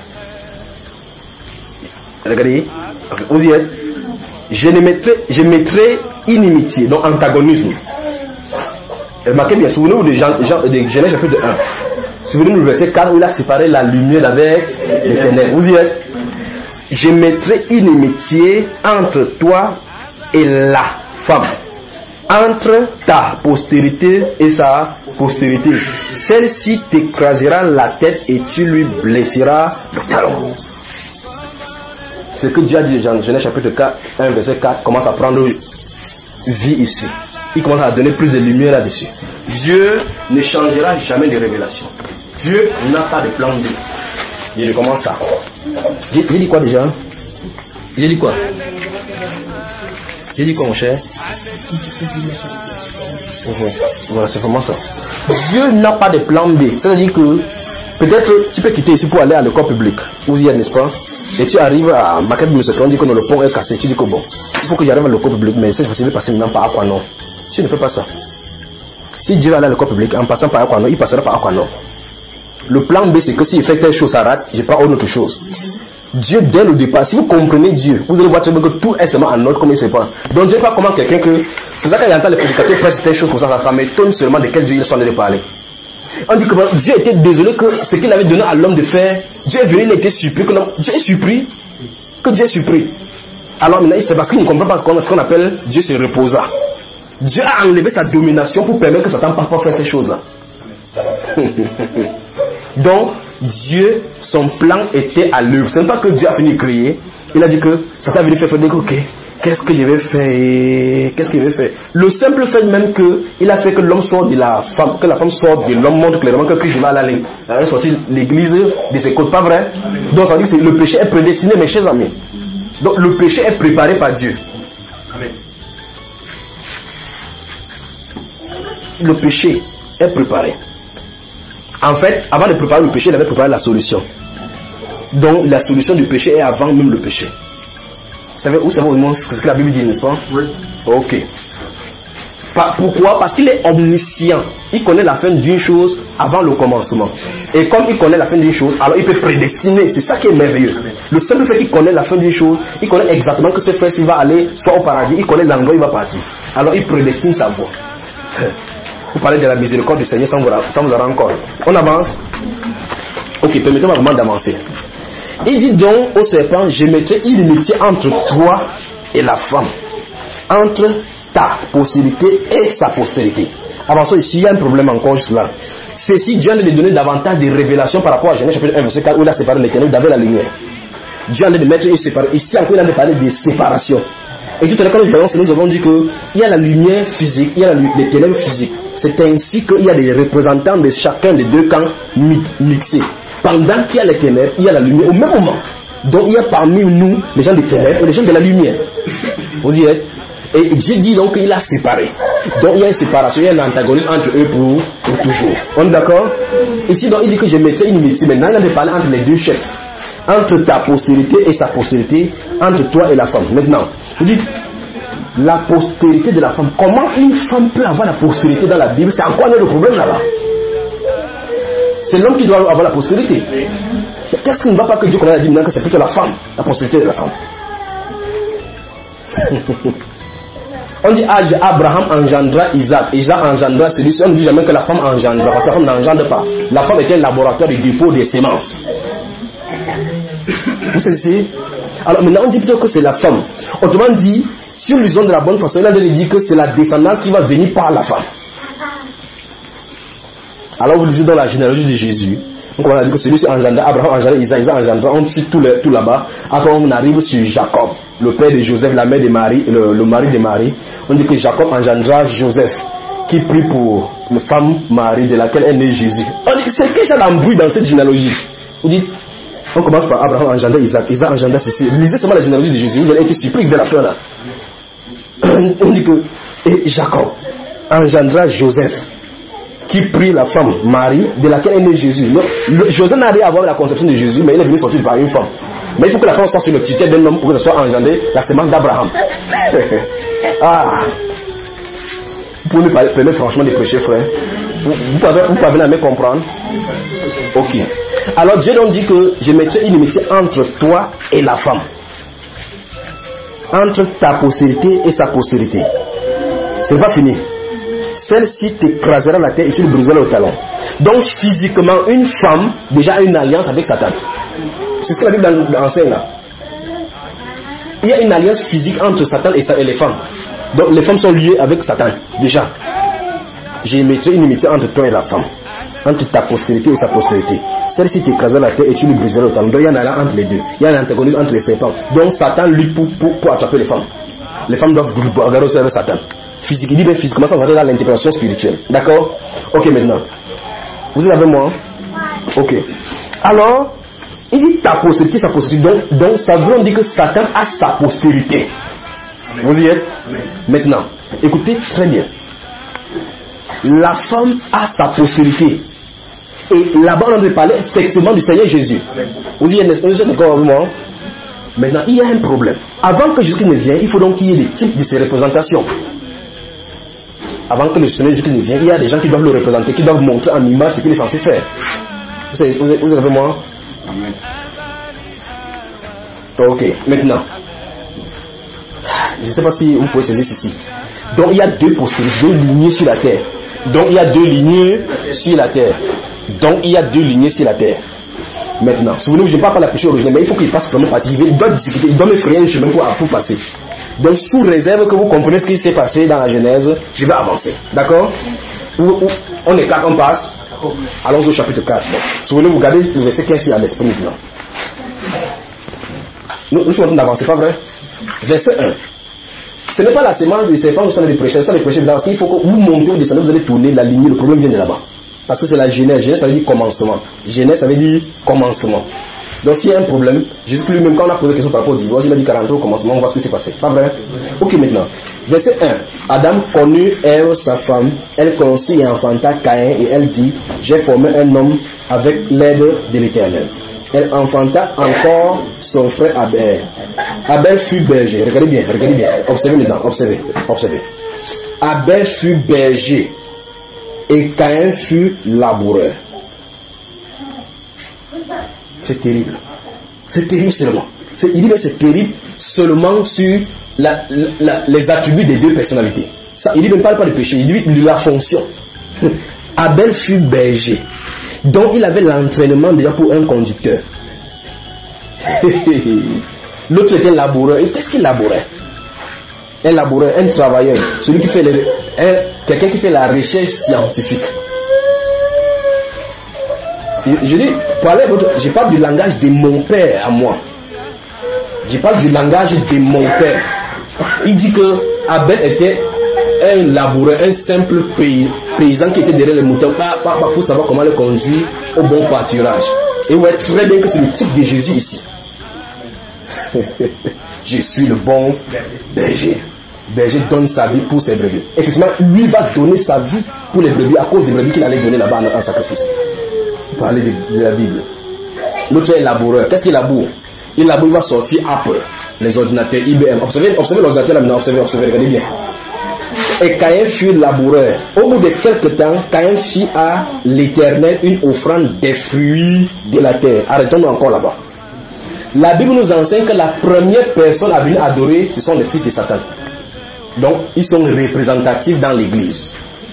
Regardez. Okay, vous y êtes. Je, ne mettrai, je mettrai inimitié, donc antagonisme. Remarquez bien, souvenez-vous de, Jean, Jean, de Genèse chapitre un. Souvenez-vous du verset quatre où il a séparé la lumière avec les ténèbres. Vous y êtes. Je mettrai inimitié entre toi et la femme, entre ta postérité et sa postérité. Celle-ci t'écrasera la tête et tu lui blesseras le talon. C'est ce que Dieu a dit dans Genèse chapitre quatre, un verset quatre commence à prendre vie ici. Il commence à donner plus de lumière là-dessus. Dieu ne changera jamais de révélation. Dieu n'a pas de plan B. Il recommence ça. J'ai dit quoi déjà? J'ai dit quoi? J'ai dit quoi, mon cher? Voilà, c'est vraiment ça. Dieu n'a pas de plan B. C'est-à-dire que peut-être tu peux quitter ici pour aller à l'école publique. Vous y êtes, n'est-ce pas? Et tu arrives à Maquette Musique, on dit que le pont est cassé. Tu dis que bon, il faut que j'arrive à l'école publique, mais c'est possible de passer maintenant par Aquanon. Tu ne fais pas ça. Si Dieu va aller à l'école publique en passant par Aquanon, il passera par Aquanon. Le plan B, c'est que s'il fait telle chose, ça rate, je prends autre chose. Dieu, dès le départ, si vous comprenez Dieu, vous allez voir très bien que tout est seulement en ordre comme il se passe. Donc Dieu n'est pas comment quelqu'un que... C'est ça quand il entend les prédicateurs faire certaines choses comme ça, ça, ça m'étonne seulement de quel Dieu ils sont en train de parler. On dit que bon, Dieu était désolé que ce qu'il avait donné à l'homme de faire, Dieu est venu, il était surpris, que l'homme, Dieu est surpris, que Dieu est surpris. Alors maintenant, c'est parce qu'il ne comprend pas ce qu'on appelle Dieu se reposa. Dieu a enlevé sa domination pour permettre que Satan ne passe pas faire ces choses-là. Donc, Dieu, son plan était à l'œuvre. Ce n'est pas que Dieu a fini de créer. Il a dit que Satan est venu faire, faire ok, qu'est-ce que je vais faire? Qu'est-ce qu'il veut faire? Le simple fait même que il a fait que l'homme sorte de la femme, que la femme sorte de l'homme montre clairement que Christ va à aller. Il a sorti l'église de ses côtes, pas vrai? Donc ça veut dire que le péché est prédestiné, mes chers amis. Donc le péché est préparé par Dieu. Amen. Le péché est préparé. En fait, avant de préparer le péché, il avait préparé la solution. Donc la solution du péché est avant même le péché. Vous savez où ça va ce que la Bible dit, n'est-ce pas? Oui. Ok. Pourquoi? Parce qu'il est omniscient. Il connaît la fin d'une chose avant le commencement. Et comme il connaît la fin d'une chose, alors il peut prédestiner. C'est ça qui est merveilleux. Le simple fait qu'il connaît la fin d'une chose, il connaît exactement que ce frère s'il va aller soit au paradis, il connaît l'endroit où il va partir. Alors il prédestine sa voie. Vous parlez de la miséricorde du Seigneur sans vous, sans vous en rendre compte. On avance. Ok, permettez-moi vraiment d'avancer. Il dit donc au serpent, je mettrai inimitié entre toi et la femme, entre ta postérité et sa postérité. Avançons ici, il y a un problème encore juste là. C'est si Dieu a de donner davantage de révélations par rapport à Genèse chapitre un verset quatre où il a séparé les ténèbres d'avec la lumière. Dieu a de mettre une séparation. Ici encore il a de parler de séparation. Et tout à l'heure quand nous voyons, nous avons dit qu'il y a la lumière physique, il y a la, les ténèbres physiques. C'est ainsi qu'il y a des représentants de chacun des deux camps mixés. Pendant qu'il y a les ténèbres, il y a la lumière au même moment. Donc il y a parmi nous les gens des ténèbres et les gens de la lumière. Vous y êtes? Et Dieu dit donc qu'il a séparé. Donc il y a une séparation, il y a un antagonisme entre eux pour, pour toujours. On est d'accord? Ici donc il dit que je mettrai une inimitié. Maintenant il a de parler entre les deux chefs. Entre ta postérité et sa postérité, entre toi et la femme. Maintenant, vous dites la postérité de la femme. Comment une femme peut avoir la postérité dans la Bible? C'est encore un autre problème là-bas. C'est l'homme qui doit avoir la postérité. Qu'est-ce qui ne va pas que Dieu commence à dire maintenant que c'est plutôt la femme, la postérité de la femme? On dit Abraham engendra Isaac, Isaac engendra celui-ci. On ne dit jamais que la femme engendra, parce que la femme n'engendre pas. La femme était un laboratoire de dépôt des semences. Vous savez? Alors maintenant on dit plutôt que c'est la femme. Autrement dit, si nous lisons de la bonne façon, il a dit que c'est la descendance qui va venir par la femme. Alors vous lisez dans la généalogie de Jésus. Donc on a dit que celui-ci engendra Abraham, engendra Isaac, Isaac engendra, on cite tout, le, tout là-bas. Après on arrive sur Jacob, le père de Joseph, la mère de Marie, le, le mari de Marie. On dit que Jacob engendra Joseph, qui prit pour une femme Marie de laquelle est né Jésus. On dit c'est quel genre d'embrouille dans cette généalogie? Vous dites, on commence par Abraham engendra Isaac, Isaac engendra ceci. Lisez seulement la généalogie de Jésus, vous allez être surpris vers la fin là. On dit que et Jacob engendra Joseph, qui prit la femme Marie de laquelle est né Jésus. Le, le, Joseph n'a rien à voir avec la conception de Jésus, mais il est venu sortir par une femme. Mais il faut que la femme soit sur le tuteur d'un homme pour que ce soit engendré la semence d'Abraham. Ah. Vous pouvez me parler, permettre franchement de prêcher, frère. Vous, vous, pouvez, vous pouvez me comprendre? Ok. Alors Dieu donc dit que je mettrai une inimitié entre toi et la femme. Entre ta postérité et sa postérité. Ce n'est pas fini. Celle-ci t'écrasera la tête et tu le briseras le talon. Donc physiquement, une femme déjà a une alliance avec Satan. C'est ce que la Bible enseigne là. Il y a une alliance physique entre Satan et, sa, et les femmes. Donc les femmes sont liées avec Satan déjà. Je mettrai une inimitié entre toi et la femme, entre ta postérité et sa postérité. Celle-ci t'écrasera la tête et tu lui briseras le talon. Donc il y en a là entre les deux. Il y a un antagonisme entre les serpents. Donc Satan lutte pour, pour, pour attraper les femmes. Les femmes doivent regarder aussi avec Satan. Physique, il dit bien physiquement, ça va dans l'interprétation spirituelle. D'accord? Ok, maintenant. Vous êtes avec moi? Ok. Alors, il dit ta postérité, sa postérité. Donc, donc ça veut dire que Satan a sa postérité. Vous y êtes? Maintenant, écoutez très bien. La femme a sa postérité. Et là-bas, on a parlé effectivement du Seigneur Jésus. Vous y êtes, vous êtes d'accord avec moi? Maintenant, il y a un problème. Avant que Jésus ne vienne, il faut donc qu'il y ait des types de ces représentations. Avant que le Seigneur Jésus ne vienne, il y a des gens qui doivent le représenter, qui doivent montrer en image ce qu'il est censé faire. Vous êtes, vous êtes, vous êtes avec moi? Amen. Ok, maintenant. Je ne sais pas si vous pouvez saisir ceci. Donc il y a deux postérités, deux lignées sur la terre. Donc il y a deux lignées sur la terre. Donc il y a deux lignées sur la terre. Maintenant, souvenez-vous, je ne parle pas de la péché originelle, mais il faut qu'il passe vraiment par ici. Il doit discuter, il doit me frayer un chemin pour, pour passer. Donc sous réserve que vous comprenez ce qui s'est passé dans la Genèse, je vais avancer. D'accord? On est quatre, on passe. Allons au chapitre quatre. Bon. Souvenez-vous, regardez le verset quinze à l'esprit maintenant. Nous, nous sommes en train d'avancer, pas vrai? Verset un. Ce n'est pas la semence du serpent, nous sommes des prêcheurs, nous sommes des prêcheurs. Parce qu'il faut que vous montez, vous descendez, vous allez tourner la lignée, le problème vient de là-bas. Parce que c'est la Genèse. Genèse, ça veut dire commencement. Genèse, ça veut dire commencement. Donc s'il y a un problème, Jésus lui-même, quand on a posé la question par rapport au divorce, il a dit quarante ans au commencement, on voit ce qui s'est passé. Pas vrai? Ok, maintenant. Verset un. Adam connut Ève, sa femme. Elle conçut et enfanta Caïn et elle dit, j'ai formé un homme avec l'aide de l'Éternel. Elle enfanta encore son frère Abel. Abel fut berger. Regardez bien, regardez bien. Observez maintenant, observez, observez. Abel fut berger et Caïn fut laboureur. C'est terrible. C'est terrible seulement. C'est, il dit que c'est terrible seulement sur la, la, les attributs des deux personnalités. Ça, il dit ne parle pas de péché, il dit de la fonction. Abel fut berger. Donc il avait l'entraînement déjà pour un conducteur. L'autre était laboureur. Et qu'est-ce qu'il labourait? Un laboureur, un travailleur, celui qui fait les, un, quelqu'un qui fait la recherche scientifique. Je dis, je parle du langage de mon père à moi. Je parle du langage de mon père. Il dit que Abel était un laboureur, un simple pays, paysan qui était derrière les moutons pour savoir comment les conduire au bon pâturage. Et vous voyez très bien que c'est le type de Jésus ici. Je suis le bon berger. Berger donne sa vie pour ses brebis. Effectivement, lui va donner sa vie pour les brebis à cause des brebis qu'il allait donner là-bas en, en sacrifice. Parler de, de la Bible. L'autre est laboureur. Qu'est-ce qu'il laboure? Il laboure, il va sortir après les ordinateurs I B M. Observez, observez l'ordinateur là maintenant, observez, observez, regardez bien. Et Caïn fut laboureur. Au bout de quelques temps, Caïn fit à l'Éternel une offrande des fruits de la terre. Arrêtons-nous encore là-bas. La Bible nous enseigne que la première personne à venir adorer, ce sont les fils de Satan. Donc, ils sont représentatifs dans l'église.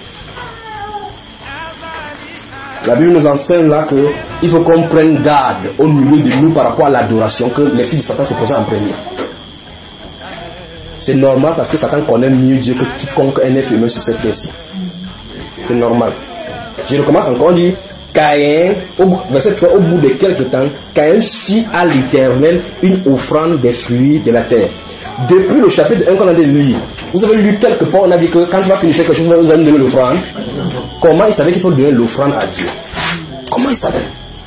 La Bible nous enseigne là qu'il faut qu'on prenne garde au niveau de nous par rapport à l'adoration, que les fils de Satan se présentent en premier. C'est normal parce que Satan connaît mieux Dieu que quiconque un être humain sur cette terre-ci. C'est normal. Je recommence encore, on dit Caïn, au, verset trois, au bout de quelques temps, Caïn fit à l'Éternel une offrande des fruits de la terre. Depuis le chapitre un qu'on a lu, vous avez lu quelque part, on a dit que quand tu vas finir quelque chose, vous allez donner l'offrande. Comment il savait qu'il faut donner l'offrande à Dieu? Comment il savait?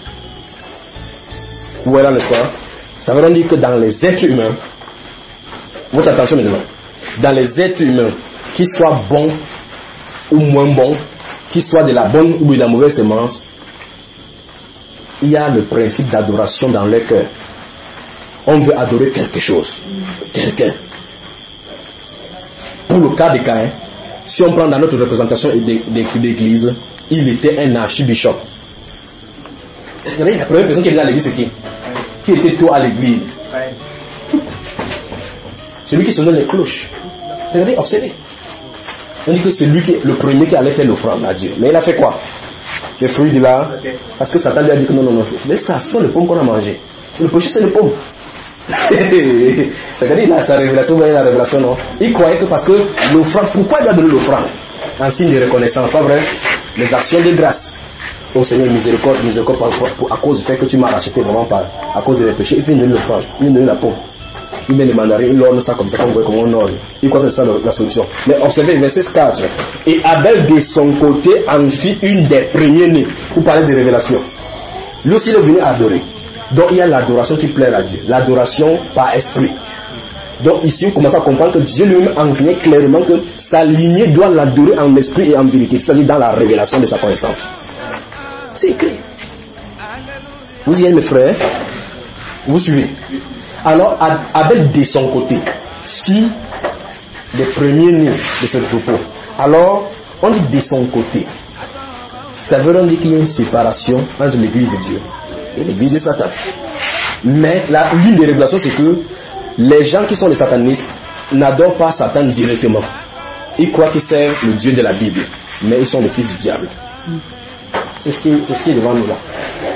Voilà, n'est-ce pas? Ça veut dire que dans les êtres humains, votre attention maintenant, dans les êtres humains, qu'ils soient bons ou moins bons, qu'ils soient de la bonne ou de la mauvaise semence, il y a le principe d'adoration dans leur cœur. On veut adorer quelque chose, quelqu'un. Pour le cas de Caïn, Si on prend dans notre représentation d'église, il était un archibishop. Regardez, la première personne qui est à l'église, c'est qui? Qui était tôt à l'église? Celui qui sonnait les cloches. Regardez, observez. On dit que c'est lui qui est le premier qui allait faire l'offrande à Dieu. Mais il a fait quoi? Les fruits de là. Parce que Satan lui a dit que non, non, non. Mais ça, ce sont les pommes qu'on a mangées. Le péché, c'est les pommes. Regardez, il a sa révélation, vous voyez la révélation, non? Il croyait que parce que l'offrande, pourquoi il a donné l'offrande? En signe de reconnaissance, pas vrai? Les actions de grâce. Au Seigneur, miséricorde, miséricorde, pour, pour, à cause du fait que tu m'as racheté vraiment pas, à cause de mes péchés, il vient donner l'offrande, il vient donner la pomme. Il met les mandarins, il orne ça comme ça, comme vous voyez, comme on orne. Il croit que c'est ça la, la solution. Mais observez, verset quatre. Et Abel, de son côté, en fit une des premiers-nés. Vous parlez de révélation. Lui aussi, il est venu adorer. Donc, il y a l'adoration qui plaît à Dieu. L'adoration par esprit. Donc, ici, vous commencez à comprendre que Dieu lui-même enseignait clairement que sa lignée doit l'adorer en esprit et en vérité. C'est-à-dire dans la révélation de sa connaissance. C'est écrit. Vous y êtes, mes frères? Vous suivez? Alors, Abel, de son côté, fit les premiers-nés de ce troupeau. Alors, on dit de son côté. Ça veut dire qu'il y a une séparation entre l'église de Dieu et l'église de Satan. Mais l'une des révélations, c'est que les gens qui sont des satanistes n'adorent pas Satan directement. Ils croient qu'ils servent le Dieu de la Bible, mais ils sont les fils du diable. C'est ce qui, c'est ce qui est devant nous là.